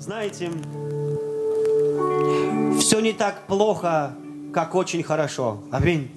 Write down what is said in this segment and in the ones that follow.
Знаете, все не так плохо, как очень хорошо. Аминь.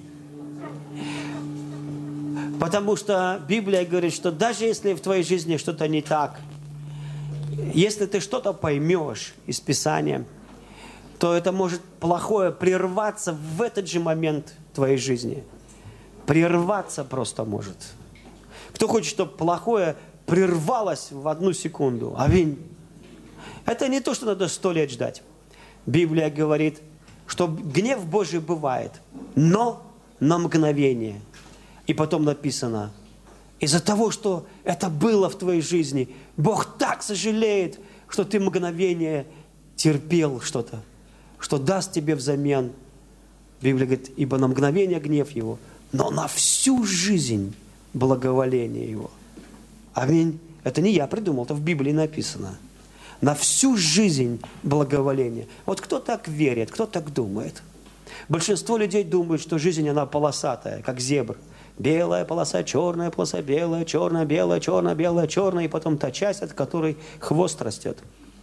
Потому что Библия говорит, что даже если в твоей жизни что-то не так, если ты что-то поймешь из Писания, то это может плохое прерваться в этот же момент твоей жизни. Прерваться просто может. Кто хочет, чтобы плохое прервалось в 1 секунду? Аминь. Это не то, что надо 100 лет ждать. Библия говорит, что гнев Божий бывает, но на мгновение. И потом написано, из-за того, что это было в твоей жизни, Бог так сожалеет, что ты мгновение терпел что-то, что даст тебе взамен. Библия говорит, ибо на мгновение гнев Его, но на всю жизнь благоволение Его. Аминь. Это не я придумал, это в Библии написано. На всю жизнь благоволение. Вот кто так верит, кто так думает? Большинство людей думают, что жизнь, она полосатая, как зебра. Белая полоса, черная полоса, белая, черная, белая, черная, белая, черная, и потом та часть, от которой хвост растет.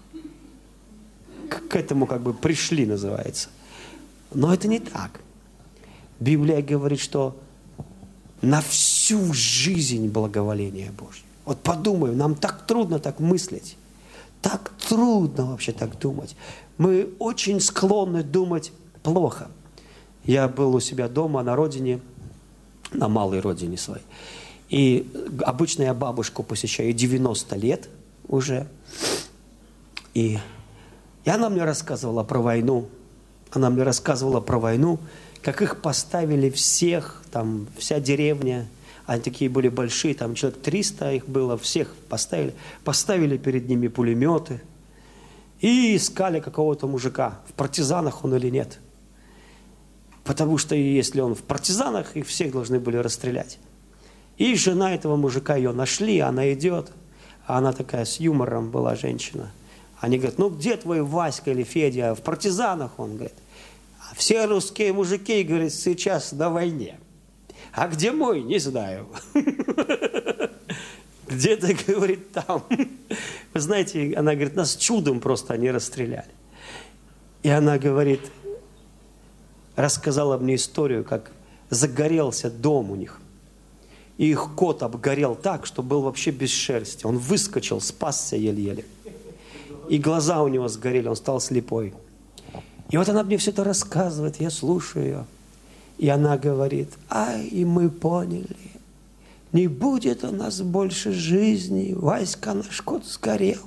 К этому как бы пришли, называется. Но это не так. Библия говорит, что на всю жизнь благоволение Божье. Вот подумаем, нам так трудно так мыслить. Так трудно вообще так думать. Мы очень склонны думать плохо. Я был у себя дома на родине, на малой родине своей. И обычно я бабушку посещаю 90 лет уже. И она мне рассказывала про войну. Она мне рассказывала про войну, как их поставили всех, там вся деревня. Они такие были большие, там человек 300 их было, всех поставили. Поставили перед ними пулеметы и искали какого-то мужика, в партизанах он или нет. Потому что если он в партизанах, их всех должны были расстрелять. И жена этого мужика, ее нашли, она идет, а она такая с юмором была женщина. Они говорят, ну где твой Васька или Федя? В партизанах, он говорит. А все русские мужики, говорят, сейчас на войне. А где мой? Не знаю. Где-то, говорит, там. Вы знаете, она говорит, нас чудом просто они расстреляли. И она говорит, рассказала мне историю, как загорелся дом у них. И их кот обгорел так, что был вообще без шерсти. Он выскочил, спасся еле-еле. И глаза у него сгорели, он стал слепой. И вот она мне все это рассказывает, я слушаю ее. И она говорит, и мы поняли, не будет у нас больше жизни, Васька наш кот сгорел.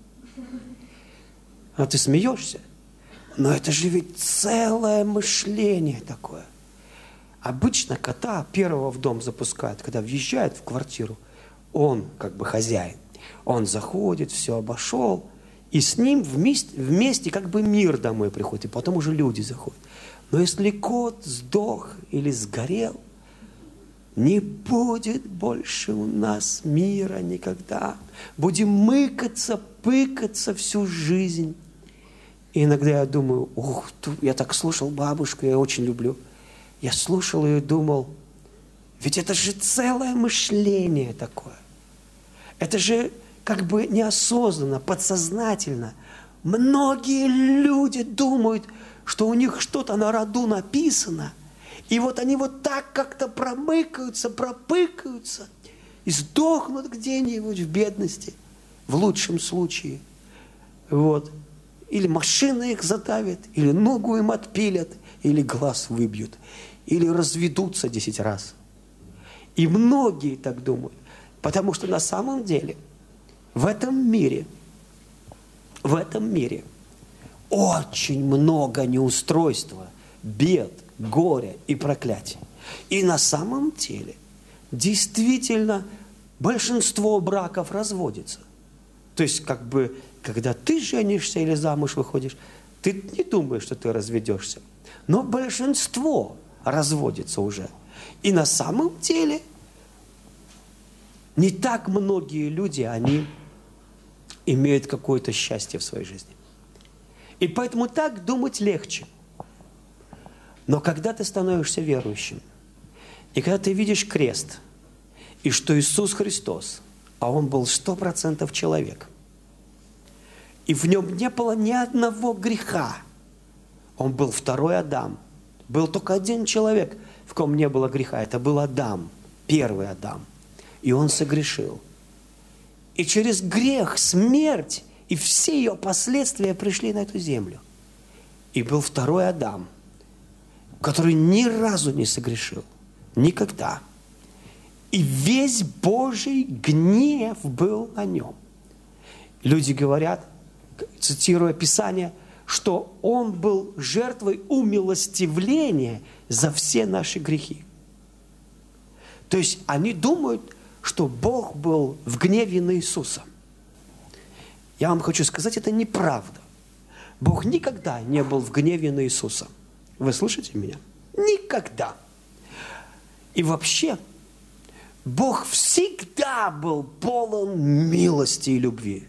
А ты смеешься? Но это же ведь целое мышление такое. Обычно кота первого в дом запускают, когда въезжает в квартиру, он как бы хозяин. Он заходит, все обошел, и с ним вместе как бы мир домой приходит, и потом уже люди заходят. Но если кот сдох или сгорел, не будет больше у нас мира никогда. Будем мыкаться, пыкаться всю жизнь. И иногда я думаю, я так слушал бабушку, я очень люблю. Я слушал ее и думал, ведь это же целое мышление такое. Это же как бы неосознанно, подсознательно. Многие люди думают, что у них что-то на роду написано, и вот они вот так как-то промыкаются, пропыкаются и сдохнут где-нибудь в бедности, в лучшем случае. Вот. Или машина их задавит, или ногу им отпилят, или глаз выбьют, или разведутся 10 раз. И многие так думают, потому что на самом деле в этом мире очень много неустройства, бед, горя и проклятий. И на самом деле, действительно, большинство браков разводится. То есть, как бы, когда ты женишься или замуж выходишь, ты не думаешь, что ты разведешься. Но большинство разводится уже. И на самом деле, не так многие люди, они имеют какое-то счастье в своей жизни. И поэтому так думать легче. Но когда ты становишься верующим, и когда ты видишь крест, и что Иисус Христос, а Он был 100% человек, И в нем не было ни одного греха. Он был второй Адам. Был только один человек, в ком не было греха. Это был Адам, первый Адам. И он согрешил. И через грех, смерть и все ее последствия пришли на эту землю. И был второй Адам, который ни разу не согрешил. Никогда. И весь Божий гнев был на нем. Люди говорят, цитируя Писание, что он был жертвой умилостивления за все наши грехи. То есть они думают, что Бог был в гневе на Иисуса. Я вам хочу сказать, это неправда. Бог никогда не был в гневе на Иисуса. Вы слышите меня? Никогда. И вообще, Бог всегда был полон милости и любви.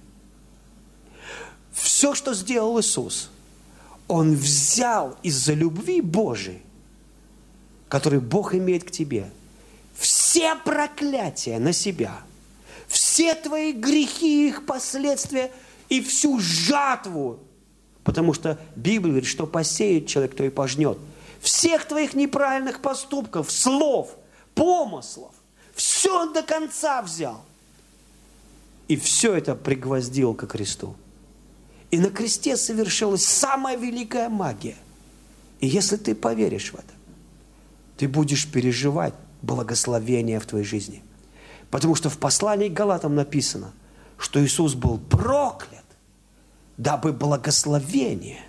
Все, что сделал Иисус, Он взял из-за любви Божией, которую Бог имеет к тебе, все проклятия на себя, все твои грехи, их последствия и всю жатву, потому что Библия говорит, что посеет человек, то и пожнет. Всех твоих неправильных поступков, слов, помыслов, все он до конца взял. И все это пригвоздил ко кресту. И на кресте совершилась самая великая магия. И если ты поверишь в это, ты будешь переживать благословение в твоей жизни. Потому что в послании к Галатам написано, что Иисус был проклят, дабы благословение.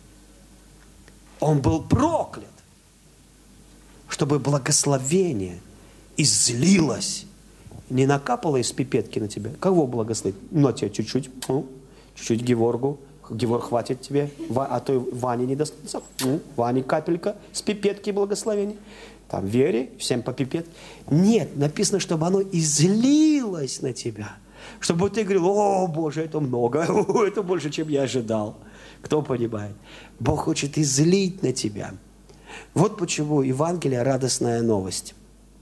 Он был проклят, чтобы благословение излилось, не накапало из пипетки на тебя. Кого благословить? На тебя чуть-чуть. Чуть-чуть Геворгу. Геворг, хватит тебе. А то Ване не достанется. Ване капелька с пипетки благословения. Там Вере, всем по пипетке. Нет, написано, чтобы оно излилось на тебя. Чтобы ты говорил, о, Боже, это много. Это больше, чем я ожидал. Кто понимает? Бог хочет излить на тебя. Вот почему Евангелие – радостная новость.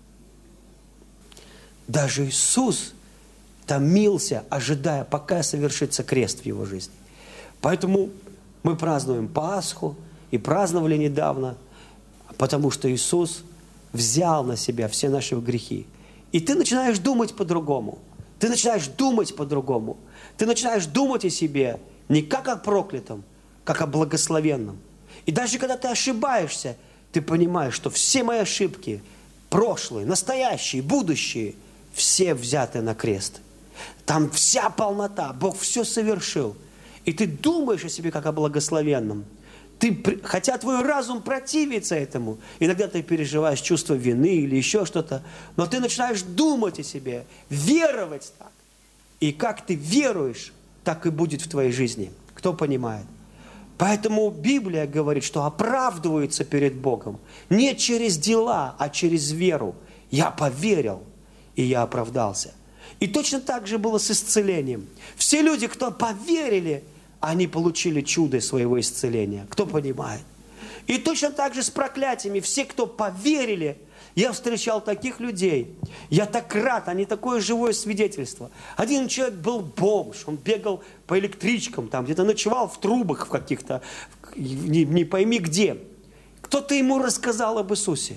Даже Иисус томился, ожидая, пока совершится крест в его жизни. Поэтому мы празднуем Пасху и праздновали недавно, потому что Иисус взял на себя все наши грехи. И ты начинаешь думать по-другому. Ты начинаешь думать по-другому. Ты начинаешь думать о себе не как о проклятом, как о благословенном. И даже когда ты ошибаешься, ты понимаешь, что все мои ошибки, прошлые, настоящие, будущие, все взяты на крест. Там вся полнота, Бог все совершил. И ты думаешь о себе как о благословенном. Хотя твой разум противится этому, иногда ты переживаешь чувство вины или еще что-то, но ты начинаешь думать о себе, веровать так. И как ты веруешь, так и будет в твоей жизни. Кто понимает? Поэтому Библия говорит, что оправдывается перед Богом не через дела, а через веру. Я поверил, и я оправдался. И точно так же было с исцелением. Все люди, кто поверили, они получили чудо своего исцеления. Кто понимает? И точно так же с проклятиями. Все, кто поверили, я встречал таких людей. Я так рад, они такое живое свидетельство. Один человек был бомж, он бегал по электричкам, там где-то ночевал в трубах в каких-то, не пойми где. Кто-то ему рассказал об Иисусе.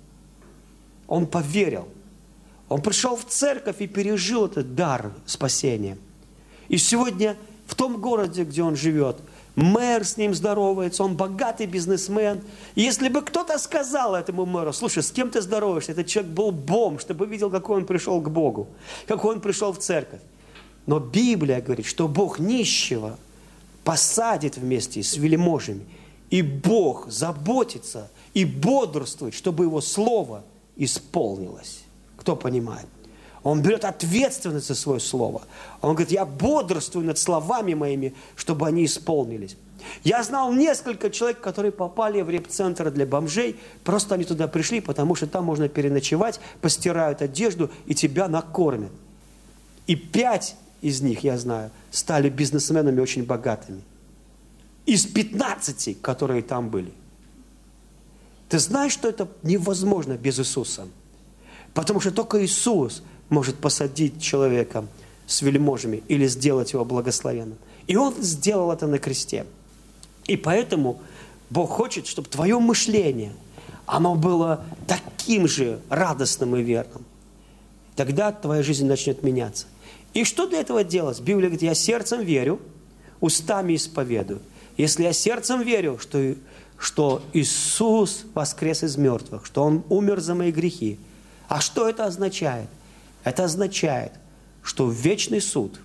Он поверил. Он пришел в церковь и пережил этот дар спасения. И сегодня в том городе, где он живет, мэр с ним здоровается, он богатый бизнесмен. И если бы кто-то сказал этому мэру, слушай, с кем ты здороваешься? Этот человек был бомж, чтобы видел, какой он пришел к Богу, какой он пришел в церковь. Но Библия говорит, что Бог нищего посадит вместе с вельможами. И Бог заботится и бодрствует, чтобы его слово исполнилось. Кто понимает? Он берет ответственность за свое слово. Он говорит, я бодрствую над словами моими, чтобы они исполнились. Я знал несколько человек, которые попали в реп-центр для бомжей. Просто они туда пришли, потому что там можно переночевать, постирают одежду и тебя накормят. И 5 из них, я знаю, стали бизнесменами очень богатыми. Из 15, которые там были. Ты знаешь, что это невозможно без Иисуса? Потому что только Иисус может посадить человека с вельможами или сделать его благословенным. И Он сделал это на кресте. И поэтому Бог хочет, чтобы твое мышление, оно было таким же радостным и верным. Тогда твоя жизнь начнет меняться. И что для этого делать? Библия говорит, я сердцем верю, устами исповедую. Если я сердцем верю, что Иисус воскрес из мертвых, что Он умер за мои грехи. А что это означает? Это означает, что вечный суд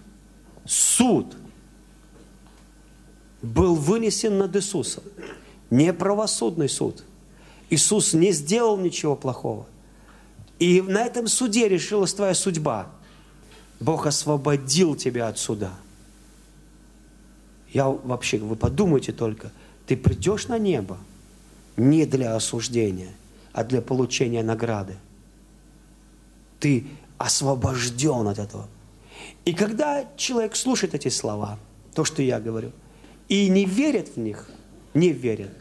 был вынесен над Иисусом. Не правосудный суд. Иисус не сделал ничего плохого. И на этом суде решилась твоя судьба. Бог освободил тебя от суда. Вы подумайте только, ты придешь на небо не для осуждения, а для получения награды. Ты освобожден от этого. И когда человек слушает эти слова, то, что я говорю, и не верит в них, не верит,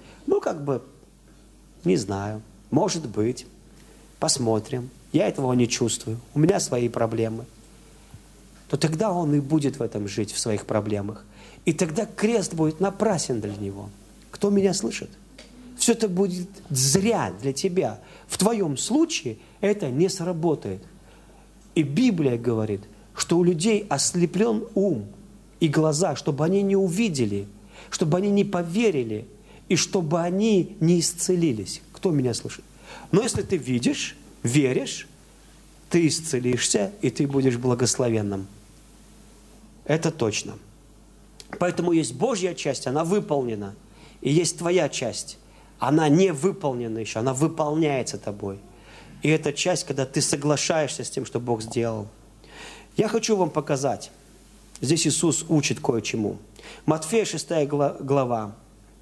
не знаю, может быть, посмотрим, я этого не чувствую, у меня свои проблемы, то тогда он и будет в этом жить, в своих проблемах. И тогда крест будет напрасен для него. Кто меня слышит? Все это будет зря для тебя. В твоем случае это не сработает. И Библия говорит, что у людей ослеплен ум и глаза, чтобы они не увидели, чтобы они не поверили, и чтобы они не исцелились. Кто меня слышит? Но если ты видишь, веришь, ты исцелишься, и ты будешь благословенным. Это точно. Поэтому есть Божья часть, она выполнена. И есть твоя часть. Она не выполнена еще, она выполняется тобой. И это часть, когда ты соглашаешься с тем, что Бог сделал. Я хочу вам показать. Здесь Иисус учит кое-чему. Матфея 6 глава.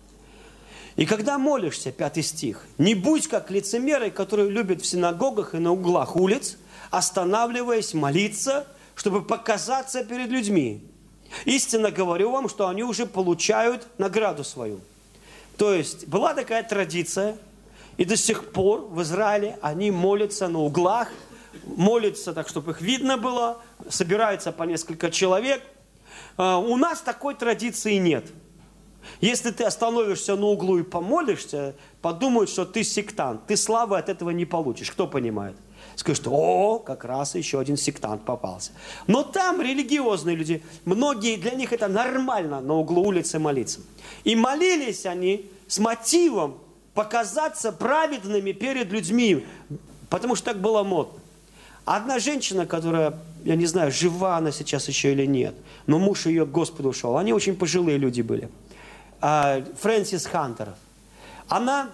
«И когда молишься», 5 стих, «не будь как лицемеры, которые любят в синагогах и на углах улиц, останавливаясь молиться, чтобы показаться перед людьми. Истинно говорю вам, что они уже получают награду свою». То есть была такая традиция, и до сих пор в Израиле они молятся на углах, молятся так, чтобы их видно было, собираются по несколько человек. У нас такой традиции нет. Если ты остановишься на углу и помолишься, подумают, что ты сектант. Ты славы от этого не получишь. Кто понимает? Скажут, как раз еще один сектант попался. Но там религиозные люди, многие, для них это нормально на углу улицы молиться. И молились они с мотивом показаться праведными перед людьми, потому что так было модно. Одна женщина, которая, я не знаю, жива она сейчас еще или нет, но муж ее к Господу ушел, они очень пожилые люди были. Фрэнсис Хантер. Она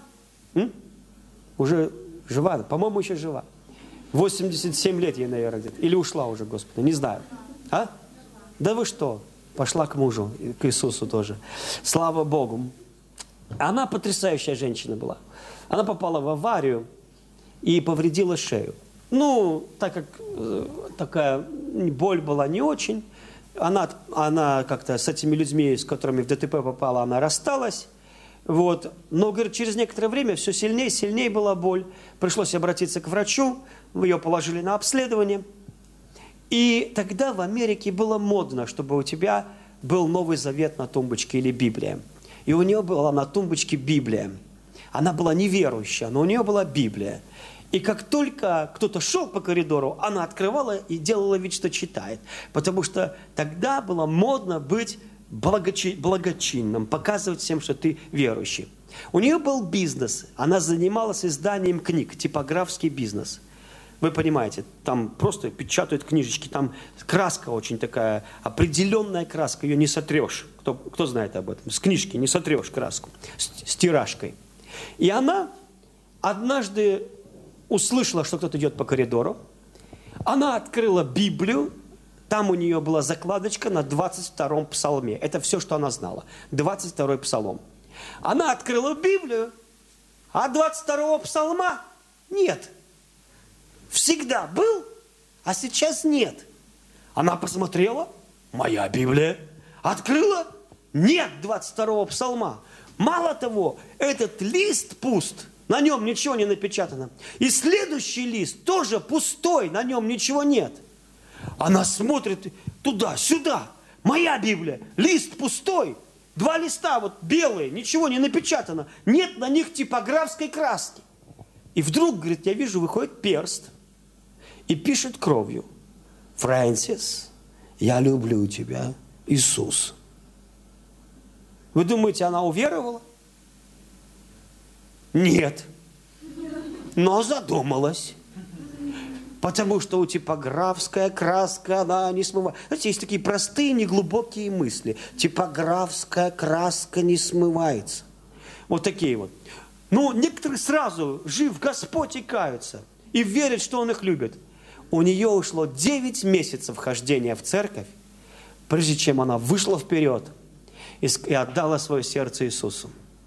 уже жива, по-моему, еще жива. 87 лет ей, наверное, где-то. Или ушла уже, Господи, не знаю. Да вы что? Пошла к мужу, к Иисусу тоже. Слава Богу. Она потрясающая женщина была. Она попала в аварию и повредила шею. Так как такая боль была не очень, она как-то с этими людьми, с которыми в ДТП попала, она рассталась. Но, говорит, через некоторое время все сильнее и сильнее была боль. Пришлось обратиться к врачу, ее положили на обследование. И тогда в Америке было модно, чтобы у тебя был Новый Завет на тумбочке или Библия. И у нее была на тумбочке Библия. Она была неверующая, но у нее была Библия. И как только кто-то шел по коридору, она открывала и делала вид, что читает. Потому что тогда было модно быть благочинным, показывать всем, что ты верующий. У нее был бизнес. Она занималась изданием книг, типографский бизнес. Вы понимаете, там просто печатают книжечки, там краска очень такая, определенная краска, ее не сотрешь. Кто знает об этом? С книжки не сотрешь краску, с тиражкой. И она однажды услышала, что кто-то идет по коридору. Она открыла Библию. Там у нее была закладочка на 22-м псалме. Это все, что она знала. 22-й псалом. Она открыла Библию, а 22-го псалма нет. Всегда был, а сейчас нет. Она посмотрела, моя Библия. Открыла, нет 22-го псалма. Мало того, этот лист пуст. На нем ничего не напечатано. И следующий лист тоже пустой, на нем ничего нет. Она смотрит туда-сюда, Моя Библия, лист пустой, 2 листа вот белые, ничего не напечатано, нет на них типографской краски. И вдруг, говорит, я вижу, выходит перст и пишет кровью: Фрэнсис, я люблю тебя, Иисус. Вы думаете, она уверовала? Нет. Но задумалась. Потому что у типографская краска, она не смывает. Знаете, есть такие простые, неглубокие мысли. Типографская краска не смывается. Вот такие вот. Ну, некоторые сразу, жив Господь, и каются. И верят, что Он их любит. У нее ушло 9 месяцев хождения в церковь, прежде чем она вышла вперед и отдала свое сердце Иисусу.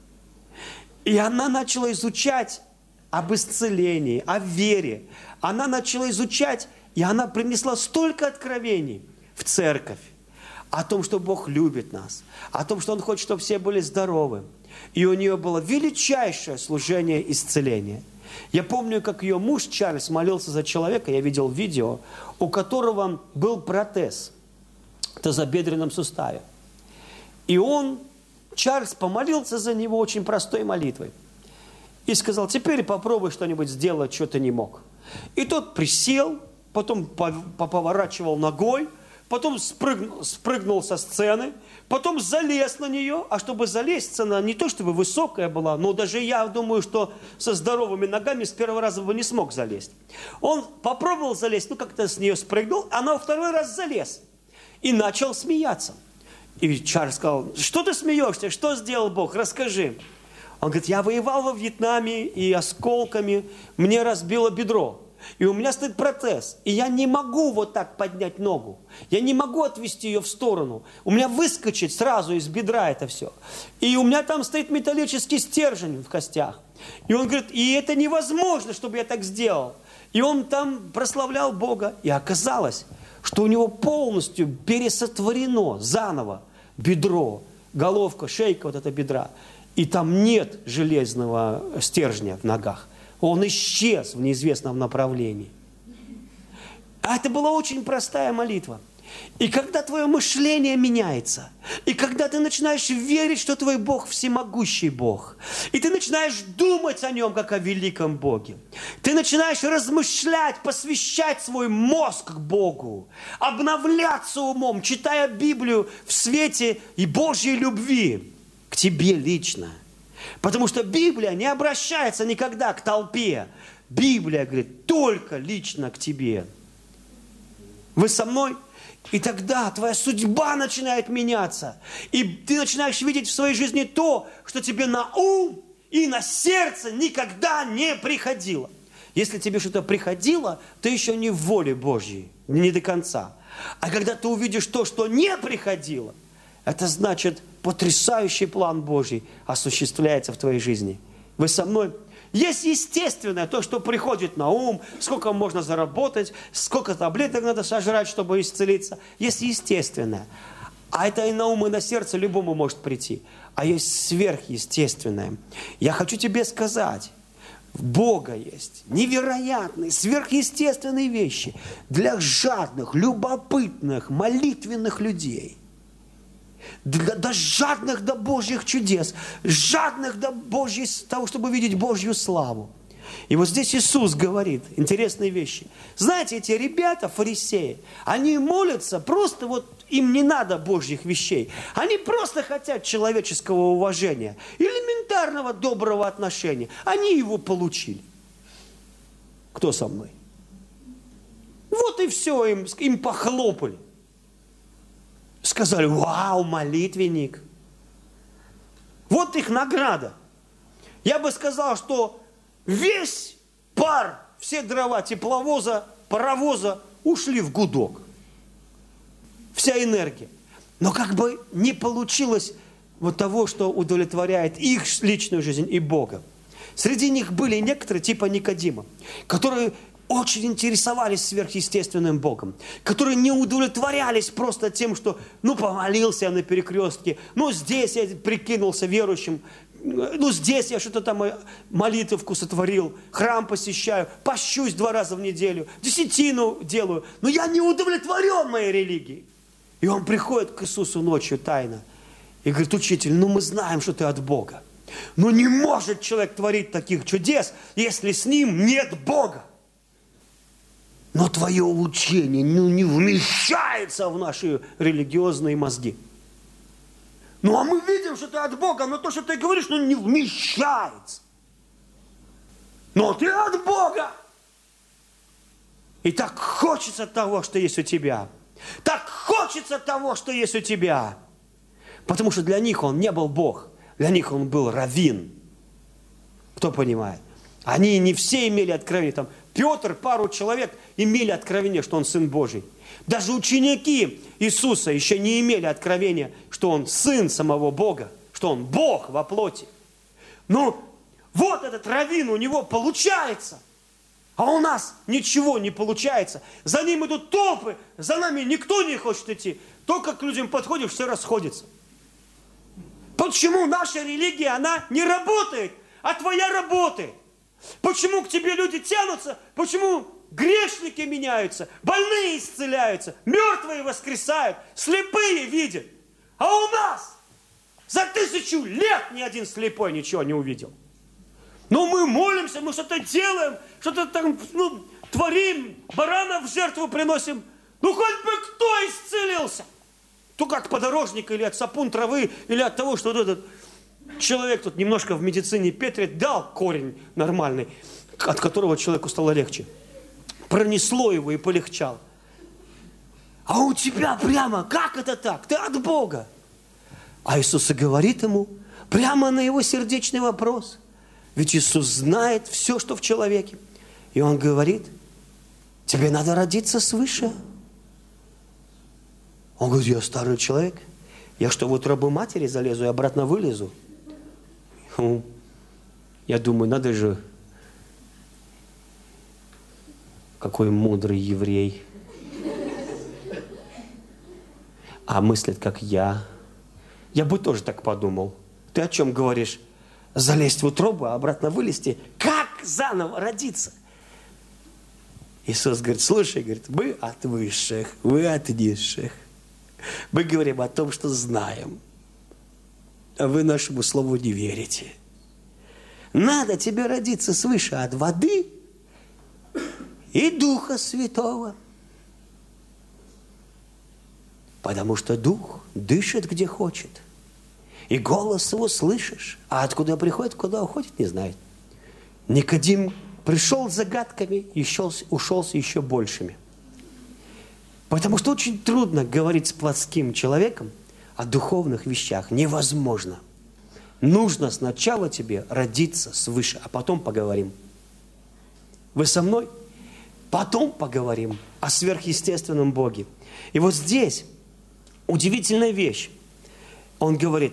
И она начала изучать об исцелении, о вере. Она начала изучать, и она принесла столько откровений в церковь о том, что Бог любит нас, о том, что Он хочет, чтобы все были здоровы. И у нее было величайшее служение исцеления. Я помню, как ее муж Чарльз молился за человека, я видел видео, у которого был протез в тазобедренном суставе. И Чарльз помолился за него очень простой молитвой. И сказал: теперь попробуй что-нибудь сделать, что ты не мог. И тот присел, потом поворачивал ногой, потом спрыгнул со сцены, потом залез на нее. А чтобы залезть, цена не то чтобы высокая была, но даже я думаю, что со здоровыми ногами с первого раза бы не смог залезть. Он попробовал залезть, как-то с нее спрыгнул, а на второй раз залез. И начал смеяться. И Чарльз сказал: что ты смеешься, что сделал Бог, расскажи. Он говорит: я воевал во Вьетнаме, и осколками мне разбило бедро. И у меня стоит протез. И я не могу вот так поднять ногу. Я не могу отвести ее в сторону. У меня выскочит сразу из бедра это все. И у меня там стоит металлический стержень в костях. И он говорит: и это невозможно, чтобы я так сделал. И он там прославлял Бога. И оказалось, что у него полностью пересотворено заново бедро, головка, шейка вот это бедра. И там нет железного стержня в ногах. Он исчез в неизвестном направлении. А это была очень простая молитва. И когда твое мышление меняется, и когда ты начинаешь верить, что твой Бог всемогущий Бог, и ты начинаешь думать о Нем, как о великом Боге, ты начинаешь размышлять, посвящать свой мозг к Богу, обновляться умом, читая Библию в свете и Божьей любви к тебе лично. Потому что Библия не обращается никогда к толпе. Библия говорит только лично к тебе. Вы со мной? И тогда твоя судьба начинает меняться. И ты начинаешь видеть в своей жизни то, что тебе на ум и на сердце никогда не приходило. Если тебе что-то приходило, ты еще не в воле Божьей, не до конца. А когда ты увидишь то, что не приходило, это значит, потрясающий план Божий осуществляется в твоей жизни. Вы со мной? Есть естественное, то, что приходит на ум, сколько можно заработать, сколько таблеток надо сожрать, чтобы исцелиться. Есть естественное. А это и на ум, и на сердце любому может прийти. А есть сверхъестественное. Я хочу тебе сказать, в Бога есть невероятные, сверхъестественные вещи для жадных, любопытных, молитвенных людей. До жадных до Божьих чудес, жадных до того, чтобы видеть Божью славу. И вот здесь Иисус говорит интересные вещи. Знаете, эти ребята, фарисеи, они молятся, просто вот им не надо Божьих вещей. Они просто хотят человеческого уважения, элементарного доброго отношения. Они его получили. Кто со мной? Вот и все, им похлопали. Сказали: вау, молитвенник. Вот их награда. Я бы сказал, что весь пар, все дрова тепловоза, паровоза ушли в гудок. Вся энергия. Но как бы не получилось вот того, что удовлетворяет их личную жизнь и Бога. Среди них были некоторые, типа Никодима, которые очень интересовались сверхъестественным Богом, которые не удовлетворялись просто тем, что, помолился я на перекрестке, здесь я прикинулся верующим, здесь я что-то там молитвовку сотворил, храм посещаю, пощусь 2 раза в неделю, десятину делаю, но я не удовлетворен моей религией. И И он приходит к Иисусу ночью тайно и говорит: учитель, ну мы знаем, что ты от Бога. Но не может человек творить таких чудес, если с ним нет Бога. Но твое учение не вмещается в наши религиозные мозги. Ну а мы видим, что ты от Бога, но то, что ты говоришь, не вмещается. Но ты от Бога. И так хочется того, что есть у тебя. Так хочется того, что есть у тебя. Потому что для них он не был Бог. Для них он был раввин. Кто понимает? Они не все имели откровение. Там Петр, пару человек имели откровение, что он Сын Божий. Даже ученики Иисуса еще не имели откровения, что он Сын самого Бога, что он Бог во плоти. Ну, вот этот раввин у него получается. А у нас ничего не получается. За ним идут толпы, за нами никто не хочет идти. Только к людям подходишь, все расходятся. Почему наша религия, она не работает, а твоя работает? Почему к тебе люди тянутся? Почему грешники меняются, больные исцеляются, мертвые воскресают, слепые видят? А у нас за 1000 лет ни один слепой ничего не увидел. Но мы молимся, мы что-то делаем, что-то там творим, баранов в жертву приносим. Ну хоть бы кто исцелился. Только от подорожника или от сапун травы, или от того, что вот этот человек тут немножко в медицине Петре дал корень нормальный, от которого человеку стало легче. Пронесло его и полегчало. А у тебя прямо, как это так? Ты от Бога. А Иисус и говорит ему прямо на его сердечный вопрос. Ведь Иисус знает все, что в человеке. И Он говорит: тебе надо родиться свыше. Он говорит: я старый человек. Я что, в утробу матери залезу и обратно вылезу? Я думаю, надо же, какой мудрый еврей. А мыслит, как я. Я бы тоже так подумал. Ты о чем говоришь? Залезть в утробу, а обратно вылезти? Как заново родиться? Иисус говорит: слушай, говорит, мы от высших, вы от низших. Мы говорим о том, что знаем, а вы нашему слову не верите. Надо тебе родиться свыше от воды и Духа Святого. Потому что Дух дышит, где хочет. И голос его слышишь, а откуда приходит, куда уходит, не знает. Никодим пришел с загадками и ушел с еще большими. Потому что очень трудно говорить с плотским человеком о духовных вещах. Невозможно. Нужно сначала тебе родиться свыше, а потом поговорим. Вы со мной? Потом поговорим о сверхъестественном Боге. И вот здесь удивительная вещь. Он говорит: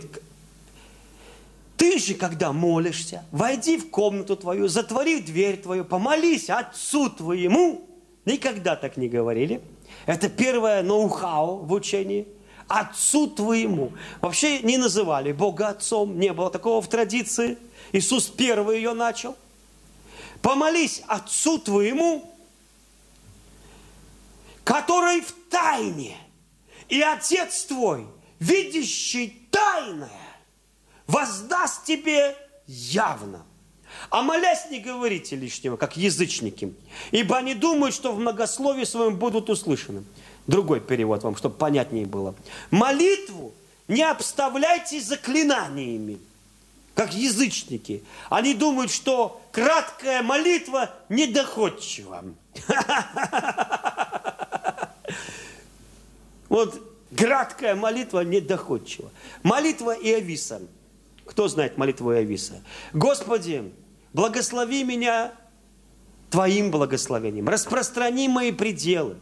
ты же, когда молишься, войди в комнату твою, затвори дверь твою, помолись Отцу твоему. Никогда так не говорили. Это первое ноу-хау в учении. Отцу твоему. Вообще не называли Бога Отцом, не было такого в традиции. Иисус первый ее начал. Помолись Отцу твоему, который в тайне, и Отец твой, видящий тайное, воздаст тебе явно. А молясь, не говорите лишнего, как язычники, ибо они думают, что в многословии своем будут услышаны. Другой перевод вам, чтобы понятнее было. Молитву не обставляйте заклинаниями, как язычники. Они думают, что краткая молитва недоходчива. Вот краткая молитва недоходчива. Молитва Иовиса. Кто знает молитву Иовиса? Господи, благослови меня Твоим благословением. Распространи мои пределы.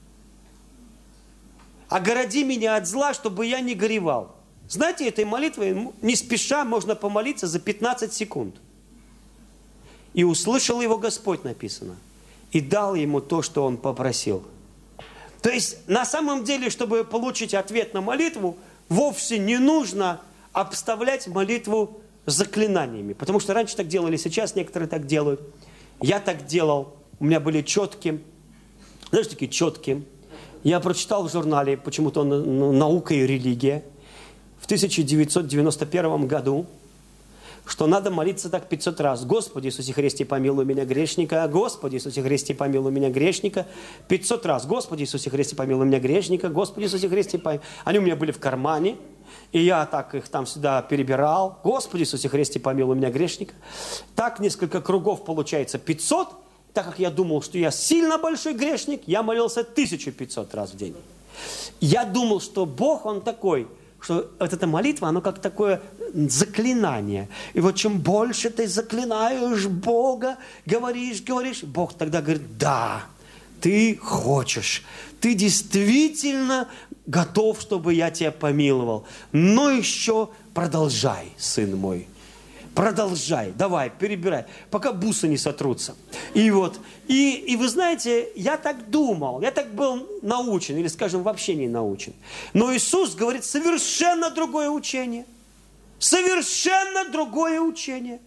Огороди меня от зла, чтобы я не горевал. Знаете, этой молитвой не спеша можно помолиться за 15 секунд. И услышал его Господь, написано. И дал ему то, что он попросил. То есть, на самом деле, чтобы получить ответ на молитву, вовсе не нужно обставлять молитву заклинаниями. Потому что раньше так делали, сейчас некоторые так делают. Я так делал. У меня были четкие. Знаешь, такие четкие. Я прочитал в журнале, почему-то «Наука и религия» в 1991 году, что надо молиться так 500 раз. Господи Иисусе Христе, помилуй меня грешника. Господи Иисусе Христе, помилуй меня грешника. 500 раз. Господи Иисусе Христе, помилуй меня грешника. Господи Иисусе Христе, помилуй. Они у меня были в кармане, и я так их там сюда перебирал. Господи Иисусе Христе, помилуй меня грешника. Так несколько кругов получается 500. Так как я думал, что я сильно большой грешник, я молился 1500 раз в день. Я думал, что Бог, Он такой, что вот эта молитва, она как такое заклинание. И вот чем больше ты заклинаешь Бога, говоришь, Бог тогда говорит, да, ты хочешь, ты действительно готов, чтобы я тебя помиловал. Но еще продолжай, сын мой. Продолжай, давай, перебирай, пока бусы не сотрутся. И вот, и вы знаете, я так думал, я так был научен, или, скажем, вообще не научен. Но Иисус говорит совершенно другое учение. Совершенно другое учение.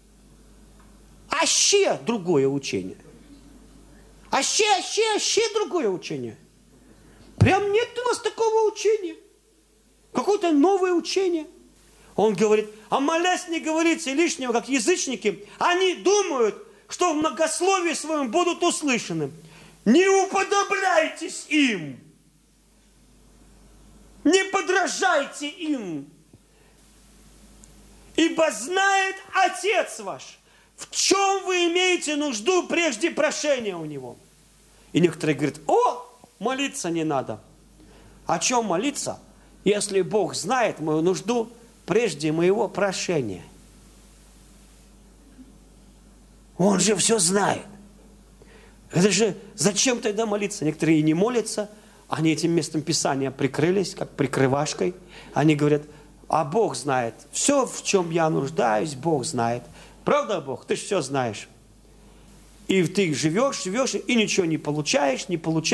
Аще другое учение. Аще другое учение. Прям нет у нас такого учения. Какое-то новое учение. Он говорит, а молясь не говорите лишнего, как язычники, они думают, что в многословии своем будут услышаны. Не уподобляйтесь им. Не подражайте им. Ибо знает Отец ваш, в чем вы имеете нужду прежде прошения у Него. И некоторые говорят, о, молиться не надо. О чем молиться, если Бог знает мою нужду прежде моего прошения? Он же все знает. Это же зачем тогда молиться? Некоторые и не молятся, они этим местом Писания прикрылись, как прикрывашкой. Они говорят, а Бог знает. Все, в чем я нуждаюсь, Бог знает. Правда, Бог? Ты же все знаешь. И ты живешь, и ничего не получаешь,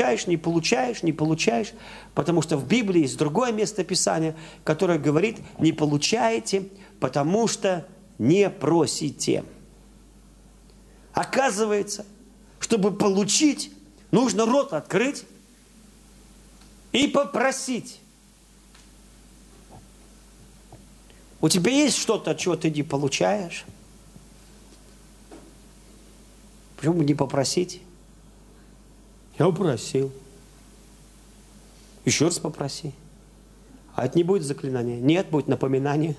потому что в Библии есть другое место Писания, которое говорит, не получаете, потому что не просите. Оказывается, чтобы получить, нужно рот открыть и попросить. У тебя есть что-то, чего ты не получаешь? Почему бы не попросить? Я попросил. Еще раз попроси. А это не будет заклинание. Нет, будет напоминание.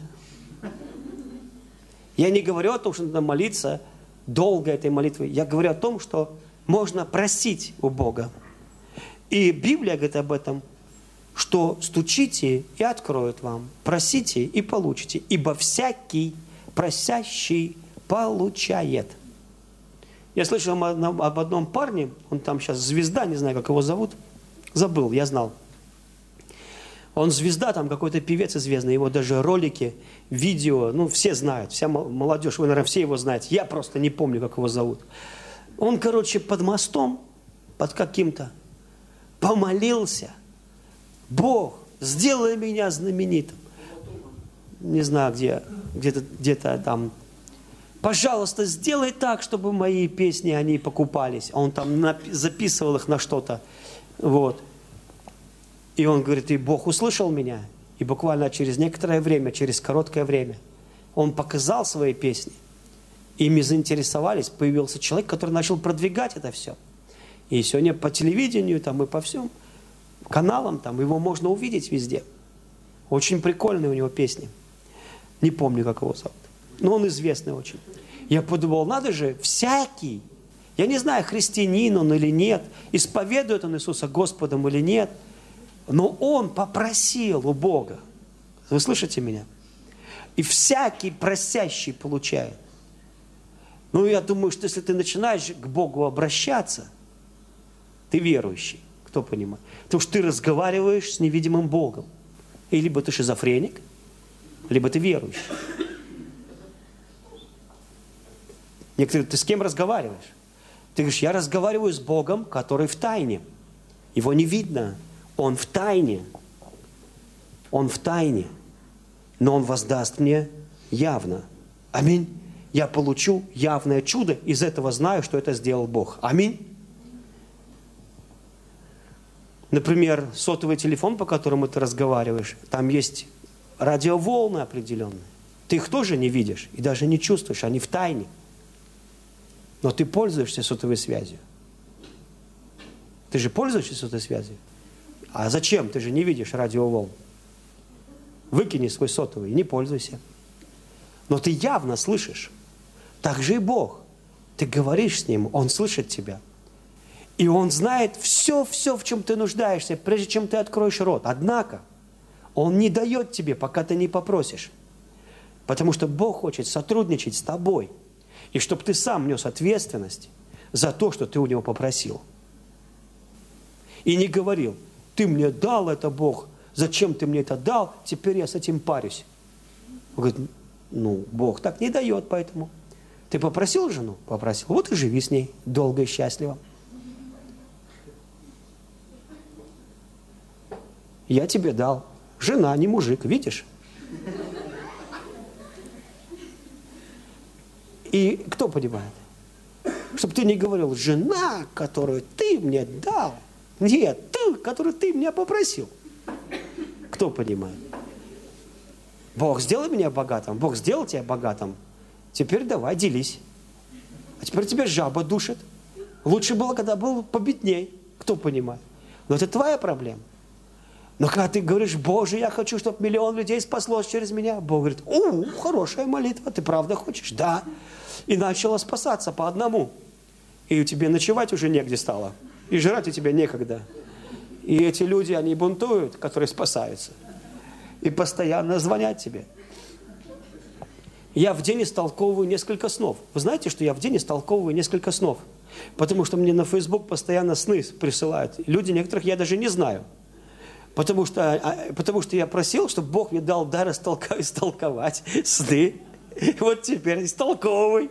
Я не говорю о том, что надо молиться долго этой молитвой. Я говорю о том, что можно просить у Бога. И Библия говорит об этом, что стучите и откроют вам, просите и получите, ибо всякий просящий получает. Я слышал об одном парне, он там сейчас звезда, не знаю, как его зовут, забыл, я знал. Он звезда, там какой-то певец известный, его даже ролики, видео, ну все знают, вся молодежь, вы, наверное, все его знаете, я просто не помню, как его зовут. Он, короче, под мостом, под каким-то, помолился, Бог, сделай меня знаменитым. Не знаю, где-то там. Пожалуйста, сделай так, чтобы мои песни, они покупались. Он там записывал их на что-то. Вот. И он говорит, и Бог услышал меня. И буквально через некоторое время, через короткое время, он показал свои песни. Ими заинтересовались. Появился человек, который начал продвигать это все. И сегодня по телевидению там, и по всем каналам там, его можно увидеть везде. Очень прикольные у него песни. Не помню, как его зовут. Но он известный очень. Я подумал, надо же, всякий, я не знаю, христианин он или нет, исповедует он Иисуса Господом или нет, но он попросил у Бога. Вы слышите меня? И всякий просящий получает. Ну, я думаю, что если ты начинаешь к Богу обращаться, ты верующий. Кто понимает? Потому что ты разговариваешь с невидимым Богом. И либо ты шизофреник, либо ты верующий. Некоторые, ты с кем разговариваешь? Ты говоришь, я разговариваю с Богом, который в тайне. Его не видно. Он в тайне. Он в тайне. Но Он воздаст мне явно. Аминь. Я получу явное чудо. Из этого знаю, что это сделал Бог. Аминь. Например, сотовый телефон, по которому ты разговариваешь, там есть радиоволны определенные. Ты их тоже не видишь и даже не чувствуешь, они в тайне. Но ты пользуешься сотовой связью. Ты же пользуешься сотовой связью. А зачем? Ты же не видишь радиоволн. Выкини свой сотовый и не пользуйся. Но ты явно слышишь. Так же и Бог. Ты говоришь с Ним, Он слышит тебя. И Он знает все, в чем ты нуждаешься, прежде чем ты откроешь рот. Однако, Он не дает тебе, пока ты не попросишь. Потому что Бог хочет сотрудничать с тобой. И чтобы ты сам нес ответственность за то, что ты у Него попросил. И не говорил, ты мне дал это, Бог, зачем ты мне это дал, теперь я с этим парюсь. Он говорит, Бог так не дает, поэтому. Ты попросил жену? Попросил. Вот и живи с ней долго и счастливо. Я тебе дал. Жена, не мужик, видишь? И кто понимает? Чтобы ты не говорил, жена, которую ты мне дал. Нет, ту, которую ты меня попросил. Кто понимает? Бог, сделай меня богатым. Бог сделал тебя богатым. Теперь давай, делись. А теперь тебя жаба душит. Лучше было, когда был победней. Кто понимает? Но это твоя проблема. Но когда ты говоришь, Боже, я хочу, чтобы 1 миллион людей спаслось через меня, Бог говорит, хорошая молитва, ты правда хочешь? Да. И начала спасаться по одному. И у тебя ночевать уже негде стало. И жрать у тебя некогда. И эти люди, они бунтуют, которые спасаются. И постоянно звонят тебе. Я в день истолковываю несколько снов. Вы знаете, что я в день истолковываю несколько снов? Потому что мне на Facebook постоянно сны присылают. Люди некоторых я даже не знаю. Потому что я просил, чтобы Бог мне дал дар истолковать сны. Вот теперь истолковывай.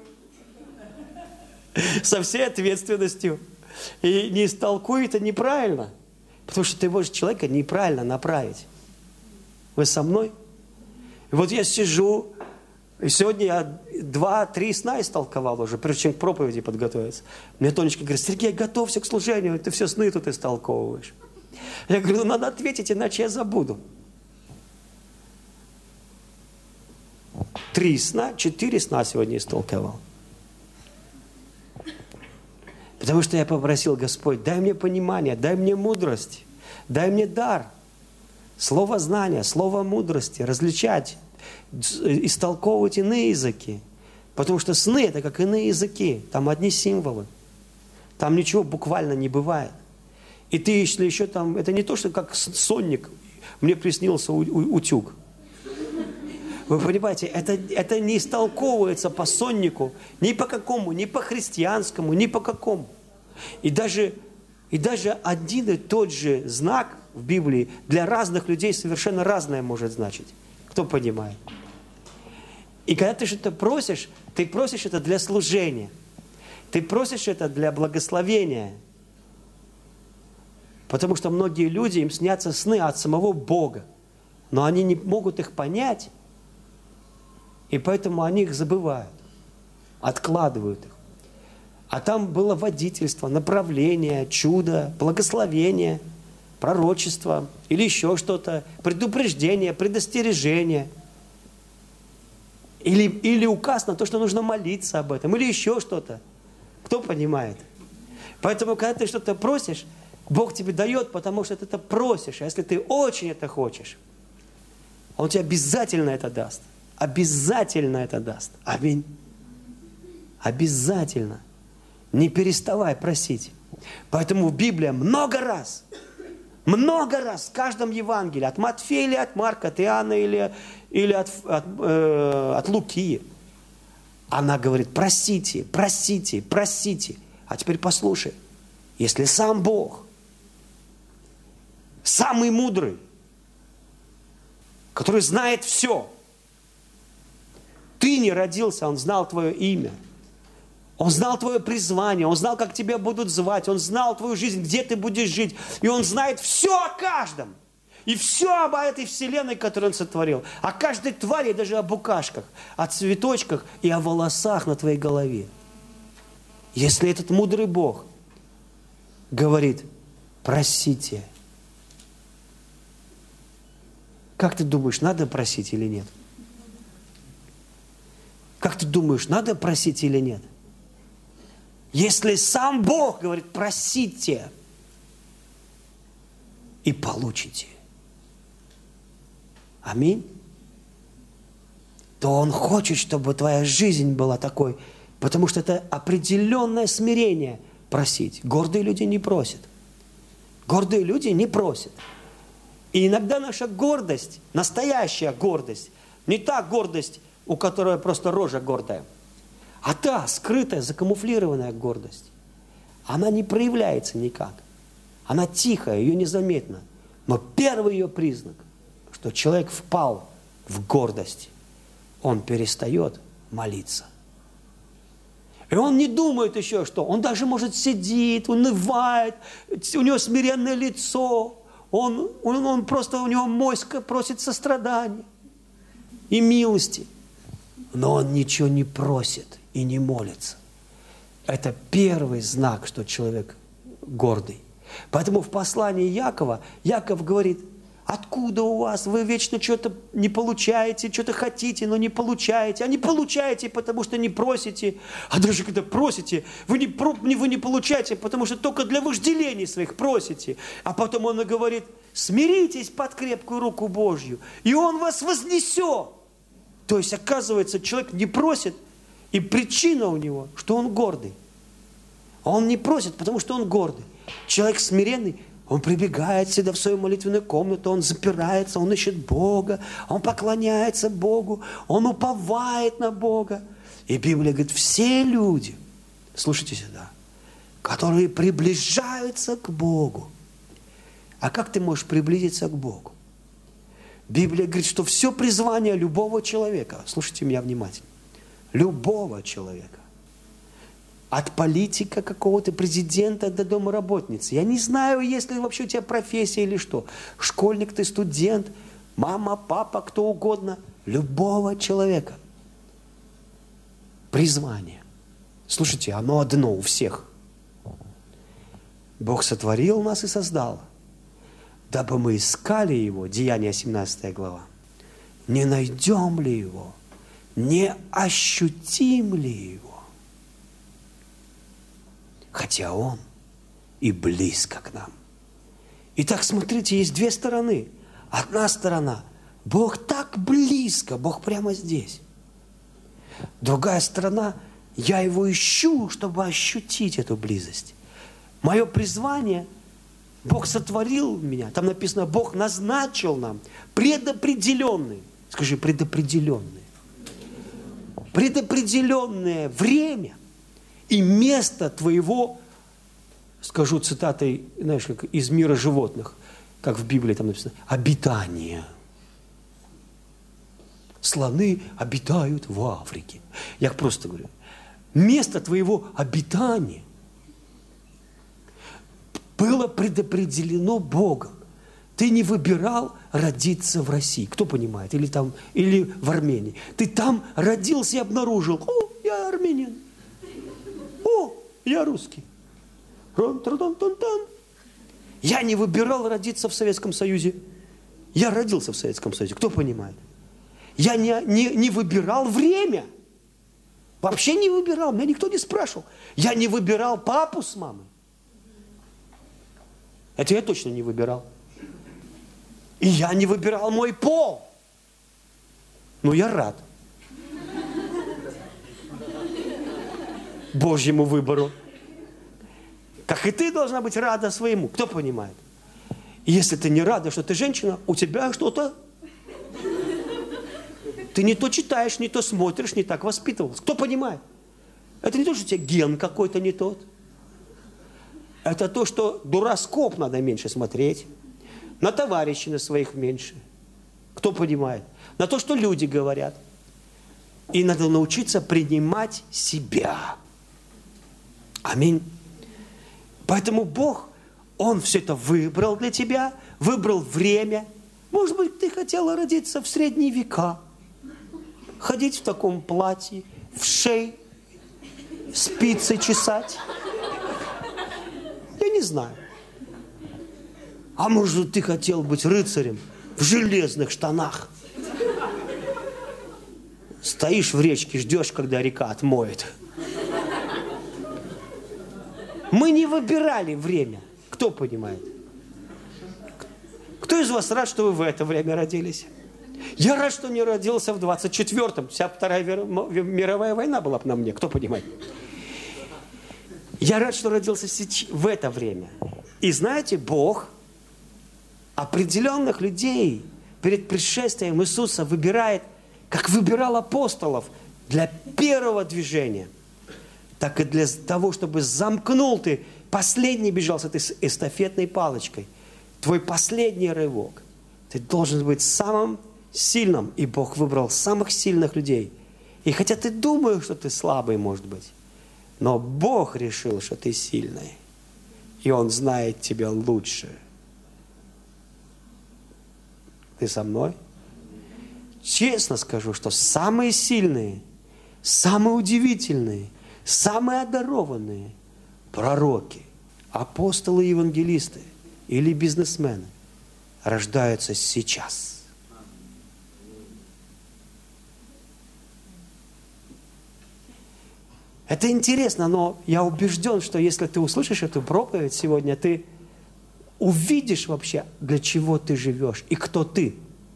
Со всей ответственностью. И не истолкуй это неправильно. Потому что ты можешь человека неправильно направить. Вы со мной? И вот я сижу, и сегодня я 2-3 сна истолковал уже, прежде чем к проповеди подготовиться. Мне Тонечка говорит, Сергей, готовься к служению, ты все сны тут истолковываешь. Я говорю, надо ответить, иначе я забуду. 3 сна, 4 сна сегодня истолковал. Потому что я попросил, Господь, дай мне понимание, дай мне мудрость, дай мне дар, слово знания, слово мудрости, различать, истолковывать иные языки. Потому что сны – это как иные языки, там одни символы, там ничего буквально не бывает. И ты, если еще там, это не то, что как сонник, мне приснился утюг. Вы понимаете, это не истолковывается по соннику, ни по какому, ни по христианскому, ни по какому. И даже один и тот же знак в Библии для разных людей совершенно разное может значить. Кто понимает? И когда ты что-то просишь, ты просишь это для служения. Ты просишь это для благословения. Потому что многие люди, им снятся сны от самого Бога. Но они не могут их понять. И поэтому они их забывают, откладывают их. А там было водительство, направление, чудо, благословение, пророчество или еще что-то, предупреждение, предостережение. Или указ на то, что нужно молиться об этом, или еще что-то. Кто понимает? Поэтому, когда ты что-то просишь, Бог тебе дает, потому что ты это просишь. А если ты очень это хочешь, Он тебе обязательно это даст. Обязательно это даст. Аминь. Обязательно. Не переставай просить. Поэтому в Библии много раз в каждом Евангелии, от Матфея или от Марка, от Иоанна или от Луки, она говорит, просите, просите, просите. А теперь послушай, если сам Бог, самый мудрый, который знает все, ты не родился, Он знал твое имя. Он знал твое призвание, Он знал, как тебя будут звать, Он знал твою жизнь, где ты будешь жить. И Он знает все о каждом. И все об этой вселенной, которую Он сотворил. О каждой твари, даже о букашках, о цветочках и о волосах на твоей голове. Если этот мудрый Бог говорит, просите, Как ты думаешь, надо просить или нет? Как ты думаешь, надо просить или нет? Если сам Бог говорит, просите и получите. Аминь. То Он хочет, чтобы твоя жизнь была такой, потому что это определенное смирение просить. Гордые люди не просят. Гордые люди не просят. И иногда наша гордость, настоящая гордость, не та гордость, у которой просто рожа гордая, а та скрытая, закамуфлированная гордость, она не проявляется никак. Она тихая, ее незаметно. Но первый ее признак, что человек впал в гордость, он перестает молиться. И он не думает еще, что он даже может сидит, унывает, у него смиренное лицо, он просто, у него моська просит сострадания и милости. Но он ничего не просит и не молится. Это первый знак, что человек гордый. Поэтому в послании Якова, Яков говорит, откуда у вас, вы вечно что-то не получаете, что-то хотите, но не получаете. А не получаете, потому что не просите. А даже когда просите, вы не получаете, потому что только для вожделений своих просите. А потом он и говорит, смиритесь под крепкую руку Божью, и Он вас вознесет. То есть, оказывается, человек не просит, и причина у него, что он гордый. Он не просит, потому что он гордый. Человек смиренный, он прибегает всегда в свою молитвенную комнату, он запирается, он ищет Бога, он поклоняется Богу, он уповает на Бога. И Библия говорит, все люди, слушайте сюда, которые приближаются к Богу. А как ты можешь приблизиться к Богу? Библия говорит, что все призвание любого человека, слушайте меня внимательно, любого человека, от политика какого-то, президента до домоработницы. Я не знаю, есть ли вообще у тебя профессия или что. Школьник ты, студент, мама, папа, кто угодно. Любого человека. Призвание. Слушайте, оно одно у всех. Бог сотворил нас и создал, дабы мы искали Его, Деяния 17 глава. Не найдем ли Его? Не ощутим ли Его? Хотя Он и близко к нам. Итак, смотрите, есть две стороны. Одна сторона, Бог так близко, Бог прямо здесь. Другая сторона, я Его ищу, чтобы ощутить эту близость. Мое призвание, Бог сотворил меня. Там написано, Бог назначил нам предопределенный. Скажи, предопределенный. Предопределенное время и место твоего, скажу цитатой, знаешь, как из мира животных, как в Библии там написано, обитание. Слоны обитают в Африке. Я просто говорю, место твоего обитания было предопределено Богом. Ты не выбирал родиться в России. Кто понимает? Или в Армении. Ты там родился и обнаружил, о, я армянин. О, я русский. Я не выбирал родиться в Советском Союзе. Я родился в Советском Союзе. Кто понимает? Я не выбирал время. Вообще не выбирал. Меня никто не спрашивал. Я не выбирал папу с мамой. Это я точно не выбирал. И я не выбирал мой пол. Но я рад Божьему выбору. Как и ты должна быть рада своему. Кто понимает? И если ты не рада, что ты женщина, у тебя что-то... Ты не то читаешь, не то смотришь, не так воспитывался. Кто понимает? Это не то, что у тебя ген какой-то не тот. Это то, что дуроскоп надо меньше смотреть. На товарищей на своих меньше. Кто понимает? На то, что люди говорят. И надо научиться принимать себя. Аминь. Поэтому Бог, Он все это выбрал для тебя, выбрал время. Может быть, ты хотела родиться в средние века, ходить в таком платье, в шее, спицы чесать. Я не знаю. А может, ты хотел быть рыцарем в железных штанах. Стоишь в речке, ждешь, когда река отмоет. Мы не выбирали время. Кто понимает? Кто из вас рад, что вы в это время родились? Я рад, что не родился в 24-м. Вся Вторая мировая война была бы на мне. Кто понимает? Я рад, что родился в это время. И знаете, Бог определенных людей перед пришествием Иисуса выбирает, как выбирал апостолов для первого движения, так и для того, чтобы замкнул ты, последний бежал с этой эстафетной палочкой. Твой последний рывок. Ты должен быть самым сильным. И Бог выбрал самых сильных людей. И хотя ты думаешь, что ты слабый, может быть, но Бог решил, что ты сильный. И Он знает тебя лучше. Ты со мной? Честно скажу, что самые сильные, самые удивительные, самые одарованные пророки, апостолы и евангелисты или бизнесмены рождаются сейчас. Это интересно, но я убежден, что если ты услышишь эту проповедь сегодня, ты увидишь вообще, для чего ты живешь и кто ты.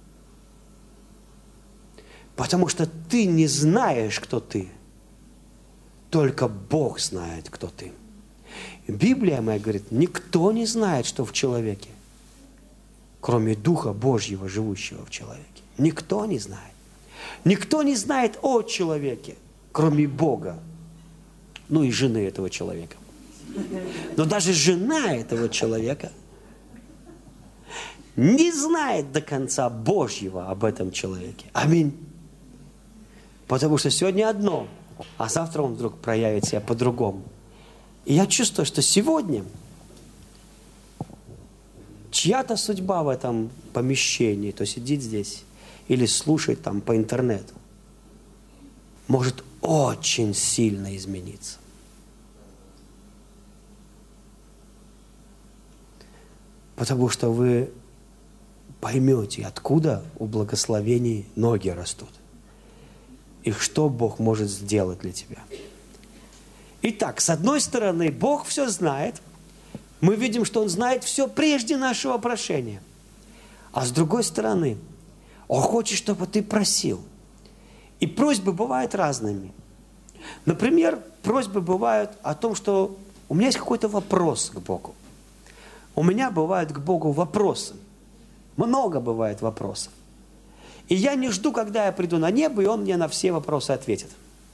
Потому что ты не знаешь, кто ты. Только Бог знает, кто ты. Библия моя говорит, никто не знает, что в человеке, кроме Духа Божьего, живущего в человеке. Никто не знает. Никто не знает о человеке, кроме Бога. Ну и жены этого человека. Но даже жена этого человека не знает до конца Божьего об этом человеке. Аминь. Потому что сегодня одно, а завтра он вдруг проявит себя по-другому. И я чувствую, что сегодня чья-то судьба в этом помещении, то сидит здесь или слушает там по интернету, может очень сильно измениться. Потому что вы поймете, откуда у благословений ноги растут. И что Бог может сделать для тебя. Итак, с одной стороны, Бог все знает. Мы видим, что Он знает все прежде нашего прошения. А с другой стороны, Он хочет, чтобы ты просил. И просьбы бывают разными. Например, просьбы бывают о том, что у меня есть какой-то вопрос к Богу. У меня бывают к Богу вопросы. Много бывает вопросов. И я не жду, когда я приду на небо, и Он мне на все вопросы ответит.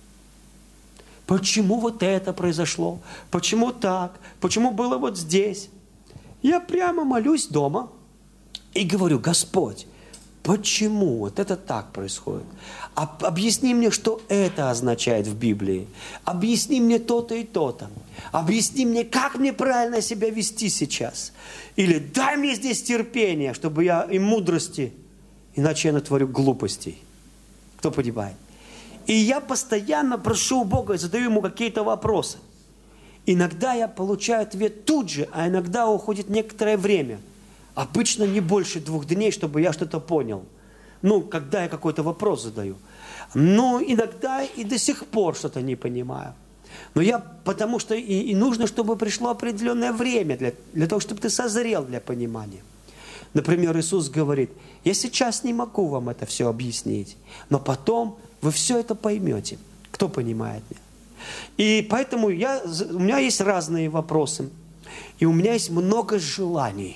Почему вот это произошло? Почему так? Почему было вот здесь? Я прямо молюсь дома и говорю, Господь, почему вот это так происходит? Объясни мне, что это означает в Библии. Объясни мне то-то и то-то. Объясни мне, как мне правильно себя вести сейчас. Или дай мне здесь терпение, чтобы я и мудрости, иначе я натворю глупостей. Кто понимает? И я постоянно прошу у Бога и задаю Ему какие-то вопросы. Иногда я получаю ответ тут же, а иногда уходит некоторое время. Обычно не больше 2 дней, чтобы я что-то понял. Ну, когда я какой-то вопрос задаю. Но иногда и до сих пор что-то не понимаю. Но потому что и нужно, чтобы пришло определенное время для того, чтобы ты созрел для понимания. Например, Иисус говорит, я сейчас не могу вам это все объяснить, но потом вы все это поймете. Кто понимает меня? И поэтому у меня есть разные вопросы. И у меня есть много желаний.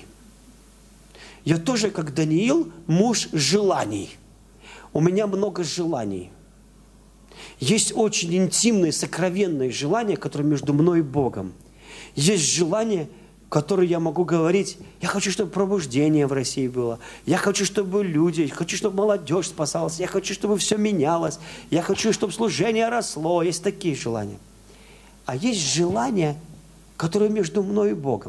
Я тоже, как Даниил, муж желаний. У меня много желаний. Есть очень интимные, сокровенные желания, которые между мной и Богом. Есть желания, которые я могу говорить, я хочу, чтобы пробуждение в России было, я хочу, чтобы люди, хочу, чтобы молодежь спасалась, я хочу, чтобы все менялось, я хочу, чтобы служение росло. Есть такие желания. А есть желания, которые между мной и Богом.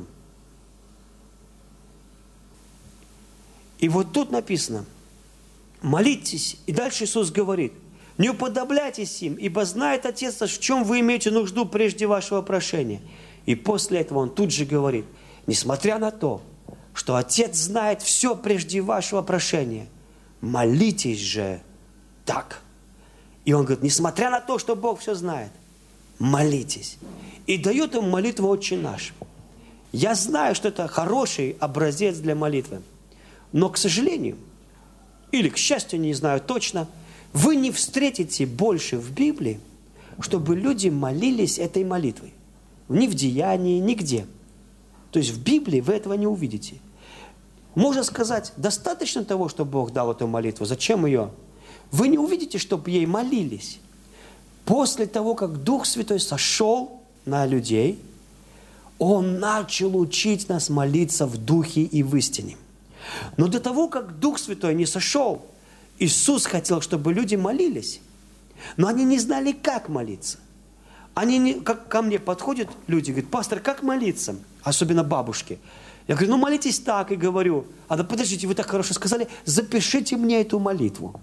И вот тут написано, молитесь, и дальше Иисус говорит, не уподобляйтесь им, ибо знает Отец, в чем вы имеете нужду прежде вашего прошения. И после этого Он тут же говорит, несмотря на то, что Отец знает все прежде вашего прошения. Молитесь же так. И он говорит, несмотря на то, что Бог все знает, молитесь. И дает им молитву «Отче наш». Я знаю, что это хороший образец для молитвы. Но, к сожалению, или к счастью, не знаю точно, вы не встретите больше в Библии, чтобы люди молились этой молитвой. Ни в Деянии, нигде. То есть в Библии вы этого не увидите. Можно сказать, достаточно того, что Бог дал эту молитву. Зачем ее? Вы не увидите, чтобы ей молились. После того, как Дух Святой сошел на людей, Он начал учить нас молиться в Духе и в истине. Но до того, как Дух Святой не сошел, Иисус хотел, чтобы люди молились. Но они не знали, как молиться. Как ко мне подходят люди, говорят, пастор, как молиться? Особенно бабушки. Я говорю, ну молитесь так, и говорю, да подождите, вы так хорошо сказали, запишите мне эту молитву.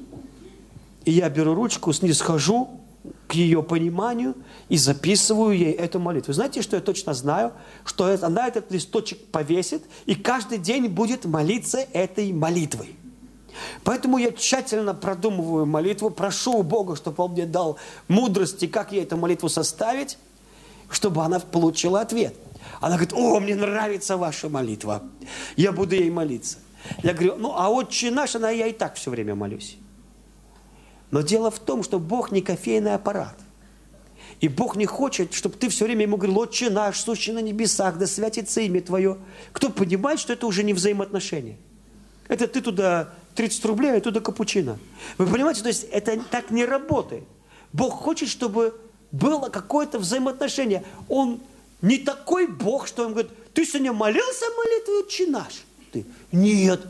И я беру ручку, снисхожу к ее пониманию и записываю ей эту молитву. Знаете, что я точно знаю? Что она этот листочек повесит и каждый день будет молиться этой молитвой. Поэтому я тщательно продумываю молитву, прошу у Бога, чтобы Он мне дал мудрости, как ей эту молитву составить, чтобы она получила ответ. Она говорит, мне нравится ваша молитва, я буду ей молиться. Я говорю, «Отче наш», я и так все время молюсь. Но дело в том, что Бог не кофейный аппарат. И Бог не хочет, чтобы ты все время ему говорил, «Отче наш, сущий на небесах, да святится имя Твое». Кто понимает, что это уже не взаимоотношения? Это ты туда 30 рублей, а туда капучино. Вы понимаете, то есть это так не работает. Бог хочет, чтобы было какое-то взаимоотношение. Он не такой Бог, что Он говорит, ты сегодня молился молитвой «Отче наш»? Ты, нет.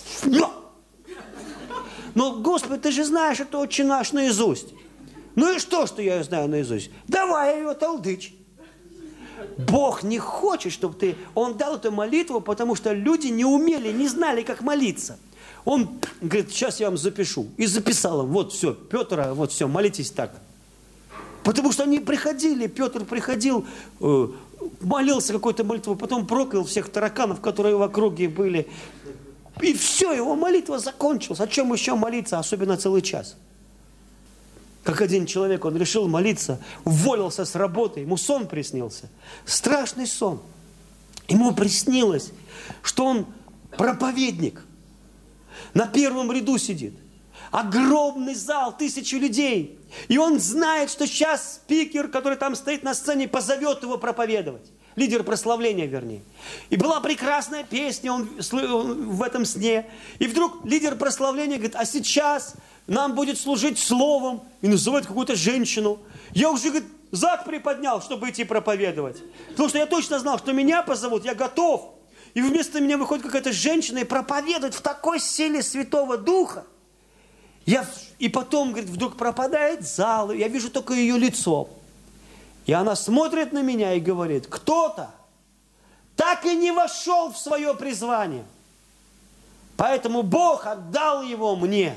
Но, Господи, ты же знаешь это «Отче наш» наизусть. Ну и что я ее знаю наизусть? Давай ее толдычь. Бог не хочет, чтобы ты... Он дал эту молитву, потому что люди не умели, не знали, как молиться. Он говорит, сейчас я вам запишу. И записал им, вот все, Петр, вот все, молитесь так. Потому что они приходили, Петр приходил, молился какой-то молитвой, потом проклял всех тараканов, которые в округе были. И все, его молитва закончилась. О чем еще молиться, особенно целый час? Как один человек, он решил молиться, уволился с работы, ему сон приснился. Страшный сон. Ему приснилось, что он проповедник. На первом ряду сидит. Огромный зал, 1000 людей. И он знает, что сейчас спикер, который там стоит на сцене, позовет его проповедовать. Лидер прославления, вернее. И была прекрасная песня он в этом сне. И вдруг лидер прославления говорит, а сейчас нам будет служить словом. И называет какую-то женщину. Я уже, говорит, зад приподнял, чтобы идти проповедовать. Потому что я точно знал, что меня позовут, я готов. И вместо меня выходит какая-то женщина и проповедует в такой силе Святого Духа. И потом, говорит, вдруг пропадает зал, я вижу только ее лицо. И она смотрит на меня и говорит, кто-то так и не вошел в свое призвание. Поэтому Бог отдал его мне.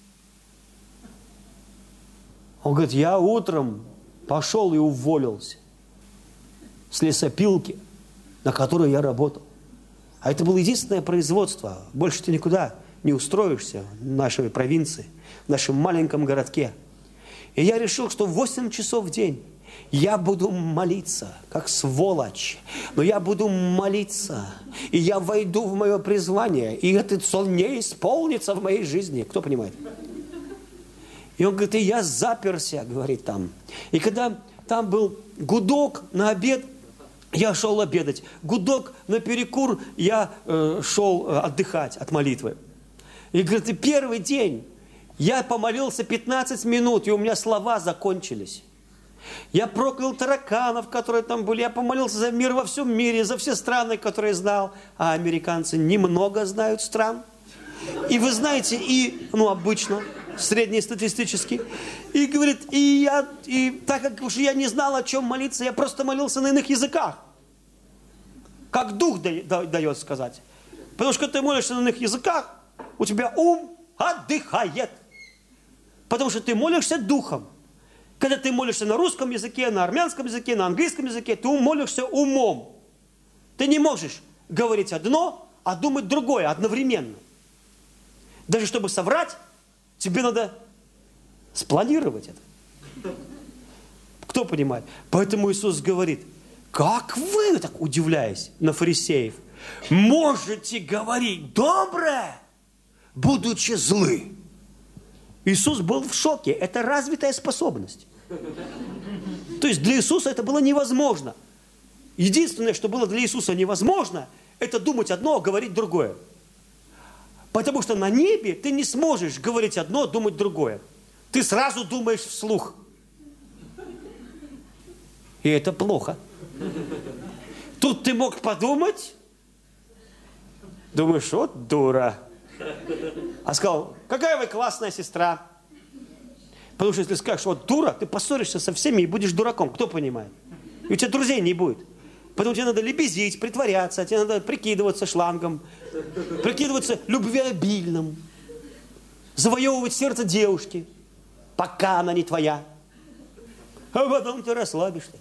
Он говорит, я утром пошел и уволился с лесопилки, на которой я работал. А это было единственное производство. Больше ты никуда не устроишься в нашей провинции, в нашем маленьком городке. И я решил, что в 8 часов в день я буду молиться, как сволочь, но я буду молиться, и я войду в мое призвание, и этот сон не исполнится в моей жизни. Кто понимает? И он говорит, и я заперся, говорит там. И когда там был гудок на обед, я шел обедать. Гудок на перекур, я шел отдыхать от молитвы. И говорит, и первый день я помолился 15 минут, и у меня слова закончились. Я проклял тараканов, которые там были. Я помолился за мир во всем мире, за все страны, которые знал. А американцы немного знают стран. И вы знаете, обычно, среднестатистически. И говорит, и так как уж я не знал, о чем молиться, я просто молился на иных языках. Как дух дает сказать. Потому что когда ты молишься на иных языках, у тебя ум отдыхает. Потому что ты молишься духом. Когда ты молишься на русском языке, на армянском языке, на английском языке, ты молишься умом. Ты не можешь говорить одно, а думать другое одновременно. Даже чтобы соврать, тебе надо спланировать это. Кто понимает? Поэтому Иисус говорит, как вы, так удивляясь на фарисеев, можете говорить доброе, будучи злы? Иисус был в шоке. Это развитая способность. То есть для Иисуса это было невозможно. Единственное, что было для Иисуса невозможно, это думать одно, а говорить другое. Потому что на небе ты не сможешь говорить одно, а думать другое. Ты сразу думаешь вслух. И это плохо. Тут ты мог подумать, думаешь, вот дура. А сказал, какая вы классная сестра. Потому что если скажешь, вот дура, ты поссоришься со всеми и будешь дураком. Кто понимает? И у тебя друзей не будет. Потому что тебе надо лебезить, притворяться, тебе надо прикидываться шлангом, прикидываться любвеобильным, завоевывать сердце девушки, пока она не твоя. А потом ты расслабишься.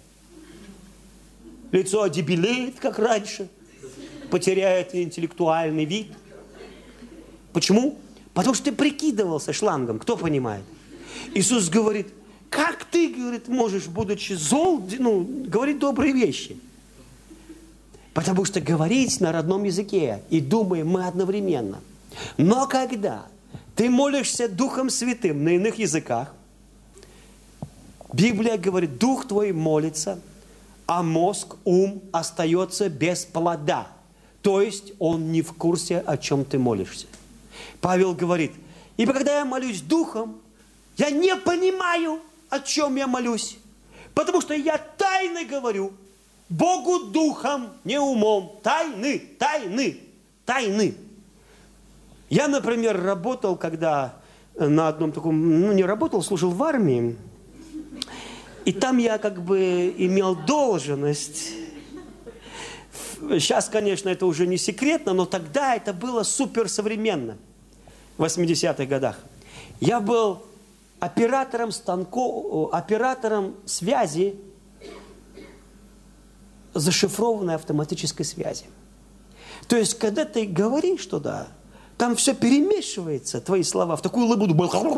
Лицо одебелеет, как раньше, потеряет интеллектуальный вид. Почему? Потому что ты прикидывался шлангом. Кто понимает? Иисус говорит, как ты, говорит, можешь, будучи зол, говорить добрые вещи? Потому что говорить на родном языке и думаем мы одновременно. Но когда ты молишься Духом Святым на иных языках, Библия говорит, Дух твой молится, а мозг, ум остается без плода. То есть он не в курсе, о чем ты молишься. Павел говорит, ибо когда я молюсь Духом, я не понимаю, о чем я молюсь. Потому что я тайны говорю Богу Духом, не умом. Тайны. Я, например, работал, когда на одном таком, не работал, служил в армии. И там я как бы имел должность. Сейчас, конечно, это уже не секретно, но тогда это было суперсовременно. В 80-х годах. Я был оператором оператором связи, зашифрованной автоматической связи. То есть, когда ты говоришь туда, там все перемешивается, твои слова, в такую лабуду.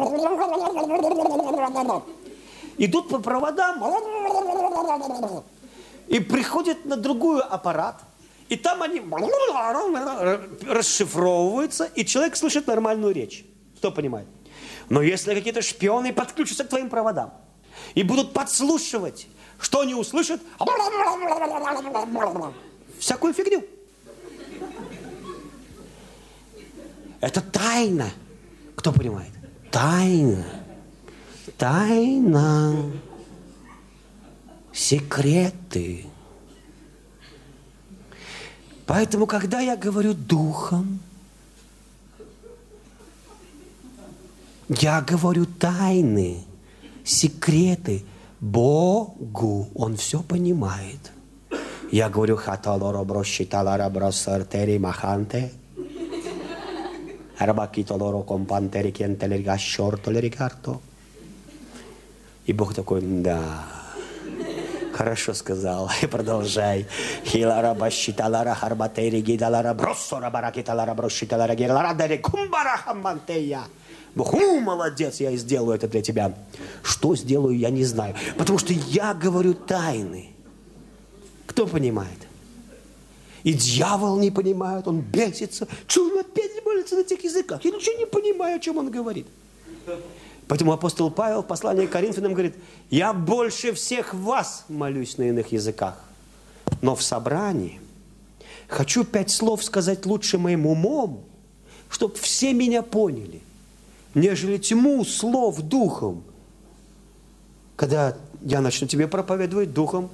Идут по проводам и приходят на другой аппарат. И там они расшифровываются, и человек слышит нормальную речь. Кто понимает? Но если какие-то шпионы подключатся к твоим проводам и будут подслушивать, что они услышат? Всякую фигню. Это тайна. Кто понимает? Тайна. Тайна. Секреты. Поэтому, когда я говорю Духом, я говорю тайны, секреты Богу. Он все понимает. Я говорю хаталоро брощиталара бросартери маханте. Арбакитолоро компантери кентелерига шортолерикарто. И Бог такой, да. Хорошо сказал. И продолжай. Хилара бащиталара харбатери гидалара броссора баракиталара брощиталара гирлара дали кумбара хаммантея. Бог, молодец, я сделаю это для тебя. Что сделаю, я не знаю. Потому что я говорю тайны. Кто понимает? И дьявол не понимает, он бесится. Что он опять молится на этих языках? Я ничего не понимаю, о чем он говорит. Поэтому апостол Павел в послании к Коринфянам говорит, я больше всех вас молюсь на иных языках. Но в собрании хочу 5 слов сказать лучше моим умом, чтобы все меня поняли, нежели тьму слов духом. Когда я начну тебе проповедовать духом,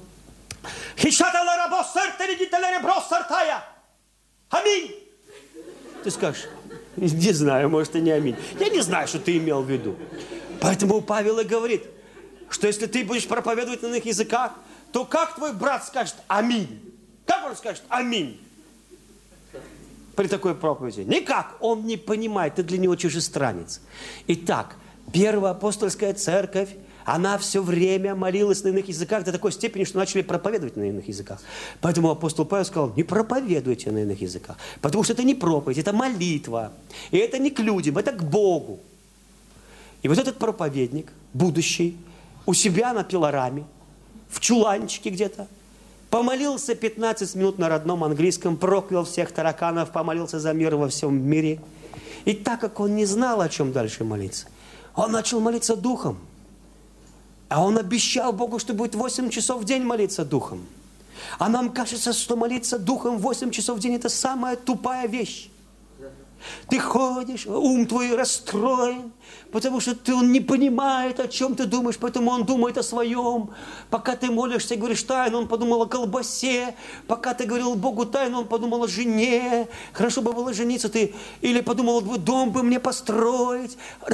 аминь. Ты скажешь, не знаю, может и не аминь. Я не знаю, что ты имел в виду. Поэтому Павел и говорит, что если ты будешь проповедовать на иных языках, то как твой брат скажет аминь? Как он скажет аминь? При такой проповеди. Никак. Он не понимает, ты для него чужестранец. Итак, первая апостольская церковь, Она все время молилась на иных языках до такой степени, что начали проповедовать на иных языках. Поэтому апостол Павел сказал, не проповедуйте на иных языках, потому что это не проповедь, это молитва. И это не к людям, это к Богу. И вот этот проповедник, будущий, у себя на пилораме, в чуланчике где-то, помолился 15 минут на родном английском, проклял всех тараканов, помолился за мир во всем мире. И так как он не знал, о чем дальше молиться, он начал молиться духом. А он обещал Богу, что будет 8 часов в день молиться духом. А нам кажется, что молиться духом 8 часов в день – это самая тупая вещь. Ты ходишь, ум твой расстроен, потому что он не понимает, о чем ты думаешь, поэтому он думает о своем. Пока ты молишься и говоришь тайну, он подумал о колбасе. Пока ты говорил Богу тайну, он подумал о жене. Хорошо бы было жениться ты. Или подумал, дом бы мне построить.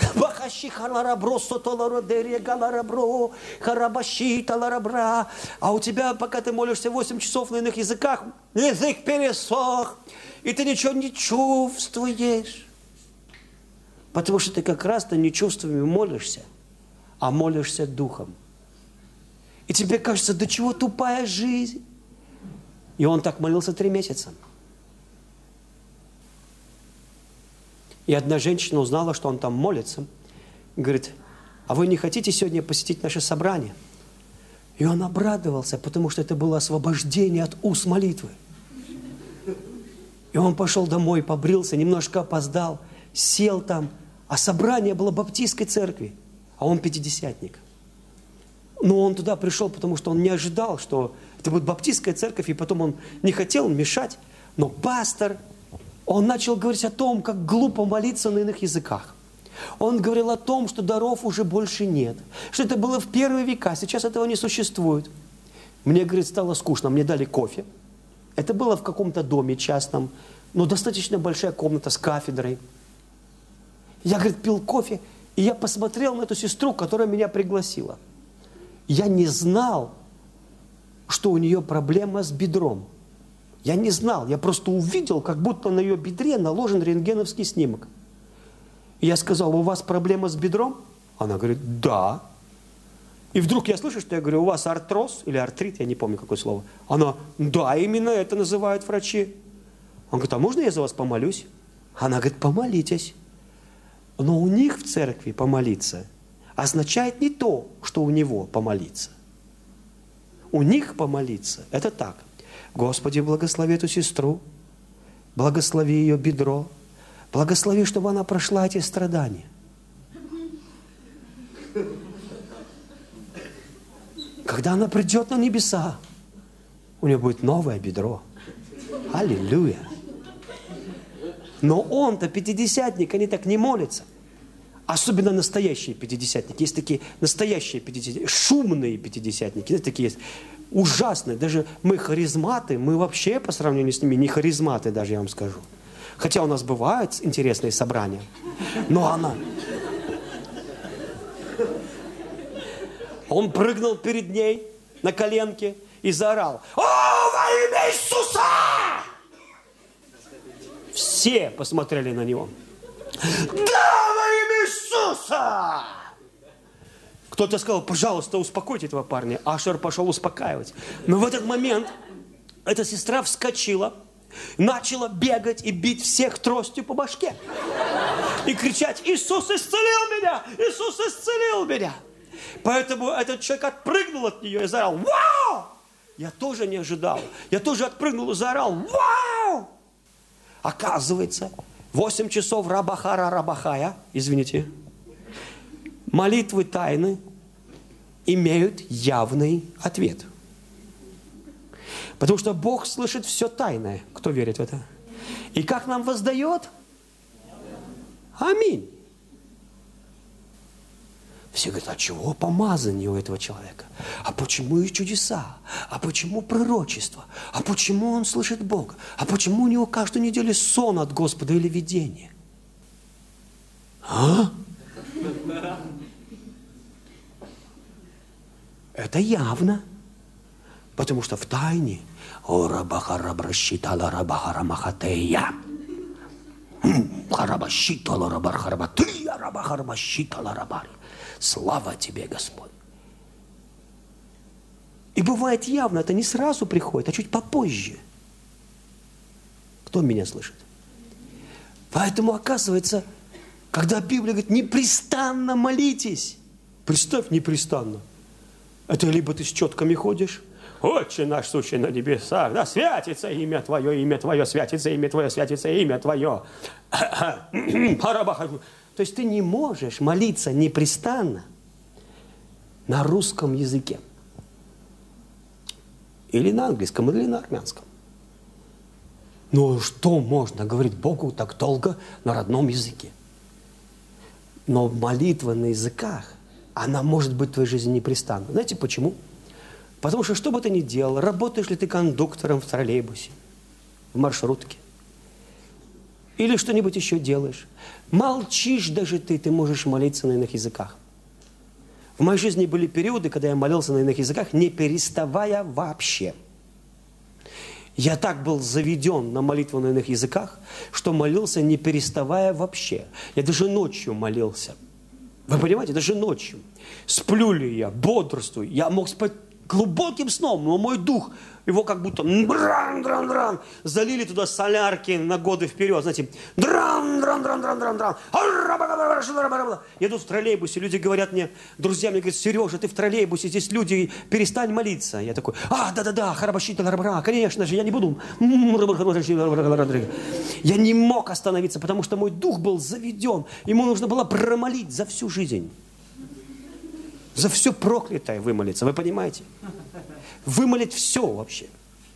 А у тебя, пока ты молишься 8 часов на иных языках, язык пересох. И ты ничего не чувствуешь. Потому что ты как раз-то не чувствами молишься, а молишься духом. И тебе кажется, да чего тупая жизнь. И он так молился 3 месяца. И одна женщина узнала, что он там молится. Говорит, а вы не хотите сегодня посетить наше собрание? И он обрадовался, потому что это было освобождение от уз молитвы. И он пошел домой, побрился, немножко опоздал, сел там. А собрание было баптистской церкви, а он пятидесятник. Но он туда пришел, потому что он не ожидал, что это будет баптистская церковь, и потом он не хотел мешать. Но пастор, он начал говорить о том, как глупо молиться на иных языках. Он говорил о том, что даров уже больше нет, что это было в первые века, сейчас этого не существует. Мне, говорит, стало скучно, мне дали кофе. Это было в каком-то доме частном, но достаточно большая комната с кафедрой. Я, говорит, пил кофе, и я посмотрел на эту сестру, которая меня пригласила. Я не знал, что у нее проблема с бедром. Я не знал, я просто увидел, как будто на ее бедре наложен рентгеновский снимок. И я сказал, у вас проблема с бедром? Она говорит, да. И вдруг я слышу, что я говорю, у вас артроз или артрит, я не помню, какое слово. Она, да, именно это называют врачи. Он говорит, а можно я за вас помолюсь? Она говорит, помолитесь. Но у них в церкви помолиться означает не то, что у него помолиться. У них помолиться – это так. Господи, благослови эту сестру, благослови ее бедро, благослови, чтобы она прошла эти страдания. Когда она придет на небеса, у нее будет новое бедро. Аллилуйя. Но он-то пятидесятник, они так не молятся. Особенно настоящие пятидесятники. Есть такие настоящие пятидесятники, шумные пятидесятники. Знаете, такие есть ужасные. Даже мы харизматы, мы вообще по сравнению с ними не харизматы, даже я вам скажу. Хотя у нас бывают интересные собрания. Но она... Он прыгнул перед ней на коленке и заорал: «О, во имя Иисуса!» Все посмотрели на него. «Да, во имя Иисуса!» Кто-то сказал: «Пожалуйста, успокойте этого парня». Ашер пошел успокаивать. Но в этот момент эта сестра вскочила, начала бегать и бить всех тростью по башке. И кричать: «Иисус исцелил меня! Иисус исцелил меня!» Поэтому этот человек отпрыгнул от нее и заорал: «Вау!» Я тоже не ожидал. Я тоже отпрыгнул и заорал: «Вау!» Оказывается, 8 часов рабахая, извините, молитвы тайны имеют явный ответ. Потому что Бог слышит все тайное. Кто верит в это? И как нам воздает? Аминь. Все говорят: а чего помазание у этого человека? А почему и чудеса? А почему пророчество? А почему он слышит Бога? А почему у него каждую неделю сон от Господа или видение? А? Это явно. Потому что в тайне слава тебе, Господь. И бывает явно, это не сразу приходит, а чуть попозже. Кто меня слышит? Поэтому, оказывается, когда Библия говорит, непрестанно молитесь. Представь, непрестанно. Это либо ты с четками ходишь, «Отче наш, сущий на небесах, да святится имя Твое, святится имя Твое, святится имя Твое». То есть ты не можешь молиться непрестанно на русском языке. Или на английском, или на армянском. Ну что можно говорить Богу так долго на родном языке? Но молитва на языках, она может быть в твоей жизни непрестанна. Знаете почему? Потому что, что бы ты ни делал, работаешь ли ты кондуктором в троллейбусе, в маршрутке, или что-нибудь еще делаешь, молчишь даже ты можешь молиться на иных языках. В моей жизни были периоды, когда я молился на иных языках, не переставая вообще. Я так был заведен на молитву на иных языках, что молился не переставая вообще. Я даже ночью молился. Вы понимаете, даже ночью. Сплю ли я, бодрствую, я мог спать глубоким сном, но мой дух, его как будто дран-дран-дран, залили туда солярки на годы вперед, знаете, дран-дран-дран-дран-дран-дран. Я иду в троллейбусе, люди говорят мне, друзья мне говорят, Сережа, ты в троллейбусе, здесь люди, перестань молиться. Я такой, да-да-да, конечно же, я не буду. Я не мог остановиться, потому что мой дух был заведен, ему нужно было промолить за всю жизнь. За все проклятое вымолиться, вы понимаете? Вымолить все вообще.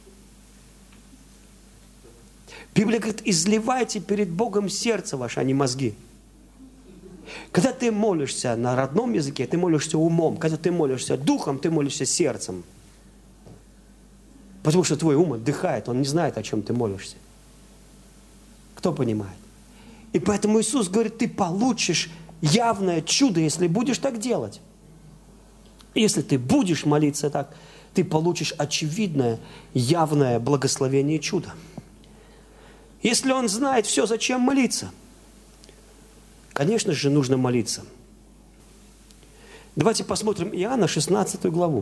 Библия говорит, изливайте перед Богом сердце ваше, а не мозги. Когда ты молишься на родном языке, ты молишься умом. Когда ты молишься духом, ты молишься сердцем. Потому что твой ум отдыхает, он не знает, о чем ты молишься. Кто понимает? И поэтому Иисус говорит, ты получишь явное чудо, если будешь так делать. Если ты будешь молиться так, ты получишь очевидное, явное благословение и чудо. Если он знает все, зачем молиться? Конечно же, нужно молиться. Давайте посмотрим Иоанна 16 главу.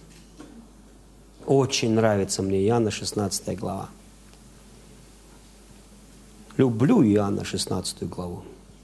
Очень нравится мне Иоанна 16 глава. Люблю Иоанна 16 главу.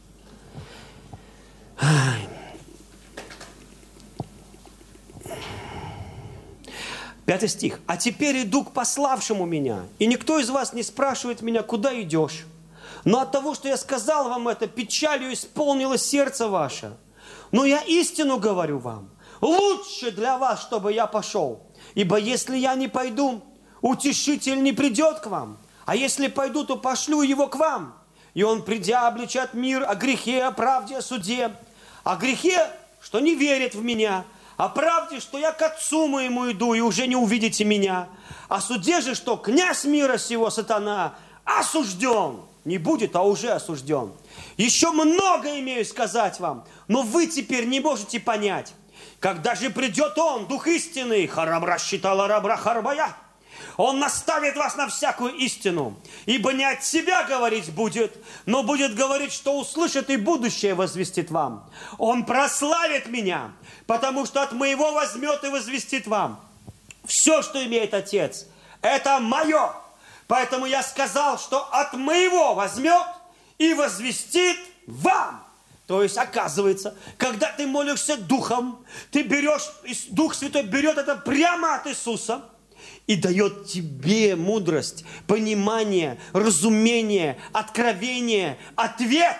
5 стих. «А теперь иду к пославшему меня, и никто из вас не спрашивает меня, куда идешь. Но от того, что я сказал вам это, печалью исполнилось сердце ваше. Но я истину говорю вам, лучше для вас, чтобы я пошел. Ибо если я не пойду, утешитель не придет к вам. А если пойду, то пошлю его к вам. И он, придя, обличат мир о грехе, о правде, о суде. О грехе, что не верит в меня. О правде, что я к Отцу моему иду, и уже не увидите меня. О суде же, что князь мира сего, сатана, осужден. Не будет, а уже осужден. Еще много имею сказать вам, но вы теперь не можете понять. Когда же придет Он, Дух истины, харабра считала рабра харбая, Он наставит вас на всякую истину, ибо не от себя говорить будет, но будет говорить, что услышит и будущее возвестит вам. Он прославит меня, потому что от моего возьмет и возвестит вам. Все, что имеет Отец, это мое. Поэтому я сказал, что от моего возьмет и возвестит вам. То есть, оказывается, когда ты молишься Духом, ты берешь, Дух Святой берет это прямо от Иисуса и дает тебе мудрость, понимание, разумение, откровение, ответ.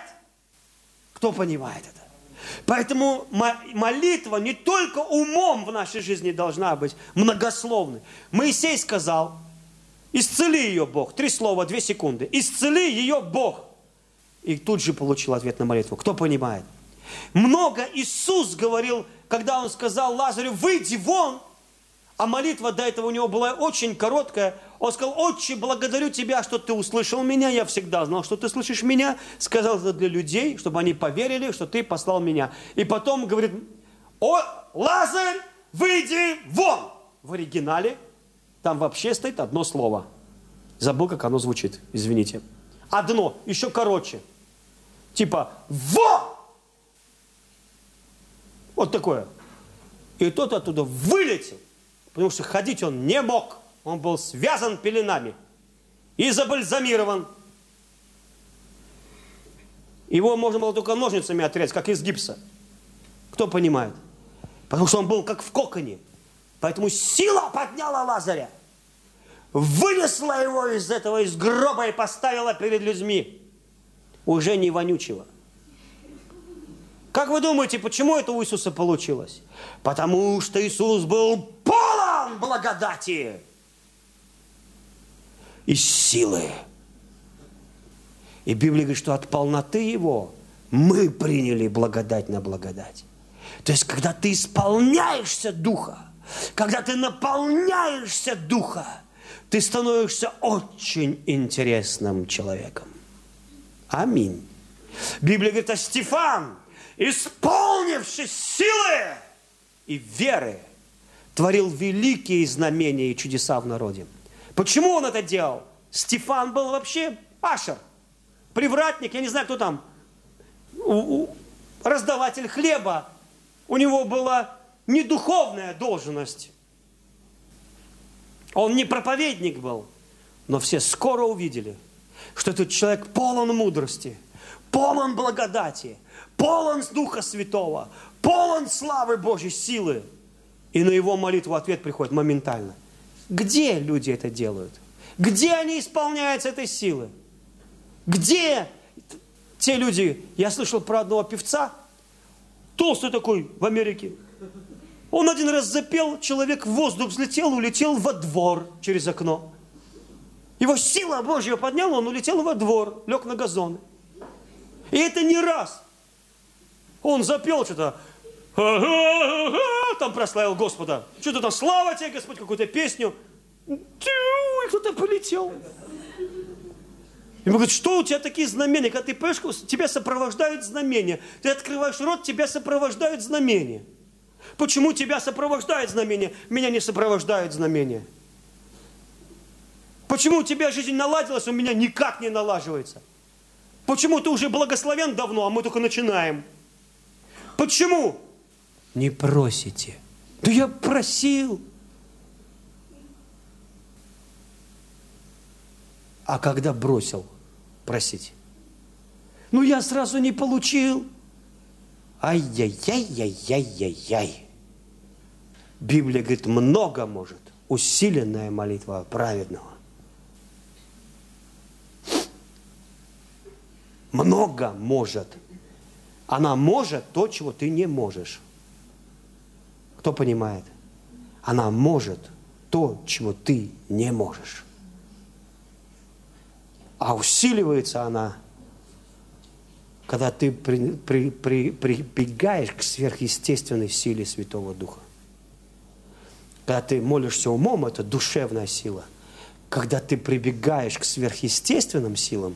Кто понимает это? Поэтому молитва не только умом в нашей жизни должна быть многословной. Моисей сказал, исцели ее, Бог. 3 слова, 2 секунды. Исцели ее, Бог. И тут же получил ответ на молитву. Кто понимает? Много Иисус говорил, когда Он сказал Лазарю, выйди вон. А молитва до этого у него была очень короткая. Он сказал, Отче, благодарю Тебя, что Ты услышал меня. Я всегда знал, что Ты слышишь меня. Сказал это для людей, чтобы они поверили, что Ты послал меня. И потом говорит, Лазарь, выйди вон. В оригинале там вообще стоит одно слово. Забыл, как оно звучит, извините. Одно, еще короче. Типа, вон! Вот такое. И тот оттуда вылетел. потому что ходить он не мог. Он был связан пеленами и забальзамирован. Его можно было только ножницами отрезать, как из гипса. Кто понимает? Потому что он был как в коконе. Поэтому сила подняла Лазаря, вынесла его из гроба и поставила перед людьми, уже не вонючего. Как вы думаете, почему это у Иисуса получилось? Потому что Иисус был полон благодати и силы. И Библия говорит, что от полноты Его мы приняли благодать на благодать. То есть, когда ты исполняешься Духа, когда ты наполняешься Духа, ты становишься очень интересным человеком. Аминь. Библия говорит, а Стефан, исполнившись силы и веры, творил великие знамения и чудеса в народе. Почему он это делал? Стефан был вообще ашер, привратник, я не знаю, кто там, раздаватель хлеба. У него была не духовная должность. Он не проповедник был. Но все скоро увидели, что этот человек полон мудрости, полон благодати, полон Духа Святого, полон славы Божьей силы. И на его молитву ответ приходит моментально. Где люди это делают? Где они исполняются этой силы? Где те люди? Я слышал про одного певца, толстый такой в Америке. Он один раз запел, человек в воздух взлетел, улетел во двор через окно. Его сила Божья подняла, он улетел во двор, лег на газон. И это не раз. Он запел что-то, там прославил Господа. Что-то там, слава тебе, Господь, какую-то песню. И кто-то полетел. Ему говорят, что у тебя такие знамения? Когда ты поешь, тебя сопровождают знамения. Ты открываешь рот, тебя сопровождают знамения. Почему тебя сопровождают знамения? Меня не сопровождают знамения. Почему у тебя жизнь наладилась, у меня никак не налаживается? Почему ты уже благословен давно, а мы только начинаем? Почему? Не просите. Да я просил. А когда бросил просить? Ну, я сразу не получил. Ай-яй-яй-яй-яй-яй-яй. Библия говорит, много может усиленная молитва праведного. Много может. Она может то, чего ты не можешь. Кто понимает? Она может то, чего ты не можешь. А усиливается она, когда ты прибегаешь к сверхъестественной силе Святого Духа. Когда ты молишься умом, это душевная сила. Когда ты прибегаешь к сверхъестественным силам,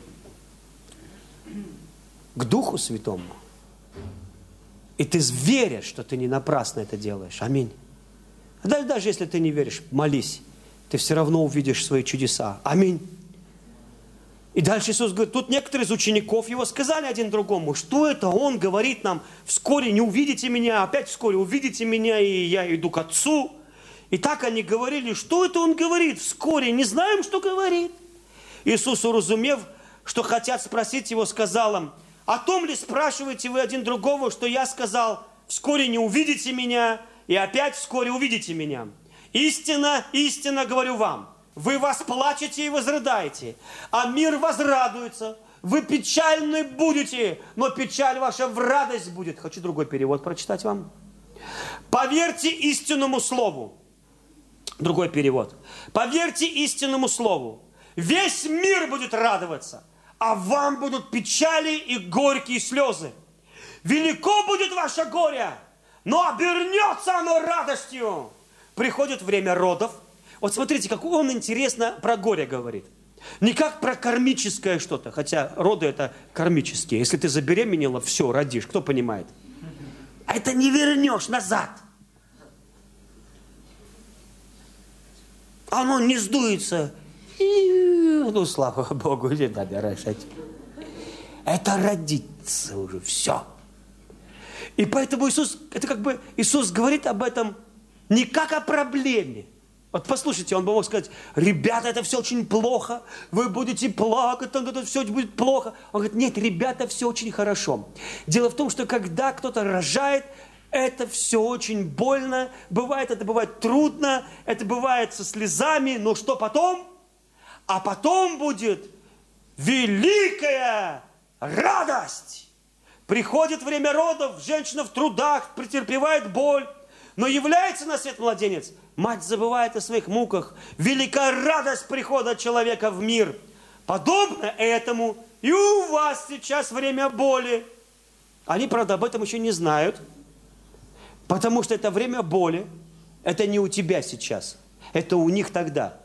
к Духу Святому, и ты веришь, что ты не напрасно это делаешь. Аминь. Даже если ты не веришь, молись. Ты все равно увидишь свои чудеса. Аминь. И дальше Иисус говорит, тут некоторые из учеников его сказали один другому, что это он говорит нам, вскоре не увидите меня, опять вскоре увидите меня, и я иду к Отцу. И так они говорили, что это он говорит вскоре, не знаем, что говорит. Иисус, уразумев, что хотят спросить его, сказал им, о том ли спрашиваете вы один другого, что я сказал, вскоре не увидите меня, и опять вскоре увидите меня. Истинно, истинно говорю вам, вы восплачете и возрыдаете, а мир возрадуется. Вы печальны будете, но печаль ваша в радость будет. Хочу другой перевод прочитать вам. Поверьте истинному слову. Другой перевод. Поверьте истинному слову. Весь мир будет радоваться, а вам будут печали и горькие слезы. Велико будет ваше горе, но обернется оно радостью. Приходит время родов. Вот смотрите, как он интересно про горе говорит. Не как про кармическое что-то, хотя роды это кармические. Если ты забеременела, все, родишь. Кто понимает? А это не вернешь назад. Оно не сдуется. Ну, слава Богу, не надо рожать. Это родится уже, все. И поэтому Иисус, это как бы Иисус говорит об этом Не как о проблеме. Вот послушайте, он бы мог сказать: ребята, это все очень плохо, вы будете плакать, это все будет плохо. Он говорит: нет, ребята, все очень хорошо. Дело в том, что когда кто-то рожает, это все очень больно, это бывает трудно, это бывает со слезами, но что потом? А потом будет великая радость. Приходит время родов, женщина в трудах, претерпевает боль, но является на свет младенец. Мать забывает о своих муках. Великая радость прихода человека в мир. Подобно этому и у вас сейчас время боли. Они, правда, об этом еще не знают, потому что это время боли, это не у тебя сейчас, это у них тогда.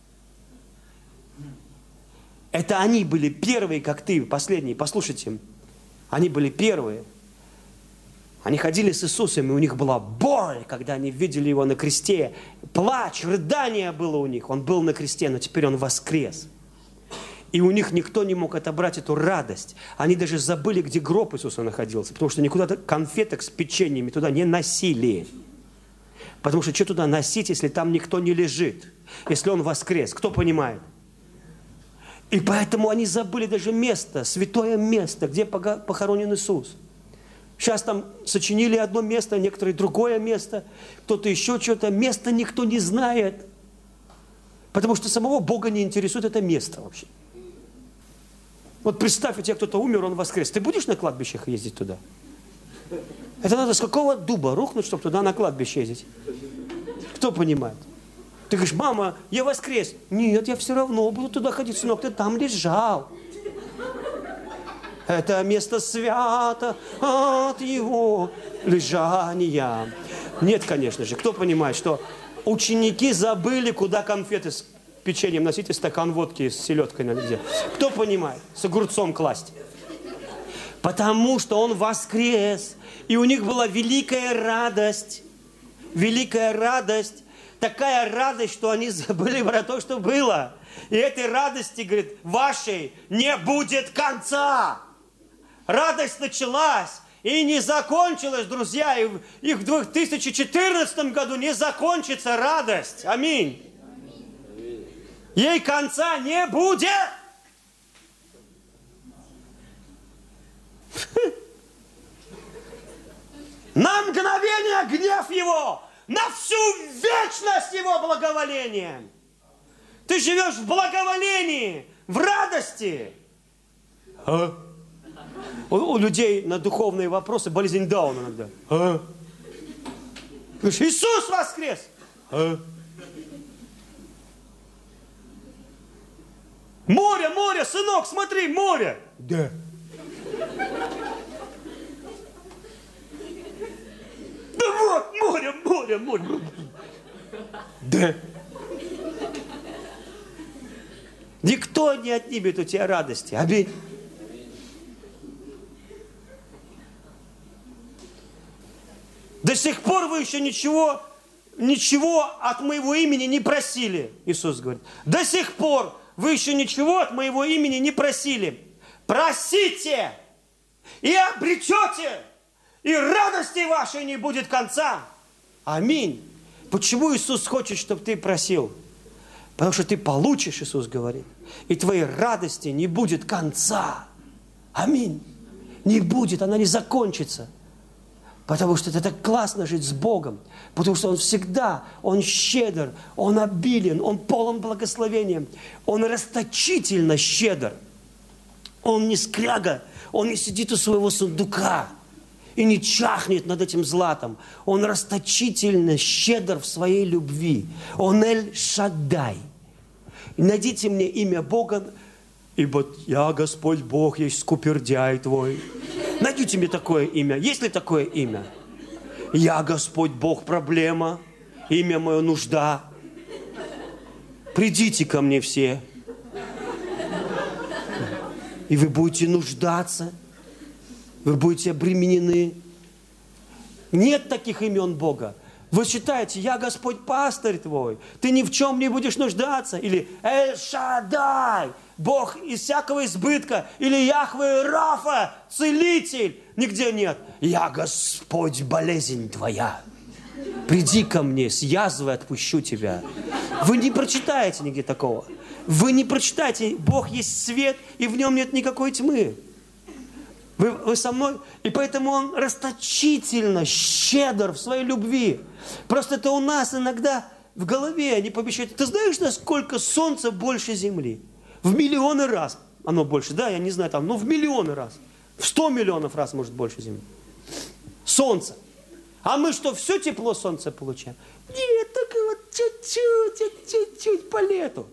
Это они были первые, как ты, последние. Послушайте, они были первые. Они ходили с Иисусом, и у них была боль, когда они видели Его на кресте. Плач, рыдание было у них. Он был на кресте, но теперь Он воскрес. И у них никто не мог отобрать эту радость. Они даже забыли, где гроб Иисуса находился, потому что никуда конфеток с печеньями туда не носили. Потому что что туда носить, если там никто не лежит? Если Он воскрес? Кто понимает? И поэтому они забыли даже место, святое место, где похоронен Иисус. Сейчас там сочинили одно место, некоторые другое место, кто-то еще что-то. Место никто не знает, потому что самого Бога не интересует это место вообще. Вот представь, у тебя кто-то умер, он воскрес. Ты будешь на кладбищах ездить туда? Это надо с какого дуба рухнуть, чтобы туда на кладбище ездить? Кто понимает? Ты говоришь: мама, я воскрес. Нет, я все равно буду туда ходить, сынок, ты там лежал. Это место свято от его лежания. Нет, конечно же. Кто понимает, что ученики забыли, куда конфеты с печеньем носить и стакан водки с селедкой нельзя? Кто понимает? С огурцом класть. Потому что Он воскрес. И у них была великая радость. Великая радость. Такая радость, что они забыли про то, что было. И этой радости, говорит, вашей не будет конца. Радость началась и не закончилась, друзья. И в 2014 году не закончится радость. Аминь. Ей конца не будет. На мгновение гнев Его, на всю вечность Его благоволения. Ты живешь в благоволении, в радости. У людей на духовные вопросы болезнь Дауна иногда. Иисус воскрес. Море, море, сынок, смотри, море. Да. Да вот, море, море, море. Да. Никто не отнимет у тебя радости. Аминь. До сих пор вы еще ничего от моего имени не просили, Иисус говорит. До сих пор вы еще ничего от моего имени не просили. Просите и обретете, и радости вашей не будет конца. Аминь. Почему Иисус хочет, чтобы ты просил? Потому что ты получишь, Иисус говорит, и твоей радости не будет конца. Аминь. Не будет, она не закончится. Потому что это так классно жить с Богом. Потому что Он всегда, Он щедр, Он обилен, Он полон благословением. Он расточительно щедр. Он не скряга, Он не сидит у своего сундука и не чахнет над этим златом. Он расточительно щедр в своей любви. Он Эль-Шаддай. Найдите мне имя Бога, ибо я, Господь Бог, есть скупердяй твой. Найдите мне такое имя. Есть ли такое имя? Я, Господь Бог, проблема. Имя мое нужда. Придите ко мне все. И вы будете нуждаться. Вы будете обременены. Нет таких имен Бога. Вы считаете, я Господь пастырь твой, ты ни в чем не будешь нуждаться. Или Эль-Шаддай, Бог из всякого избытка. Или Яхве Рафа, целитель. Нигде нет. Я Господь, болезнь твоя. Приди ко мне, с язвой отпущу тебя. Вы не прочитаете нигде такого. Вы не прочитаете, Бог есть свет, и в нем нет никакой тьмы. Вы со мной? И поэтому Он расточительно, щедр в своей любви. Просто это у нас иногда в голове не помещается. Ты знаешь, насколько солнце больше земли? В миллионы раз оно больше. Да, я не знаю, там, но в миллионы раз. В 100 миллионов раз, может, больше земли. Солнце. А мы что, все тепло солнца получаем? Нет, только вот чуть-чуть по лету.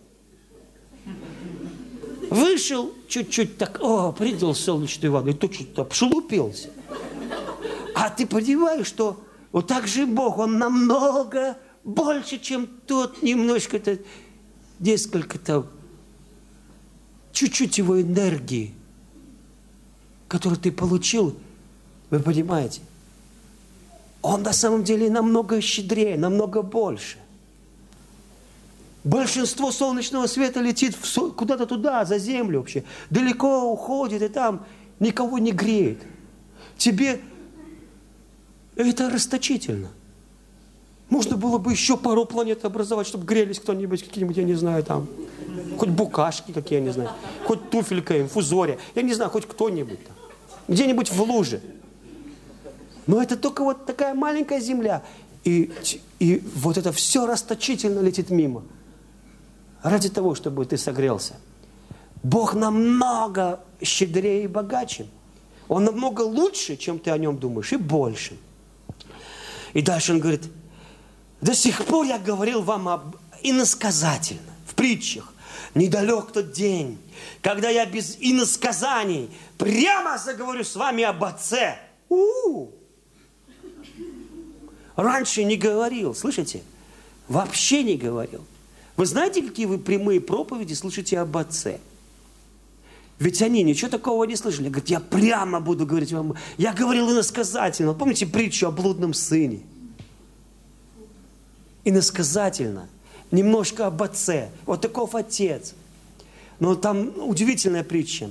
Вышел чуть-чуть так, принял солнечную ванну, и тут что-то обшелупился. А ты понимаешь, что вот так же Бог, Он намного больше, чем тот немножко-то, несколько-то, чуть-чуть его энергии, которую ты получил, вы понимаете? Он на самом деле намного щедрее, намного больше. Большинство солнечного света летит куда-то туда, за землю вообще. Далеко уходит и там никого не греет. Тебе это расточительно. Можно было бы еще пару планет образовать, чтобы грелись кто-нибудь, какие-нибудь, я не знаю, там. Хоть букашки какие, я не знаю. Хоть туфелька, инфузория. Я не знаю, хоть кто-нибудь там. Где-нибудь в луже. Но это только вот такая маленькая земля. И вот это все расточительно летит мимо. Ради того, чтобы ты согрелся. Бог намного щедрее и богаче. Он намного лучше, чем ты о нем думаешь, и больше. И дальше он говорит, до сих пор я говорил вам иносказательно, в притчах. Недалек тот день, когда я без иносказаний прямо заговорю с вами об Отце. Раньше не говорил, слышите? Вообще не говорил. Вы знаете, какие вы прямые проповеди слышите об Отце? Ведь они ничего такого не слышали. Говорят, я прямо буду говорить вам. Я говорил иносказательно. Помните притчу о блудном сыне? Иносказательно. Немножко об Отце. Вот таков Отец. Но там удивительная притча.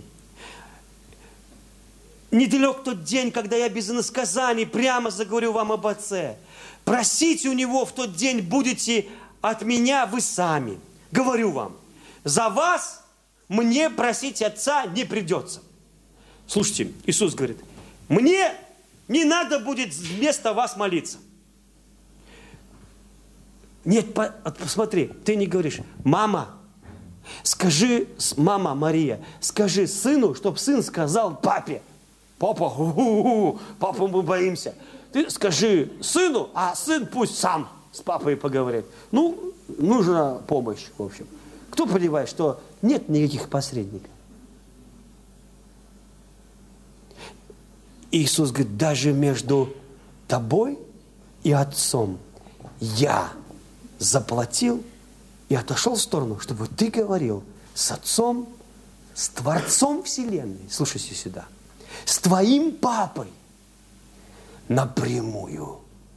Недалек тот день, когда я без иносказаний прямо заговорю вам об Отце. Просите у Него в тот день будете от меня вы сами. Говорю вам, за вас мне просить Отца не придется. Слушайте, Иисус говорит, мне не надо будет вместо вас молиться. Нет, посмотри, ты не говоришь, мама, скажи, мама Мария, скажи сыну, чтобы сын сказал папе. Папа, папу мы боимся. Ты скажи сыну, а сын пусть сам с папой поговорит. Ну, нужна помощь, в общем. Кто понимает, что нет никаких посредников? Иисус говорит, даже между тобой и Отцом я заплатил и отошел в сторону, чтобы ты говорил с Отцом, с Творцом Вселенной. Слушайте сюда. С твоим папой напрямую.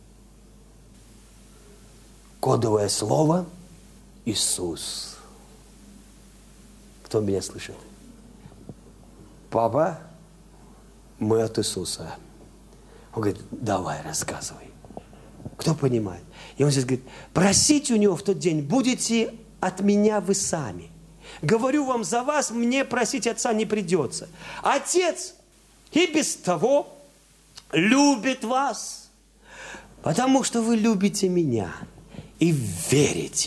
Кодовое слово Иисус. Кто меня слышит? Папа, мы от Иисуса. Он говорит, давай, рассказывай. Кто понимает? И он здесь говорит, просите у него в тот день, будете от меня вы сами. Говорю вам, за вас мне просить Отца не придется. Отец и без того любит вас, потому что вы любите меня и верите.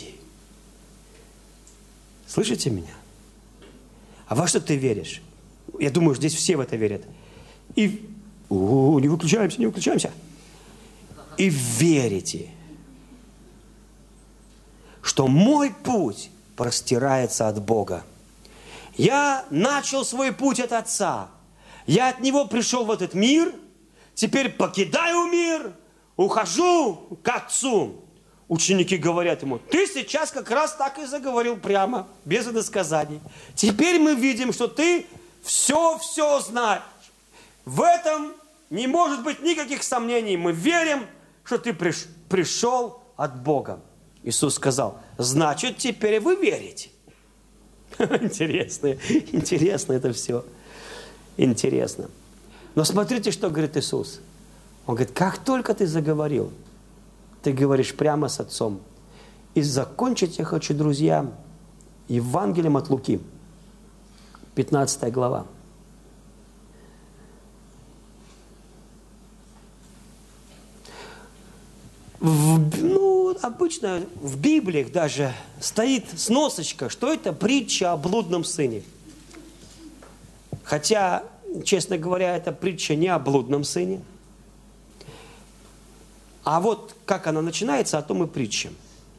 Слышите меня? А во что ты веришь? Я думаю, здесь все в это верят. И не выключаемся, не выключаемся. И верите, что мой путь простирается от Бога. Я начал свой путь от Отца. Я от Него пришел в этот мир, теперь покидаю мир, ухожу к Отцу. Ученики говорят ему, ты сейчас как раз так и заговорил прямо, без иносказаний. Теперь мы видим, что ты все знаешь. В этом не может быть никаких сомнений. Мы верим, что ты пришел от Бога. Иисус сказал, значит, теперь вы верите. Интересно это все. Интересно. Но смотрите, что говорит Иисус. Он говорит, как только ты заговорил, Ты говоришь прямо с Отцом. И закончить я хочу, друзья, Евангелием от Луки, 15 глава. Обычно в Библиях даже стоит сносочка, что это притча о блудном сыне. Хотя, честно говоря, это притча не о блудном сыне. А вот как она начинается, о том и притча.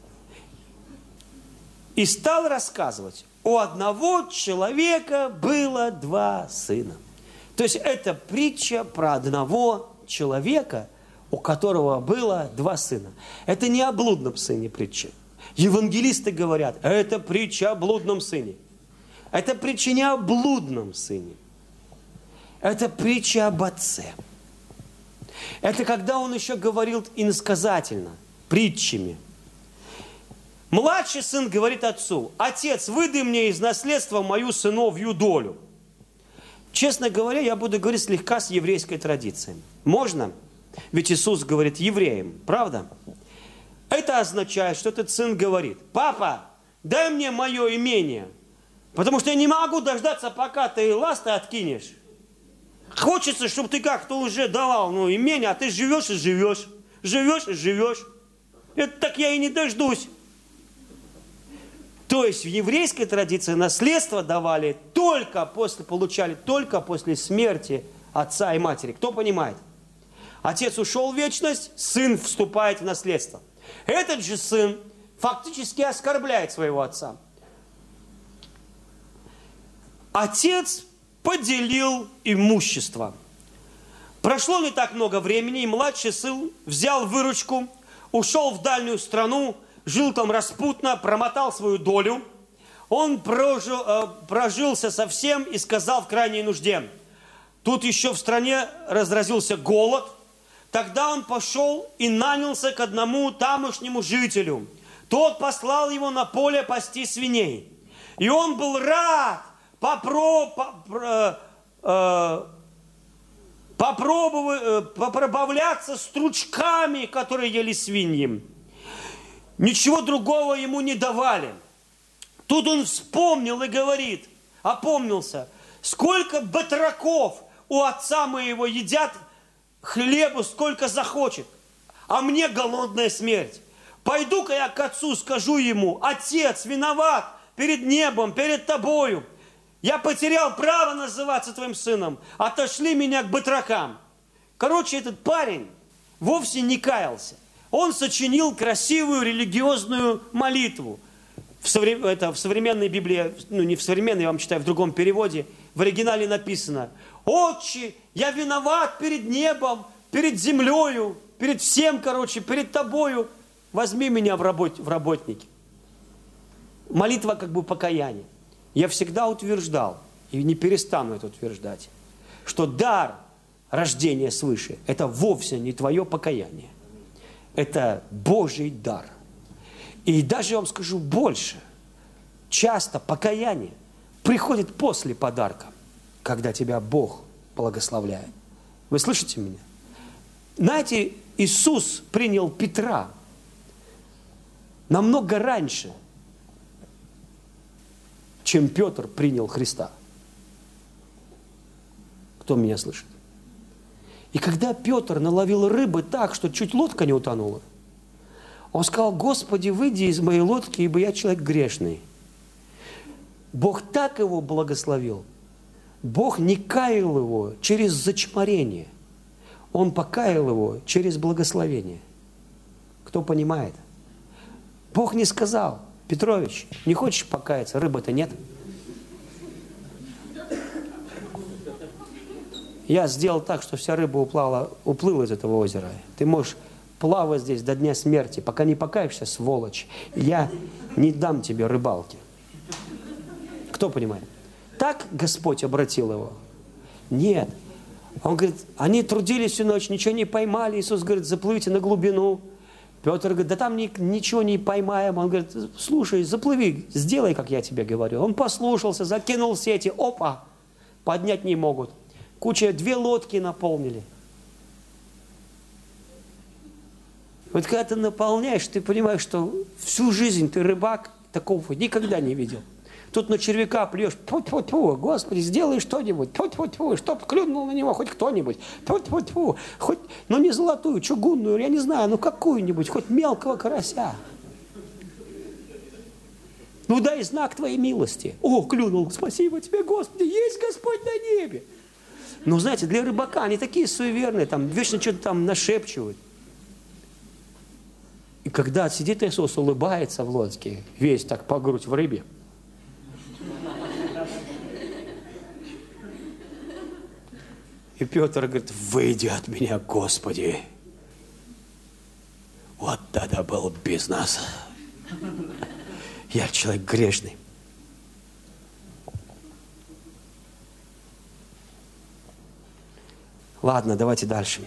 И стал рассказывать, у одного человека было 2 сына. То есть это притча про одного человека, у которого было 2 сына. Это не о блудном сыне притча. Евангелисты говорят, это притча о блудном сыне. Это притча не о блудном сыне. Это притча об отце. Это когда он еще говорил иносказательно, притчами. Младший сын говорит отцу: отец, выдай мне из наследства мою сыновью долю. Честно говоря, я буду говорить слегка с еврейской традицией. Можно? Ведь Иисус говорит евреям, правда? Это означает, что этот сын говорит: папа, дай мне мое имение, потому что я не могу дождаться, пока ты ласты откинешь. Хочется, чтобы ты как-то уже давал имение, а ты живешь и живешь, живешь и живешь. Это так я и не дождусь. То есть в еврейской традиции наследство давали получали только после смерти отца и матери. Кто понимает? Отец ушел в вечность, сын вступает в наследство. Этот же сын фактически оскорбляет своего отца. Отец поделил имущество. Прошло не так много времени, и младший сын взял выручку, ушел в дальнюю страну, жил там распутно, промотал свою долю. Он прожился совсем и сказал в крайней нужде. Тут еще в стране разразился голод. Тогда он пошел и нанялся к одному тамошнему жителю. Тот послал его на поле пасти свиней. И он был рад попробовляться стручками, которые ели свиньи. Ничего другого ему не давали. Тут он вспомнил и говорит, опомнился: сколько батраков у отца моего едят хлебу, сколько захочет, а мне голодная смерть. Пойду-ка я к отцу, скажу ему: отец, виноват перед небом, перед тобою. Я потерял право называться твоим сыном. Отошли меня к батракам. Короче, этот парень вовсе не каялся. Он сочинил красивую религиозную молитву. Это в современной Библии, не в современной, я вам читаю в другом переводе, в оригинале написано: «Отче, я виноват перед небом, перед землею, перед всем, перед тобою. Возьми меня в работники». Молитва как бы покаяния. Я всегда утверждал, и не перестану это утверждать, что дар рождения свыше – это вовсе не твое покаяние. Это Божий дар. И даже я вам скажу больше. Часто покаяние приходит после подарка, когда тебя Бог благословляет. Вы слышите меня? Знаете, Иисус принял Петра намного раньше, чем Петр принял Христа. Кто меня слышит? И когда Петр наловил рыбы так, что чуть лодка не утонула, он сказал: Господи, выйди из моей лодки, ибо я человек грешный. Бог так его благословил. Бог не каял его через зачморение. Он покаял его через благословение. Кто понимает? Бог не сказал: Петрович, не хочешь покаяться? Рыбы-то нет. Я сделал так, что вся рыба уплыла из этого озера. Ты можешь плавать здесь до дня смерти, пока не покаешься, сволочь. Я не дам тебе рыбалки. Кто понимает? Так Господь обратил его? Нет. Он говорит, они трудились всю ночь, ничего не поймали. Иисус говорит, заплывите на глубину. Петр говорит, да там ничего не поймаем. Он говорит, слушай, заплыви, сделай, как я тебе говорю. Он послушался, закинул сети, опа, поднять не могут. Две лодки наполнили. Вот когда ты наполняешь, ты понимаешь, что всю жизнь ты рыбак, такого никогда не видел. Тут на червяка плюешь, тьфу-тьфу-тьфу, Господи, сделай что-нибудь, тьфу-тьфу-тьфу, чтоб клюнул на него хоть кто-нибудь, тьфу-тьфу-тьфу, хоть, ну не золотую, чугунную, я не знаю, ну какую-нибудь, хоть мелкого карася. Ну дай знак твоей милости. О, клюнул, спасибо тебе, Господи, есть Господь на небе. Ну, знаете, для рыбака они такие суеверные, там вечно что-то там нашепчивают. И когда сидит Иисус, улыбается в лодке, весь так по грудь в рыбе. И Петр говорит, выйди от меня, Господи. Вот это был бизнес. Я человек грешный. Ладно, давайте дальше.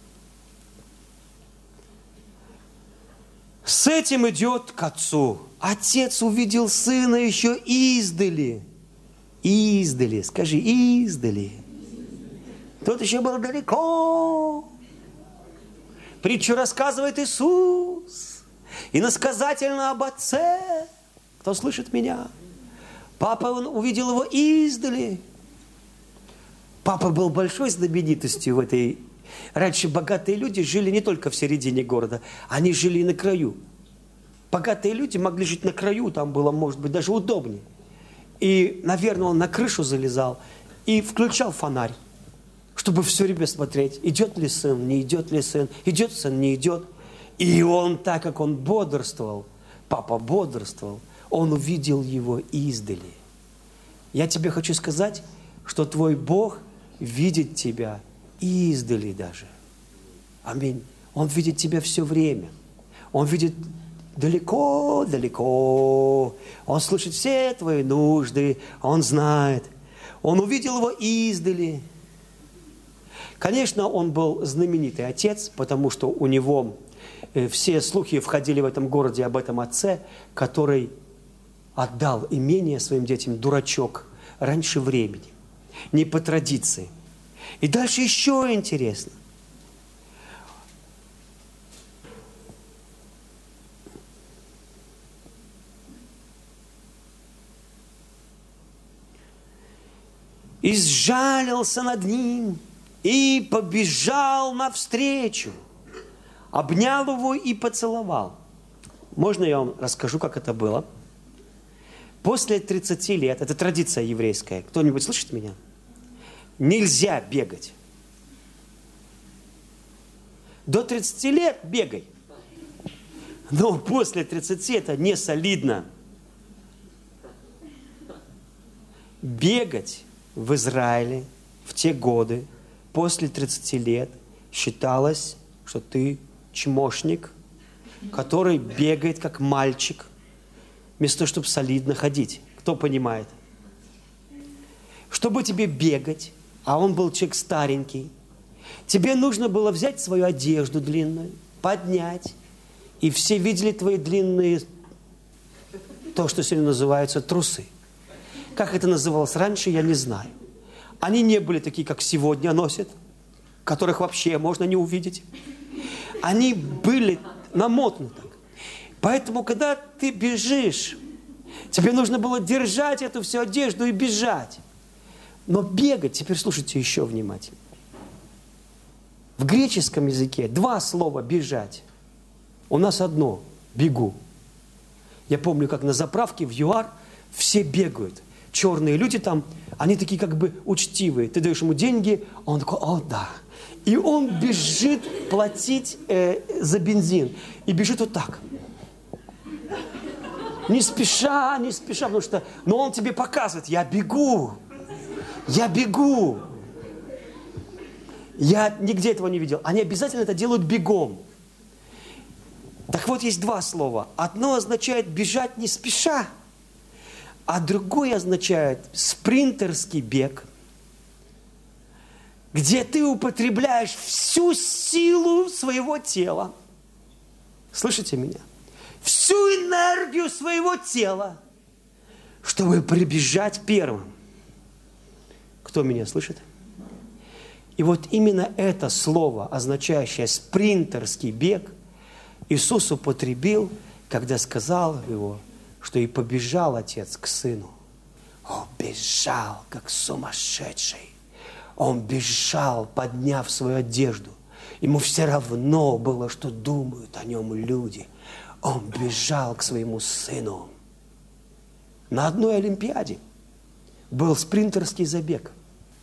С этим идет к отцу. Отец увидел сына еще издали. Издали, скажи, издали. Тот еще был далеко. Притчу рассказывает Иисус. Иносказательно об отце. Кто слышит меня? Папа, он увидел его издали. Папа был большой знаменитостью в этой... Раньше богатые люди жили не только в середине города, они жили и на краю. Богатые люди могли жить на краю, там было, может быть, даже удобнее. И, наверное, он на крышу залезал и включал фонарь, чтобы все время смотреть, идет ли сын, не идет ли сын, идет сын, не идет. И он, так как он бодрствовал, папа бодрствовал, он увидел его издали. Я тебе хочу сказать, что твой Бог видит тебя издали даже. Аминь. Он видит тебя все время. Он видит далеко-далеко. Он слышит все твои нужды. Он знает. Он увидел его издали. Конечно, он был знаменитый отец, потому что у него все слухи входили в этом городе об этом отце, который отдал имение своим детям, дурачок, раньше времени, не по традиции. И дальше еще интересно. И сжалился над ним, и побежал навстречу, обнял его и поцеловал. Можно я вам расскажу, как это было? После 30 лет, это традиция еврейская, кто-нибудь слышит меня? Нельзя бегать. До 30 лет бегай. Но после 30 это не солидно. Бегать в Израиле в те годы, после 30 лет, считалось, что ты чмошник, который бегает как мальчик, вместо того, чтобы солидно ходить. Кто понимает? Чтобы тебе бегать, а он был человек старенький, тебе нужно было взять свою одежду длинную, поднять, и все видели твои длинные, то, что сегодня называются трусы. Как это называлось раньше, я не знаю. Они не были такие, как сегодня носят, которых вообще можно не увидеть. Они были намотаны так. Поэтому, когда ты бежишь, тебе нужно было держать эту всю одежду и бежать. Но бегать, теперь слушайте еще внимательно. В греческом языке два слова «бежать». У нас одно «бегу». Я помню, как на заправке в ЮАР все бегают. Черные люди там, они такие как бы учтивые. Ты даешь ему деньги, он такой, о, да. И он бежит платить за бензин. И бежит вот так. Не спеша, потому что... Но он тебе показывает, я бегу. Я бегу. Я нигде этого не видел. Они обязательно это делают бегом. Так вот, есть два слова. Одно означает бежать не спеша, а другое означает спринтерский бег, где ты употребляешь всю силу своего тела. Слышите меня? Всю энергию своего тела, чтобы прибежать первым. Кто меня слышит? И вот именно это слово, означающее спринтерский бег, Иисус употребил, когда сказал его, что и побежал отец к сыну. Он бежал, как сумасшедший. Он бежал, подняв свою одежду. Ему все равно было, что думают о нем люди. Он бежал к своему сыну. На одной Олимпиаде был спринтерский забег.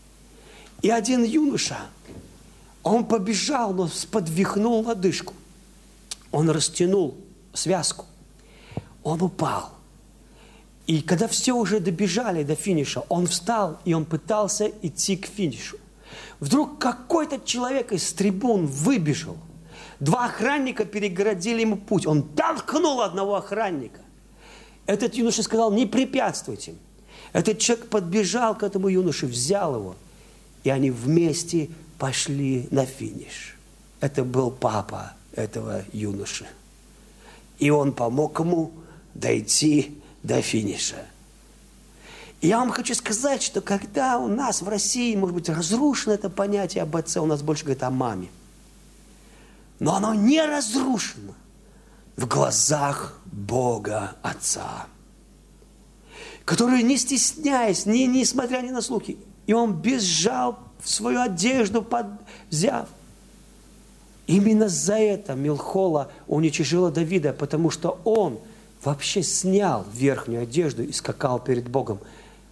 И один юноша, он побежал, но подвихнул лодыжку. Он растянул связку. Он упал. И когда все уже добежали до финиша, он встал, и он пытался идти к финишу. Вдруг какой-то человек из трибун выбежал. 2 охранника перегородили ему путь. Он толкнул одного охранника. Этот юноша сказал: не препятствуйте. Этот человек подбежал к этому юноше, взял его. И они вместе пошли на финиш. Это был папа этого юноши. И он помог ему дойти до финиша. И я вам хочу сказать, что когда у нас в России, может быть, разрушено это понятие об отце, у нас больше говорят о маме. Но оно не разрушено в глазах Бога Отца, который, не стесняясь, несмотря ни на слухи, и он бежал в свою одежду, взяв. Именно за это Милхола уничижила Давида, потому что он вообще снял верхнюю одежду и скакал перед Богом,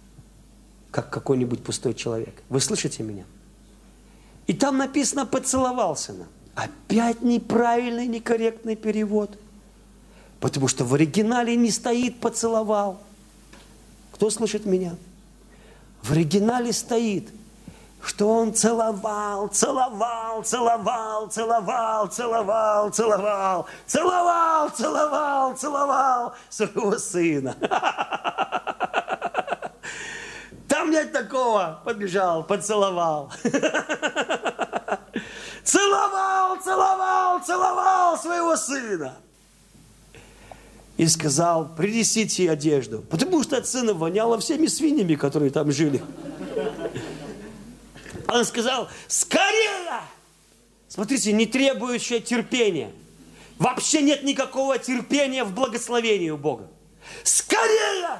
как какой-нибудь пустой человек. Вы слышите меня? И там написано «поцеловал сына». Опять неправильный, некорректный перевод. Потому что в оригинале не стоит «поцеловал». Кто слышит меня? В оригинале стоит, что он целовал, целовал, целовал, целовал, целовал, целовал, целовал, целовал, целовал своего сына. Там нет такого. Подбежал, поцеловал. Целовал, целовал, целовал своего сына. И сказал: принесите одежду. Потому что от сына воняло всеми свиньями, которые там жили. Он сказал: скорее! Смотрите, не требующее терпения. Вообще нет никакого терпения в благословении у Бога. Скорее!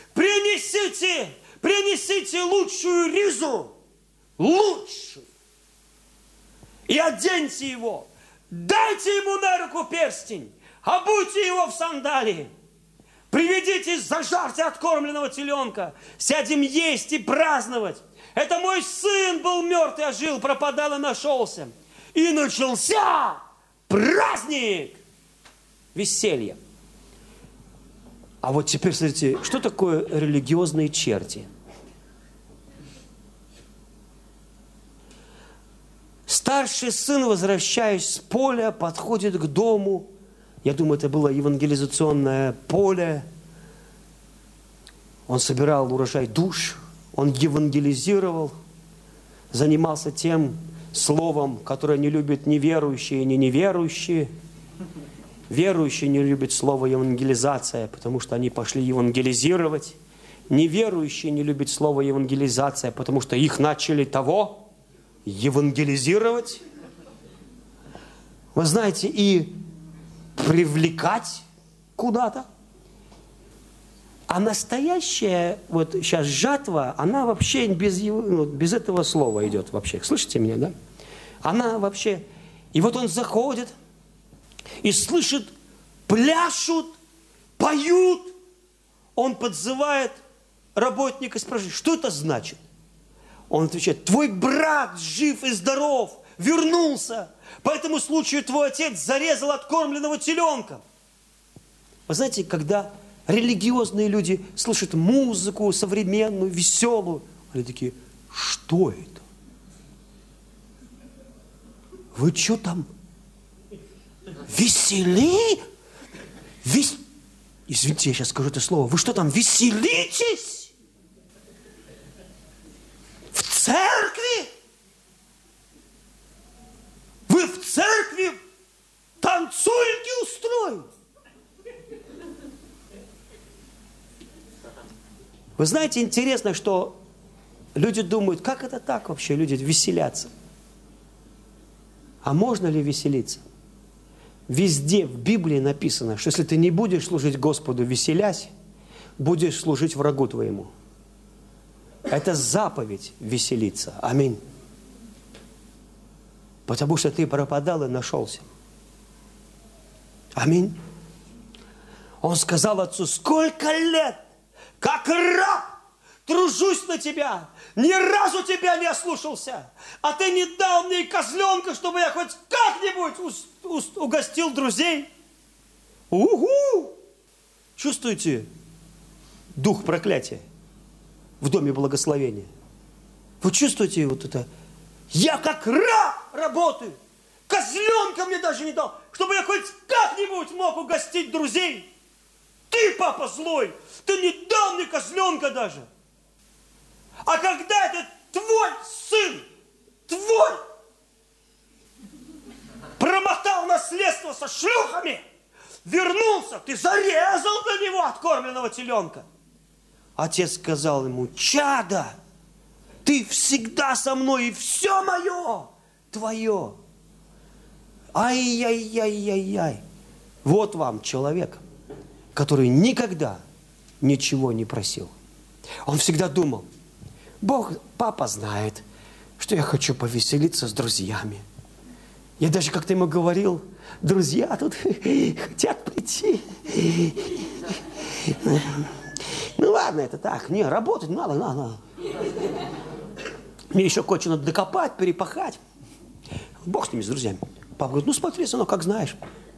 Принесите лучшую ризу. Лучшую. И оденьте его. Дайте ему на руку перстень. Обуйте его в сандалии. Приведите, зажарьте откормленного теленка. Сядем есть и праздновать. Это мой сын был мертв и ожил, пропадал и нашелся. И начался праздник. Веселье. А вот теперь смотрите, что такое религиозные черти? Старший сын, возвращаясь с поля, подходит к дому. Я думаю, это было евангелизационное поле. Он собирал урожай душ, он евангелизировал, занимался тем словом, которое не любят ни верующие, ни неверующие. Верующие не любят слово евангелизация, потому что они пошли евангелизировать. Неверующие не любят слово евангелизация, потому что их начали евангелизировать. Вы знаете, и привлекать куда-то. А настоящая, вот сейчас жатва, она вообще без этого слова идет вообще. Слышите меня, да? Она вообще... И вот он заходит и слышит, пляшут, поют. Он подзывает работника и спрашивает: что это значит? Он отвечает: твой брат жив и здоров, вернулся. По этому случаю твой отец зарезал откормленного теленка. Вы знаете, когда религиозные люди слышат музыку современную, веселую, они такие: что это? Вы что там? Извините, я сейчас скажу это слово. Вы что там, веселитесь? В церкви? Вы в церкви танцульки устроили? Вы знаете, интересно, что люди думают, как это так вообще, люди веселятся. А можно ли веселиться? Везде в Библии написано, что если ты не будешь служить Господу веселясь, будешь служить врагу твоему. Это заповедь веселиться. Аминь. Потому что ты пропадал и нашелся. Аминь. Он сказал отцу: сколько лет, как раб, тружусь на тебя, ни разу тебя не ослушался, а ты не дал мне и козленка, чтобы я хоть как-нибудь угостил друзей. Угу! Чувствуете дух проклятия в доме благословения? Вы чувствуете вот это? Я как раб работаю, козленка мне даже не дал, чтобы я хоть как-нибудь мог угостить друзей. Ты, папа, злой, ты не дал мне козленка даже. А когда этот твой сын, твой, промотал наследство со шлюхами, вернулся, ты зарезал для него откормленного теленка. Отец сказал ему: чадо, ты всегда со мной, и все мое твое. Ай-яй-яй-яй-яй. Вот вам человек, который никогда ничего не просил. Он всегда думал: Бог, папа знает, что я хочу повеселиться с друзьями. Я даже как-то ему говорил: друзья тут хотят прийти. Ну ладно, это так, не, работать надо. Мне еще кое-что надо докопать, перепахать. Бог с ними, с друзьями. Папа говорит: ну смотри, сынок, как знаешь.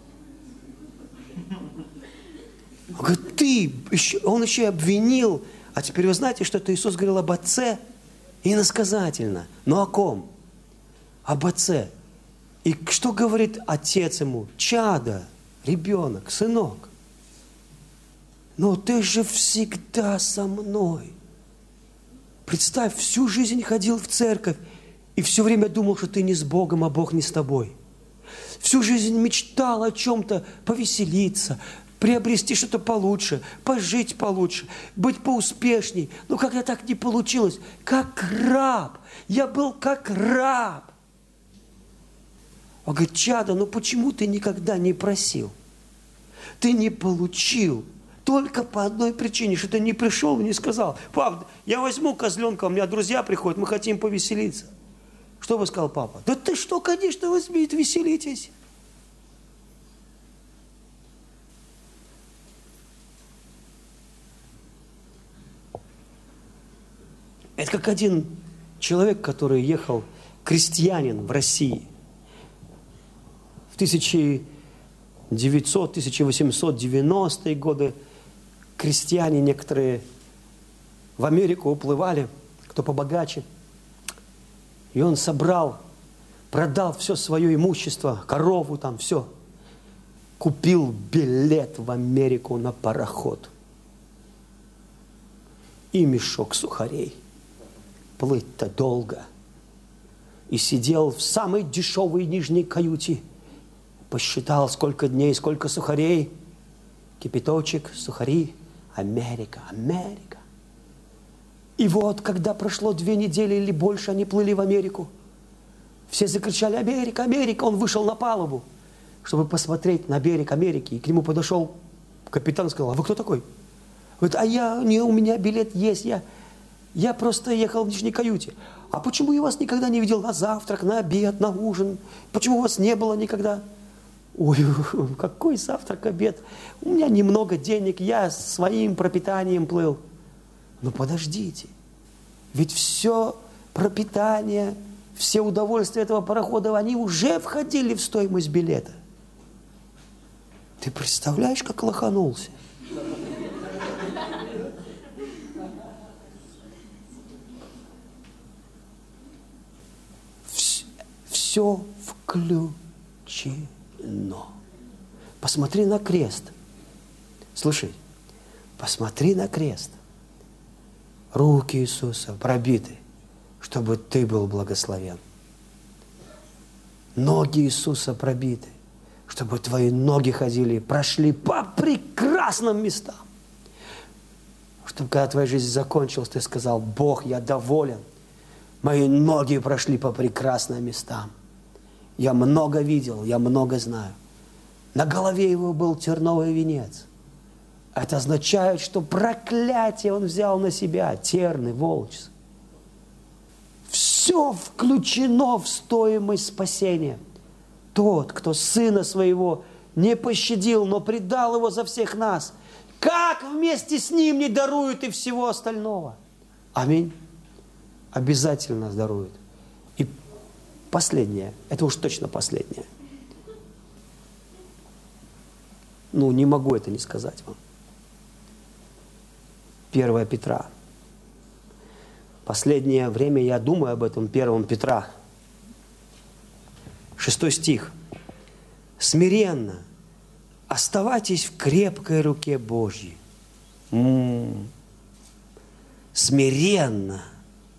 Он говорит: он еще и обвинил. А теперь вы знаете, что это Иисус говорил об Отце иносказательно. Но о ком? Об Отце. И что говорит Отец ему? Чадо, ребенок, сынок. Но ты же всегда со мной. Представь, всю жизнь ходил в церковь и все время думал, что ты не с Богом, а Бог не с тобой. Всю жизнь мечтал о чем-то повеселиться, приобрести что-то получше, пожить получше, быть поуспешней. Но как-то так не получилось. Как раб. Я был как раб. Он говорит: чадо, ну почему ты никогда не просил? Ты не получил. Только по одной причине, что ты не пришел и не сказал: пап, я возьму козленка, у меня друзья приходят, мы хотим повеселиться. Что бы сказал папа? Да ты что, конечно, возьмите, веселитесь. Это как один человек, который ехал, крестьянин в России в 1900-1890-е годы. Крестьяне некоторые в Америку уплывали, кто побогаче. И он продал все свое имущество, корову там, все. Купил билет в Америку на пароход. И мешок сухарей. Плыть-то долго. И сидел в самой дешевой нижней каюте. Посчитал, сколько дней, сколько сухарей. Кипяточек, сухари. Америка. И вот, когда прошло 2 недели или больше, они плыли в Америку. Все закричали: Америка, Америка! Он вышел на палубу, чтобы посмотреть на берег Америки. И к нему подошел капитан и сказал: а вы кто такой? Говорит: у меня билет есть, я просто ехал в нижней каюте. А почему я вас никогда не видел на завтрак, на обед, на ужин? Почему вас не было никогда? Ой, какой завтрак, обед? У меня немного денег, я своим пропитанием плыл. Но подождите, ведь все пропитание, все удовольствия этого парохода, они уже входили в стоимость билета. Ты представляешь, как лоханулся? Все включено. Посмотри на крест. Слушай, посмотри на крест. Руки Иисуса пробиты, чтобы ты был благословен. Ноги Иисуса пробиты, чтобы твои ноги ходили, прошли по прекрасным местам. Чтобы когда твоя жизнь закончилась, ты сказал: Бог, я доволен. Мои ноги прошли по прекрасным местам. Я много видел, я много знаю. На голове его был терновый венец. Это означает, что проклятие он взял на себя, терны, волчьи. Все включено в стоимость спасения. Тот, кто Сына Своего не пощадил, но предал Его за всех нас, как вместе с Ним не дарует и всего остального? Аминь. Обязательно дарует. И последнее, это уж точно последнее. Не могу это не сказать вам. 1 Петра. Последнее время я думаю об этом, 1 Петра. 6 стих. Смиренно оставайтесь в крепкой руке Божьей. Смиренно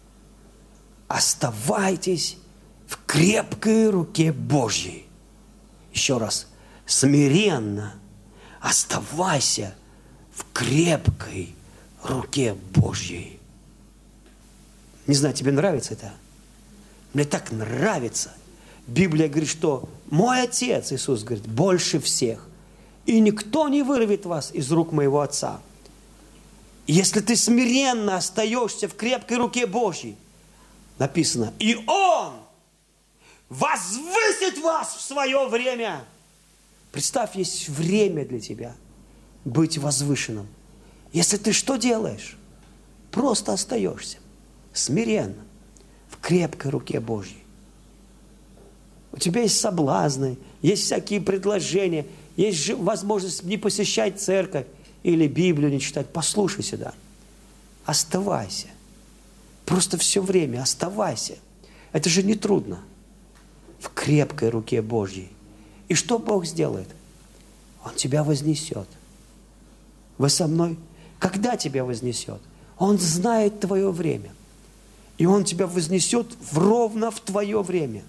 оставайтесь в крепкой руке Божьей. Еще раз. Смиренно оставайся в крепкой руке Божьей. Не знаю, тебе нравится это? Мне так нравится. Библия говорит, что мой Отец, Иисус говорит, больше всех. И никто не вырвет вас из рук моего Отца. Если ты смиренно остаешься в крепкой руке Божьей, написано, и Он возвысит вас в свое время. Представь, есть время для тебя быть возвышенным. Если ты что делаешь? Просто остаешься смиренно в крепкой руке Божьей. У тебя есть соблазны, есть всякие предложения, есть возможность не посещать церковь или Библию не читать. Послушай сюда. Оставайся. Просто все время оставайся. Это же не трудно. В крепкой руке Божьей. И что Бог сделает? Он тебя вознесет. Вы со мной? Когда тебя вознесет? Он знает твое время. И Он тебя вознесет ровно в твое время.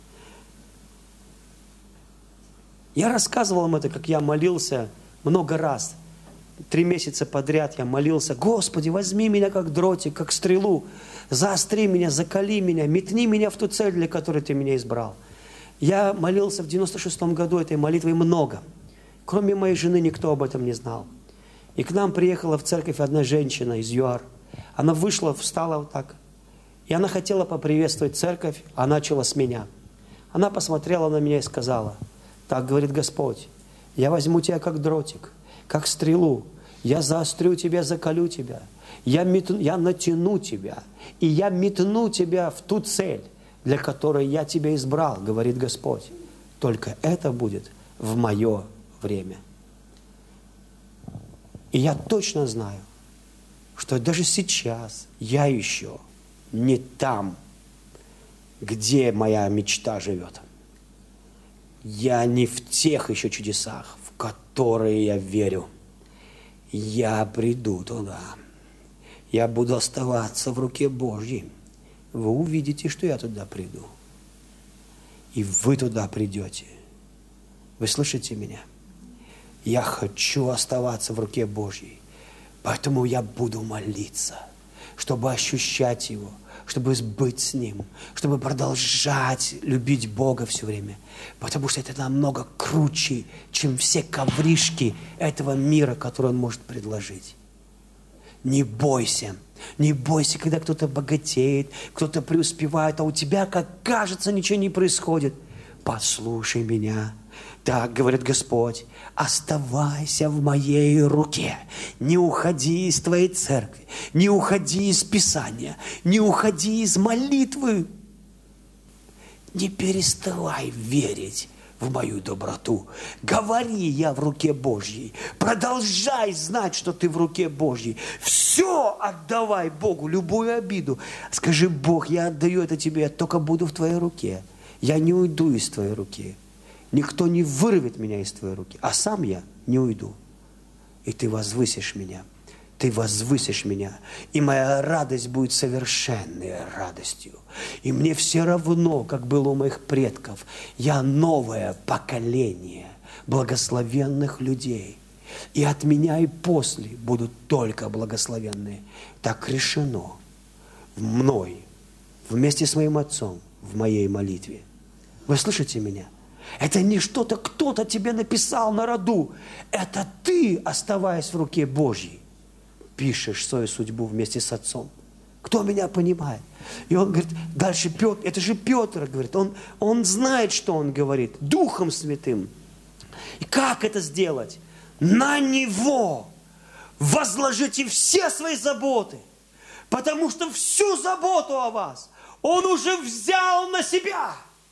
Я рассказывал вам это, как я молился много раз. 3 месяца подряд я молился. Господи, возьми меня как дротик, как стрелу. Заостри меня, закали меня, метни меня в ту цель, для которой Ты меня избрал. Я молился в 96-м году этой молитвой много. Кроме моей жены никто об этом не знал. И к нам приехала в церковь одна женщина из ЮАР. Она вышла, встала вот так. И она хотела поприветствовать церковь, а начала с меня. Она посмотрела на меня и сказала, так говорит Господь, я возьму тебя как дротик, как стрелу, я заострю тебя, закалю тебя, я натяну тебя, и я метну тебя в ту цель, для которой я тебя избрал, говорит Господь. Только это будет в мое время. И я точно знаю, что даже сейчас я еще не там, где моя мечта живет. Я не в тех еще чудесах, в которые я верю. Я приду туда. Я буду оставаться в руке Божьей. Вы увидите, что я туда приду. И вы туда придете. Вы слышите меня? Я хочу оставаться в руке Божьей. Поэтому я буду молиться, чтобы ощущать Его, чтобы быть с Ним, чтобы продолжать любить Бога все время. Потому что это намного круче, чем все ковришки этого мира, которые Он может предложить. Не бойся. Не бойся, когда кто-то богатеет, кто-то преуспевает, а у тебя, как кажется, ничего не происходит. Послушай меня. Так говорит Господь, оставайся в моей руке, не уходи из твоей церкви, не уходи из Писания, не уходи из молитвы. Не переставай верить в мою доброту. Говори, я в руке Божьей. Продолжай знать, что ты в руке Божьей. Все отдавай Богу, любую обиду. Скажи, Бог, я отдаю это тебе, я только буду в твоей руке. Я не уйду из твоей руки. Никто не вырвет меня из твоей руки, а сам я не уйду. И ты возвысишь меня. Ты возвысишь меня. И моя радость будет совершенной радостью. И мне все равно, как было у моих предков, я новое поколение благословенных людей. И от меня и после будут только благословенные. Так решено мной, вместе с моим отцом, в моей молитве. Вы слышите меня? Это не что-то кто-то тебе написал на роду. Это ты, оставаясь в руке Божьей, пишешь свою судьбу вместе с Отцом. Кто меня понимает? И он говорит, дальше Петр, это же Петр, говорит, он знает, что он говорит, Духом Святым. И как это сделать? На Него возложите все свои заботы, потому что всю заботу о вас Он уже взял на себя.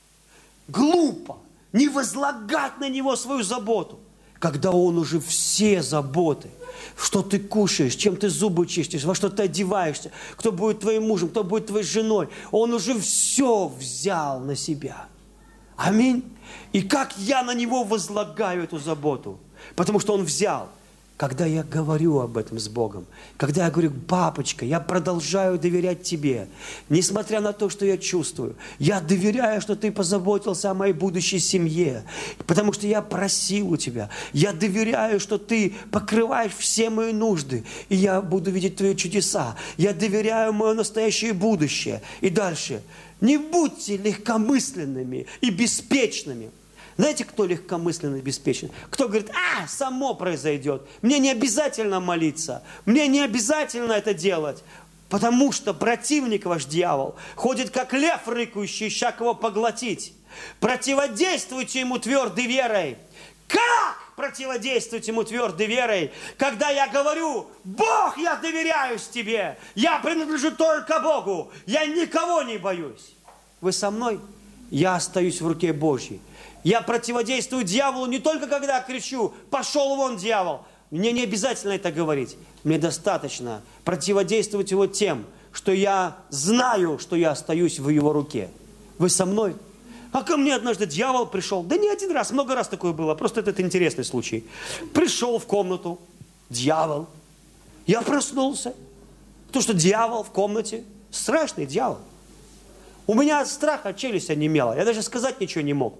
Глупо не возлагать на Него свою заботу, когда Он уже все заботы, что ты кушаешь, чем ты зубы чистишь, во что ты одеваешься, кто будет твоим мужем, кто будет твоей женой. Он уже все взял на себя. Аминь. И как я на Него возлагаю эту заботу? Потому что Он взял. Когда я говорю об этом с Богом, когда я говорю, папочка, я продолжаю доверять Тебе, несмотря на то, что я чувствую, я доверяю, что Ты позаботился о моей будущей семье, потому что я просил у Тебя, я доверяю, что Ты покрываешь все мои нужды, и я буду видеть Твои чудеса, я доверяю мое настоящее будущее. И дальше, не будьте легкомысленными и беспечными. Знаете, кто легкомысленно и беспечен? Кто говорит, само произойдет. Мне не обязательно молиться. Мне не обязательно это делать. Потому что противник ваш дьявол ходит, как лев рыкающий, ища кого поглотить. Противодействуйте ему твердой верой. Как противодействовать ему твердой верой, когда я говорю, Бог, я доверяюсь Тебе. Я принадлежу только Богу. Я никого не боюсь. Вы со мной? Я остаюсь в руке Божьей. Я противодействую дьяволу не только когда кричу, пошел вон, дьявол. Мне не обязательно это говорить. Мне достаточно противодействовать его тем, что я знаю, что я остаюсь в его руке. Вы со мной? А ко мне однажды дьявол пришел. Да не один раз, много раз такое было. Просто это интересный случай. Пришел в комнату дьявол. Я проснулся. Потому что дьявол в комнате. Страшный дьявол. У меня от страха челюсть онемела. Я даже сказать ничего не мог.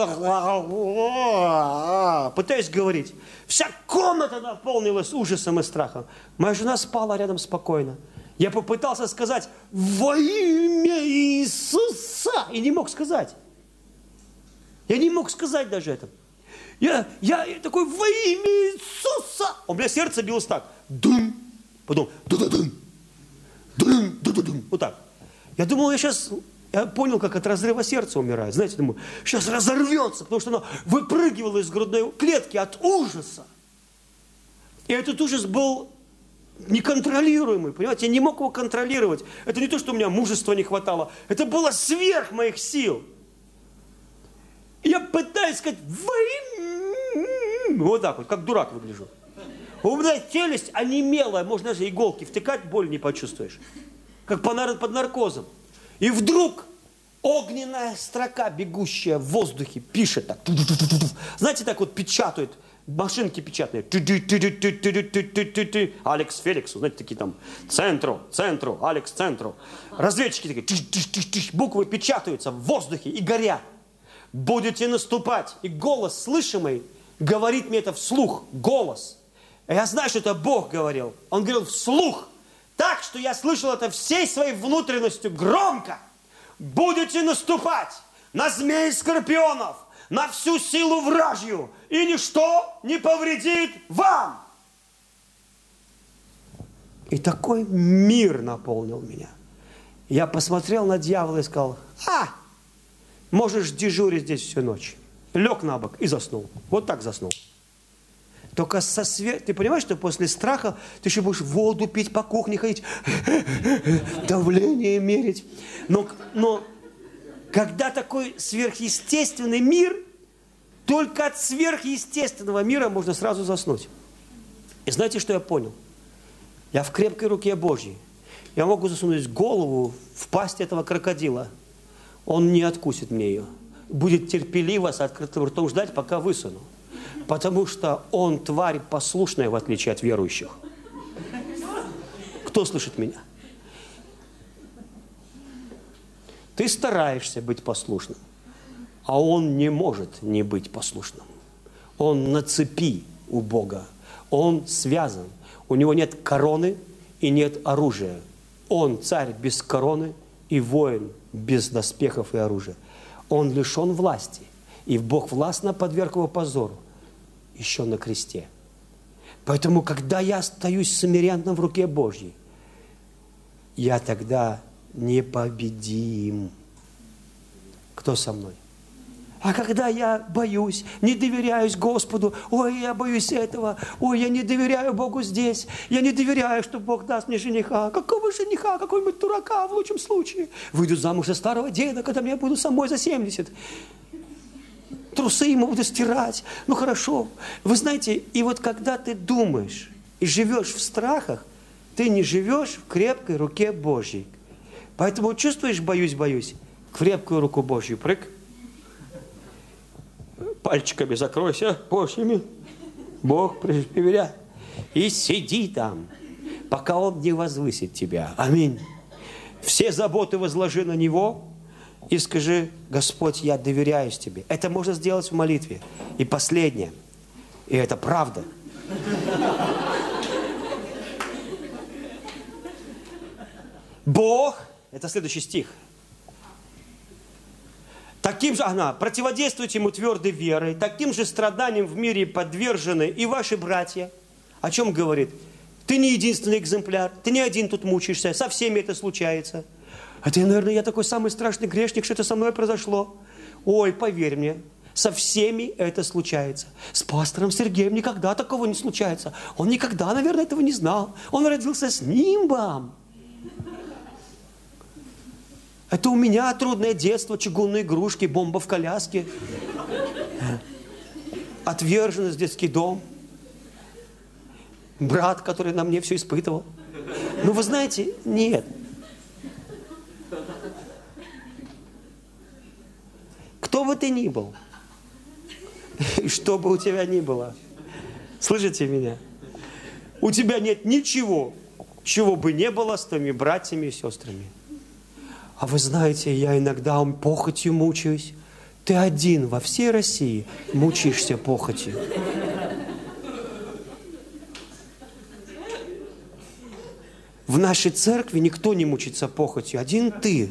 Пытаюсь говорить. Вся комната наполнилась ужасом и страхом. Моя жена спала рядом спокойно. Я попытался сказать «Во имя Иисуса!» и не мог сказать. Я не мог сказать даже это. Я такой «Во имя Иисуса!» У меня сердце билось так. Дум. Потом ду-ду-дум. Дум, ду-ду-дум. Вот так. Я думал, я понял, как от разрыва сердца умирает. Знаете, думаю, сейчас разорвется, потому что оно выпрыгивало из грудной клетки от ужаса. И этот ужас был неконтролируемый, понимаете, я не мог его контролировать. Это не то, что у меня мужества не хватало, это было сверх моих сил. И я пытаюсь сказать, вот так вот, как дурак выгляжу. У меня челюсть онемелая, можно даже иголки втыкать, боль не почувствуешь. Как под наркозом. И вдруг огненная строка, бегущая в воздухе, пишет так. Знаете, так вот печатают, машинки печатные. Алекс Феликсу, знаете, такие там, центру, Алекс центру. Разведчики такие, буквы печатаются в воздухе и горят. Будете наступать. И голос слышимый говорит мне это вслух, голос. Я знаю, что это Бог говорил. Он говорил вслух. Так, что я слышал это всей своей внутренностью громко. Будете наступать на змей и скорпионов, на всю силу вражью, и ничто не повредит вам. И такой мир наполнил меня. Я посмотрел на дьявола и сказал, можешь дежурить здесь всю ночь. Лег на бок и заснул. Вот так заснул. Только ты понимаешь, что после страха ты еще будешь воду пить, по кухне ходить, давление мерить. Но когда такой сверхъестественный мир, только от сверхъестественного мира можно сразу заснуть. И знаете, что я понял? Я в крепкой руке Божьей. Я могу засунуть голову в пасть этого крокодила. Он не откусит мне ее. Будет терпеливо с открытым ртом ждать, пока высуну. Потому что он тварь послушная, в отличие от верующих. Кто слышит меня? Ты стараешься быть послушным, а он не может не быть послушным. Он на цепи у Бога. Он связан. У него нет короны и нет оружия. Он царь без короны и воин без доспехов и оружия. Он лишен власти. И Бог властно подверг его позору. Еще на кресте. Поэтому, когда я остаюсь смиренным в руке Божьей, я тогда непобедим. Кто со мной? А когда я боюсь, не доверяюсь Господу, ой, я боюсь этого, ой, я не доверяю Богу здесь, я не доверяю, что Бог даст мне жениха. Какого жениха? Какого-нибудь дурака в лучшем случае. Выйду замуж за старого деда, когда мне буду самой за 70. Трусы ему буду стирать. Ну хорошо. Вы знаете, и вот когда ты думаешь и живешь в страхах, ты не живешь в крепкой руке Божьей. Поэтому чувствуешь, боюсь, в крепкую руку Божью прыг. Пальчиками закройся, Божьими. Бог проверяет. И сиди там, пока Он не возвысит тебя. Аминь. Все заботы возложи на Него и скажи: Господь, я доверяюсь Тебе. Это можно сделать в молитве. И последнее. И это правда. Бог, это следующий стих. Таким же, противодействуйте ему твердой верой, таким же страданиям в мире подвержены и ваши братья. О чем говорит? Ты не единственный экземпляр, ты не один тут мучаешься, со всеми это случается. А ты, наверное, я такой самый страшный грешник, что это со мной произошло. Ой, поверь мне, со всеми это случается. С пастором Сергеем никогда такого не случается. Он никогда, наверное, этого не знал. Он родился с нимбом. Это у меня трудное детство, чугунные игрушки, бомба в коляске, отверженность, детский дом, брат, который на мне все испытывал. Ну, вы знаете, нет. Кто бы ты ни был, и что бы у тебя ни было, слышите меня? У тебя нет ничего, чего бы не было с твоими братьями и сестрами. А вы знаете, я иногда похотью мучаюсь. Ты один во всей России мучаешься похотью. В нашей церкви никто не мучится похотью. Один ты.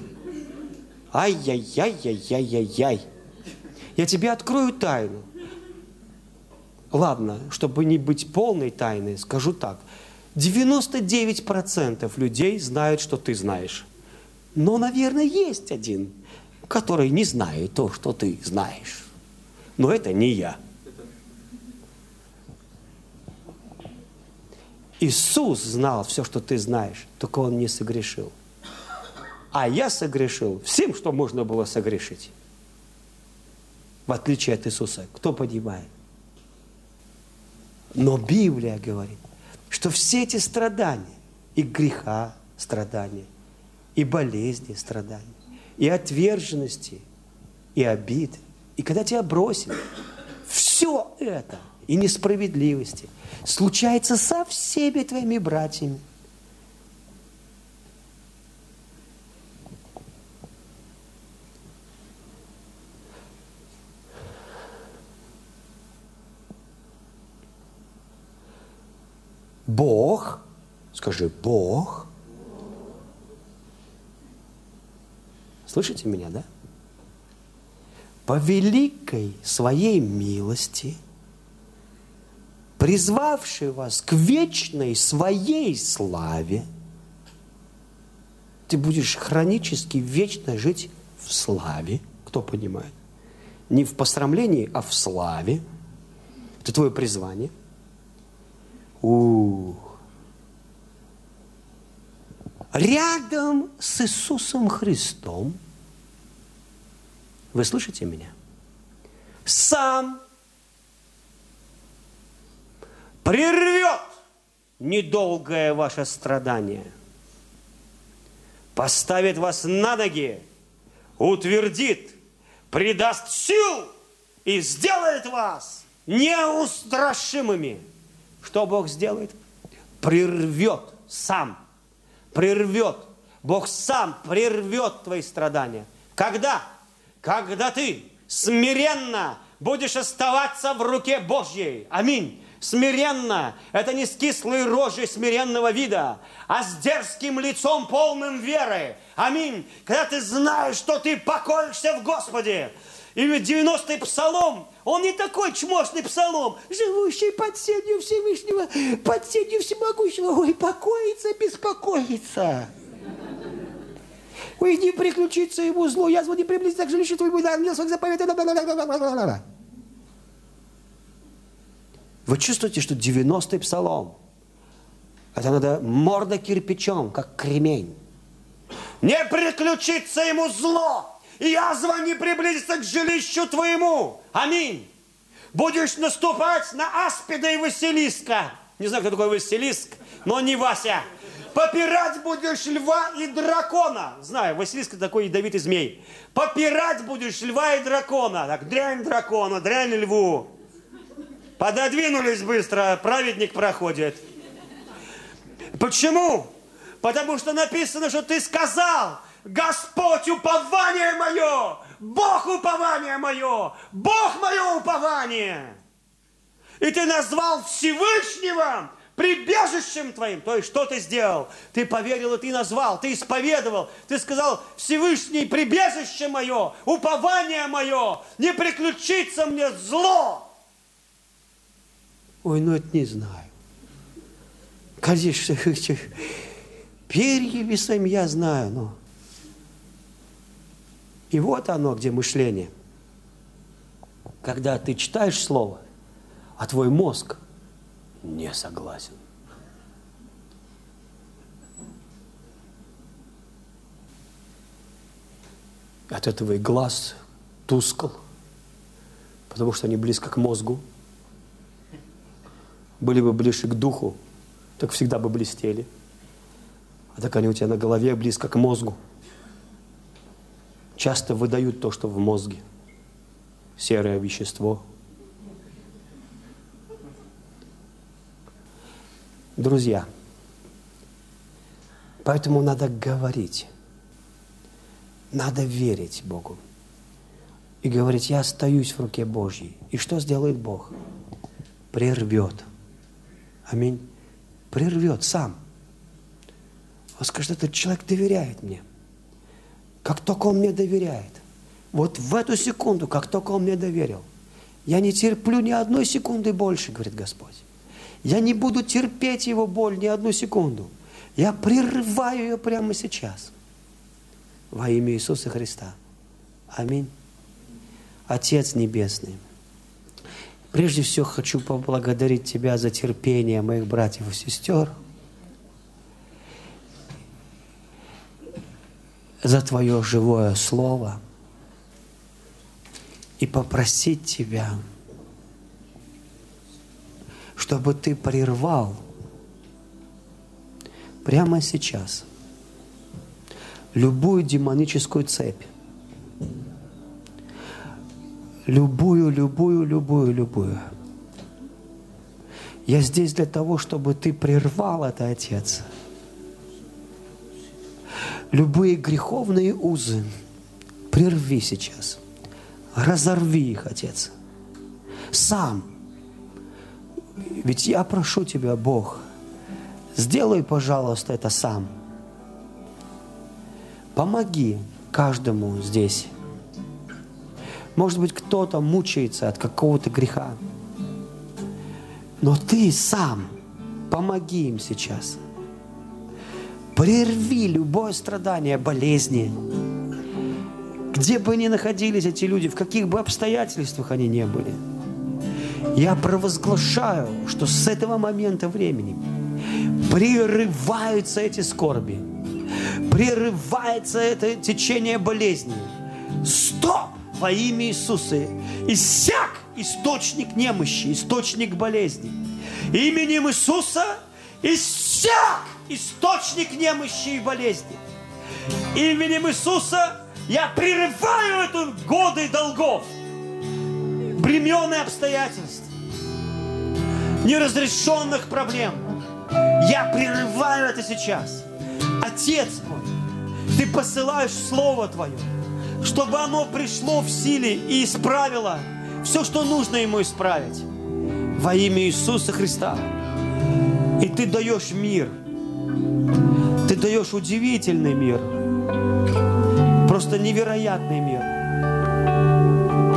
Ай-яй-яй-яй-яй-яй-яй. Я тебе открою тайну. Ладно, чтобы не быть полной тайной, скажу так. 99% людей знают, что ты знаешь. Но, наверное, есть один, который не знает то, что ты знаешь. Но это не я. Иисус знал все, что ты знаешь, только Он не согрешил. А я согрешил всем, что можно было согрешить. В отличие от Иисуса. Кто понимает? Но Библия говорит, что все эти страдания, и греха страдания, и болезни, страдания, и отверженности, и обиды, и когда тебя бросили, все это, и несправедливости, случается со всеми твоими братьями. Бог, скажи, Бог. Слышите меня, да? По великой своей милости, призвавший вас к вечной своей славе, ты будешь хронически вечно жить в славе. Кто понимает? Не в посрамлении, а в славе. Это твое призвание. Рядом с Иисусом Христом, вы слышите меня? Сам прервет недолгое ваше страдание, поставит вас на ноги, утвердит, придаст сил и сделает вас неустрашимыми. Что Бог сделает? Прервет сам. Прервет. Бог сам прервет твои страдания. Когда? Когда ты смиренно будешь оставаться в руке Божьей. Аминь. Смиренно. Это не с кислой рожей смиренного вида, а с дерзким лицом, полным веры. Аминь. Когда ты знаешь, что ты покоишься в Господе. Или 90-й псалом, он не такой чмошный псалом. Живущий под сенью Всевышнего, под сенью Всемогущего, ой, покоится, беспокоится. Ой, не приключится ему зло, язва не приблизится к жилищу твоему, да, ангел своих заповедей. Вы чувствуете, что 90-й псалом, это надо морда кирпичом, как кремень. Не приключится ему зло, и язва не приблизится к жилищу твоему. Аминь. Будешь наступать на аспида и Василиска. Не знаю, кто такой Василиск, но не Вася. Попирать будешь льва и дракона. Знаю, Василиск такой ядовитый змей. Попирать будешь льва и дракона. Так, дрянь дракону, дрянь льву. Пододвинулись быстро, праведник проходит. Почему? Потому что написано, что ты сказал: Господь, упование мое, Бог упование мое, Бог мое упование. И ты назвал Всевышнего прибежищем твоим. То есть, что ты сделал? Ты поверил, и ты назвал, ты исповедовал, ты сказал: Всевышний, прибежище мое, упование мое, не приключится мне зло. Ой, ну это не знаю. Конечно, перьями своим я знаю, но... И вот оно, где мышление. Когда ты читаешь слово, а твой мозг не согласен. От этого и глаз тускл, потому что они близко к мозгу. Были бы ближе к духу, так всегда бы блестели. А так они у тебя на голове близко к мозгу. Часто выдают то, что в мозге. Серое вещество. Друзья, поэтому надо говорить. Надо верить Богу. И говорить: я остаюсь в руке Божьей. И что сделает Бог? Прервет. Аминь. Прервет сам. Он скажет: этот человек доверяет мне. Как только он мне доверяет, вот в эту секунду, как только он мне доверил, я не терплю ни одной секунды больше, говорит Господь. Я не буду терпеть его боль ни одну секунду. Я прерываю ее прямо сейчас. Во имя Иисуса Христа. Аминь. Отец Небесный, прежде всего хочу поблагодарить Тебя за терпение моих братьев и сестер, за Твое живое Слово и попросить Тебя, чтобы Ты прервал прямо сейчас любую демоническую цепь, любую. Я здесь для того, чтобы Ты прервал это, Отец. Любые греховные узы прерви сейчас. Разорви их, Отец. Сам. Ведь я прошу Тебя, Бог, сделай, пожалуйста, это сам. Помоги каждому здесь. Может быть, кто-то мучается от какого-то греха. Но Ты сам помоги им сейчас. Прерви любое страдание, болезни. Где бы ни находились эти люди, в каких бы обстоятельствах они ни были. Я провозглашаю, что с этого момента времени прерываются эти скорби, прерывается это течение болезни. Стоп! Во имя Иисуса! Иссяк источник немощи, источник болезни. Именем Иисуса иссяк источник немощи и болезни. Именем Иисуса я прерываю эту годы долгов, бремен и обстоятельств, неразрешенных проблем. Я прерываю это сейчас. Отец мой, Ты посылаешь Слово Твое, чтобы оно пришло в силе и исправило все, что нужно ему исправить. Во имя Иисуса Христа. И Ты даешь мир. Ты даешь удивительный мир. Просто невероятный мир.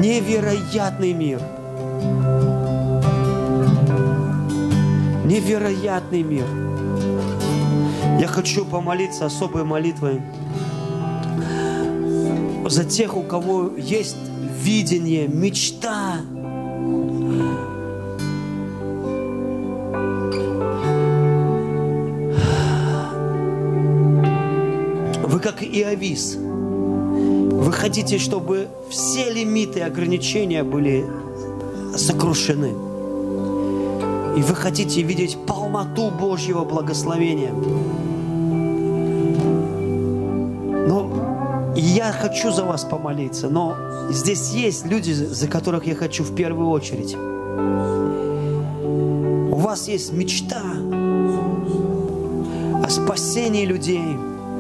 Невероятный мир. Невероятный мир. Я хочу помолиться особой молитвой за тех, у кого есть видение, мечта. Вы как Иовис. Вы хотите, чтобы все лимиты и ограничения были сокрушены. И вы хотите видеть полноту Божьего благословения. Но я хочу за вас помолиться, но здесь есть люди, за которых я хочу в первую очередь. У вас есть мечта о спасении людей.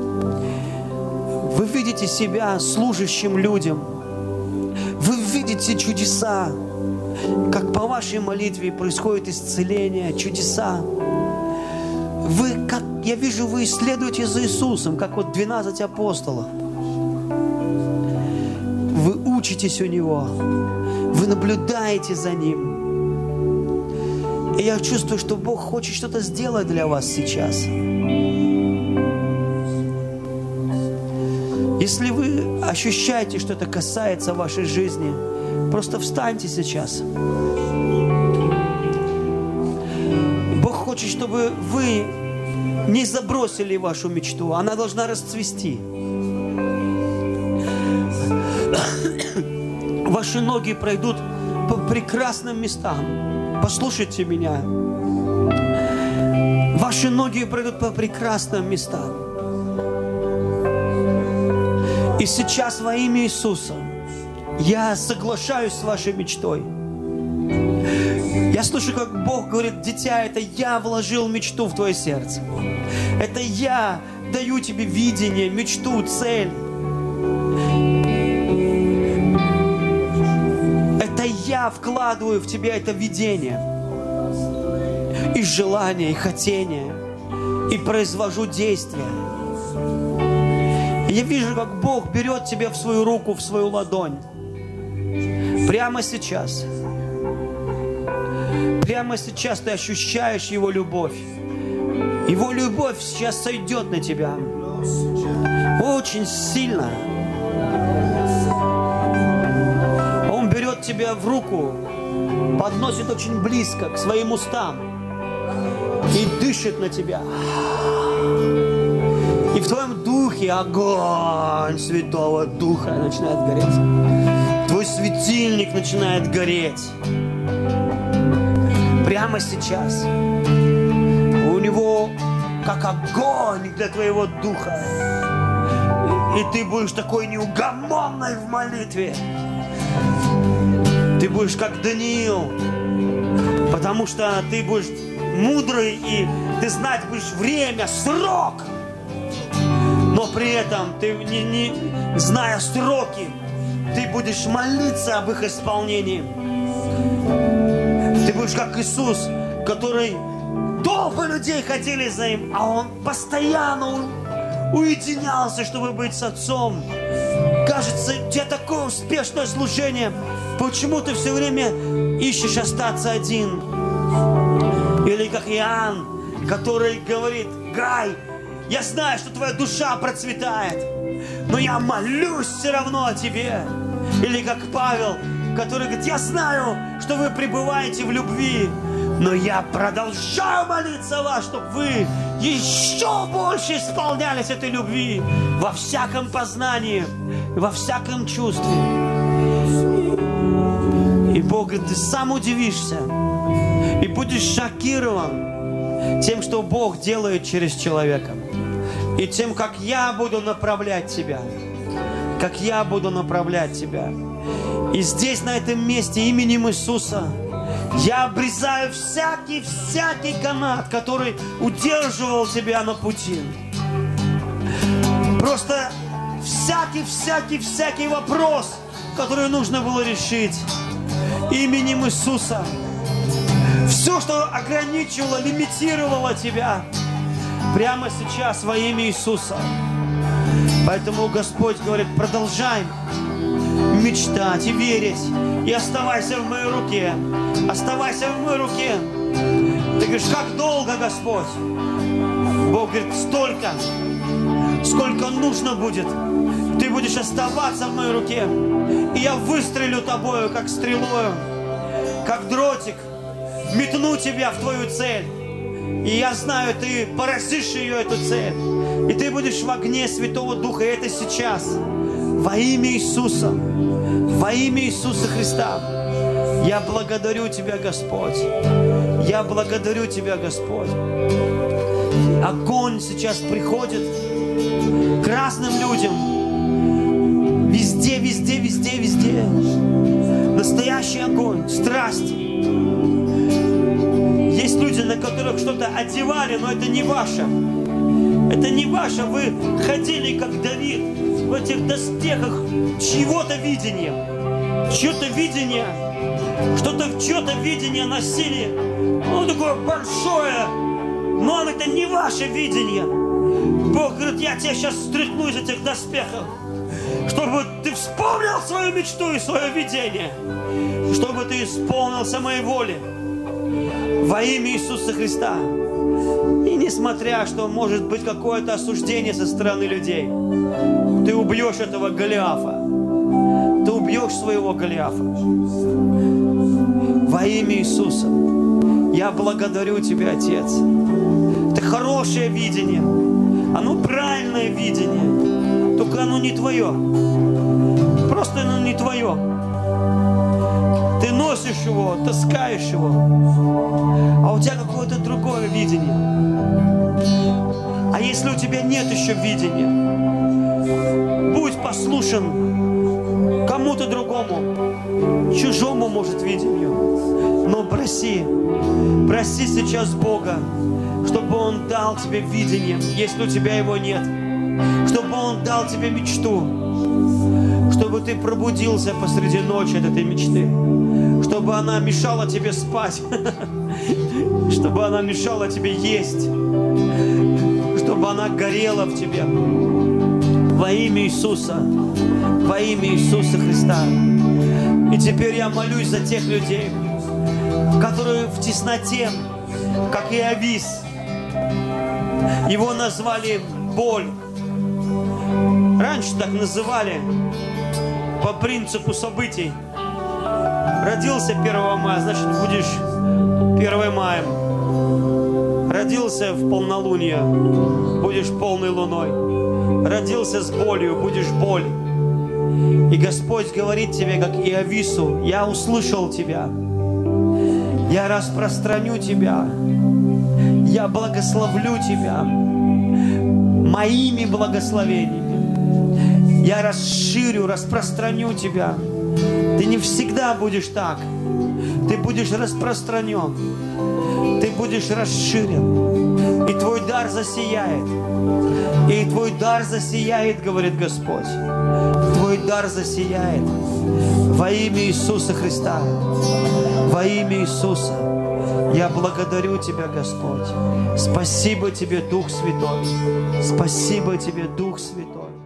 Вы видите себя служащим людям. Вы видите чудеса. Как по вашей молитве происходит исцеление, чудеса. Вы, как я вижу, вы исследуете за Иисусом, как вот 12 апостолов. Вы учитесь у Него. Вы наблюдаете за Ним. И я чувствую, что Бог хочет что-то сделать для вас сейчас. Если вы ощущаете, что это касается вашей жизни, просто встаньте сейчас. Бог хочет, чтобы вы не забросили вашу мечту. Она должна расцвести. Ваши ноги пройдут по прекрасным местам. Послушайте меня. Ваши ноги пройдут по прекрасным местам. И сейчас во имя Иисуса я соглашаюсь с вашей мечтой. Я слышу, как Бог говорит: дитя, это я вложил мечту в твое сердце. Это я даю тебе видение, мечту, цель. Это я вкладываю в тебя это видение. И желание, и хотение. И произвожу действия. Я вижу, как Бог берет тебя в свою руку, в свою ладонь. Прямо сейчас. Прямо сейчас ты ощущаешь Его любовь. Его любовь сейчас сойдет на тебя. Очень сильно. Он берет тебя в руку, подносит очень близко к своим устам и дышит на тебя. И в твоем духе огонь Святого Духа начинает гореть. Твой светильник начинает гореть. Прямо сейчас. У него как огонь для твоего духа. И ты будешь такой неугомонной в молитве. Ты будешь как Даниил. Потому что ты будешь мудрый и ты знать будешь время, срок. Но при этом ты, не зная сроки, ты будешь молиться об их исполнении. Ты будешь как Иисус, который долго людей ходили за Ним, а Он постоянно уединялся, чтобы быть с Отцом. Кажется, у тебя такое успешное служение. Почему ты все время ищешь остаться один? Или как Иоанн, который говорит: Гай, я знаю, что твоя душа процветает, но я молюсь все равно о тебе. Или как Павел, который говорит: я знаю, что вы пребываете в любви, но я продолжаю молиться о вас, чтобы вы еще больше исполнялись этой любви во всяком познании, во всяком чувстве. И Бог говорит: ты сам удивишься и будешь шокирован тем, что Бог делает через человека. И тем, как я буду направлять тебя. Как я буду направлять тебя. И здесь, на этом месте, именем Иисуса, я обрезаю всякий канат, который удерживал тебя на пути. Просто всякий вопрос, который нужно было решить. Именем Иисуса. Все, что ограничивало, лимитировало тебя, прямо сейчас во имя Иисуса. Поэтому Господь говорит: продолжай мечтать и верить. И оставайся в моей руке. Оставайся в моей руке. Ты говоришь, как долго, Господь? Бог говорит, столько, сколько нужно будет. Ты будешь оставаться в моей руке. И я выстрелю тобою, как стрелою, как дротик, метну тебя в твою цель. И я знаю, ты поразишь ее, эту цель. И ты будешь в огне Святого Духа. И это сейчас. Во имя Иисуса. Во имя Иисуса Христа. Я благодарю Тебя, Господь. Я благодарю Тебя, Господь. Огонь сейчас приходит к разным людям. Везде, везде, везде, везде. Настоящий огонь, страсть. Есть люди, на которых что-то одевали, но это не ваше. Это не ваше. Вы ходили, как Давид, в этих доспехах чьего-то видения. Чье-то видение. Что-то в чье-то видение носили. Оно такое большое. Но это не ваше видение. Бог говорит, я тебя сейчас стряхну из этих доспехов, чтобы ты вспомнил свою мечту и свое видение. Чтобы ты исполнился моей воле. Во имя Иисуса Христа. И несмотря, что может быть какое-то осуждение со стороны людей, ты убьешь этого Голиафа. Ты убьешь своего Голиафа. Во имя Иисуса. Я благодарю Тебя, Отец. Это хорошее видение. Оно правильное видение. Только оно не твое. Просто оно не твое. Ты носишь его, таскаешь его. А у тебя какое-то другое видение. А если у тебя нет еще видения, будь послушен кому-то другому, чужому, может, видению. Но проси сейчас Бога, чтобы Он дал тебе видение, если у тебя его нет. Чтобы Он дал тебе мечту. Чтобы ты пробудился посреди ночи от этой мечты. Чтобы она мешала тебе спать. Чтобы она мешала тебе есть. Чтобы она горела в тебе. Во имя Иисуса. Во имя Иисуса Христа. И теперь я молюсь за тех людей, которые в тесноте, как и Иовис. Его назвали боль. Раньше так называли по принципу событий. Родился 1 мая, значит, будешь 1 маем. Родился в полнолуние, будешь полной луной. Родился с болью, будешь боль. И Господь говорит тебе, как Иовису, я услышал тебя. Я распространю тебя. Я благословлю тебя моими благословениями. Я расширю, распространю тебя. Ты не всегда будешь так. Ты будешь распространен. Ты будешь расширен. И твой дар засияет. И твой дар засияет, говорит Господь. Твой дар засияет. Во имя Иисуса Христа. Во имя Иисуса. Я благодарю Тебя, Господь. Спасибо Тебе, Дух Святой. Спасибо Тебе, Дух Святой.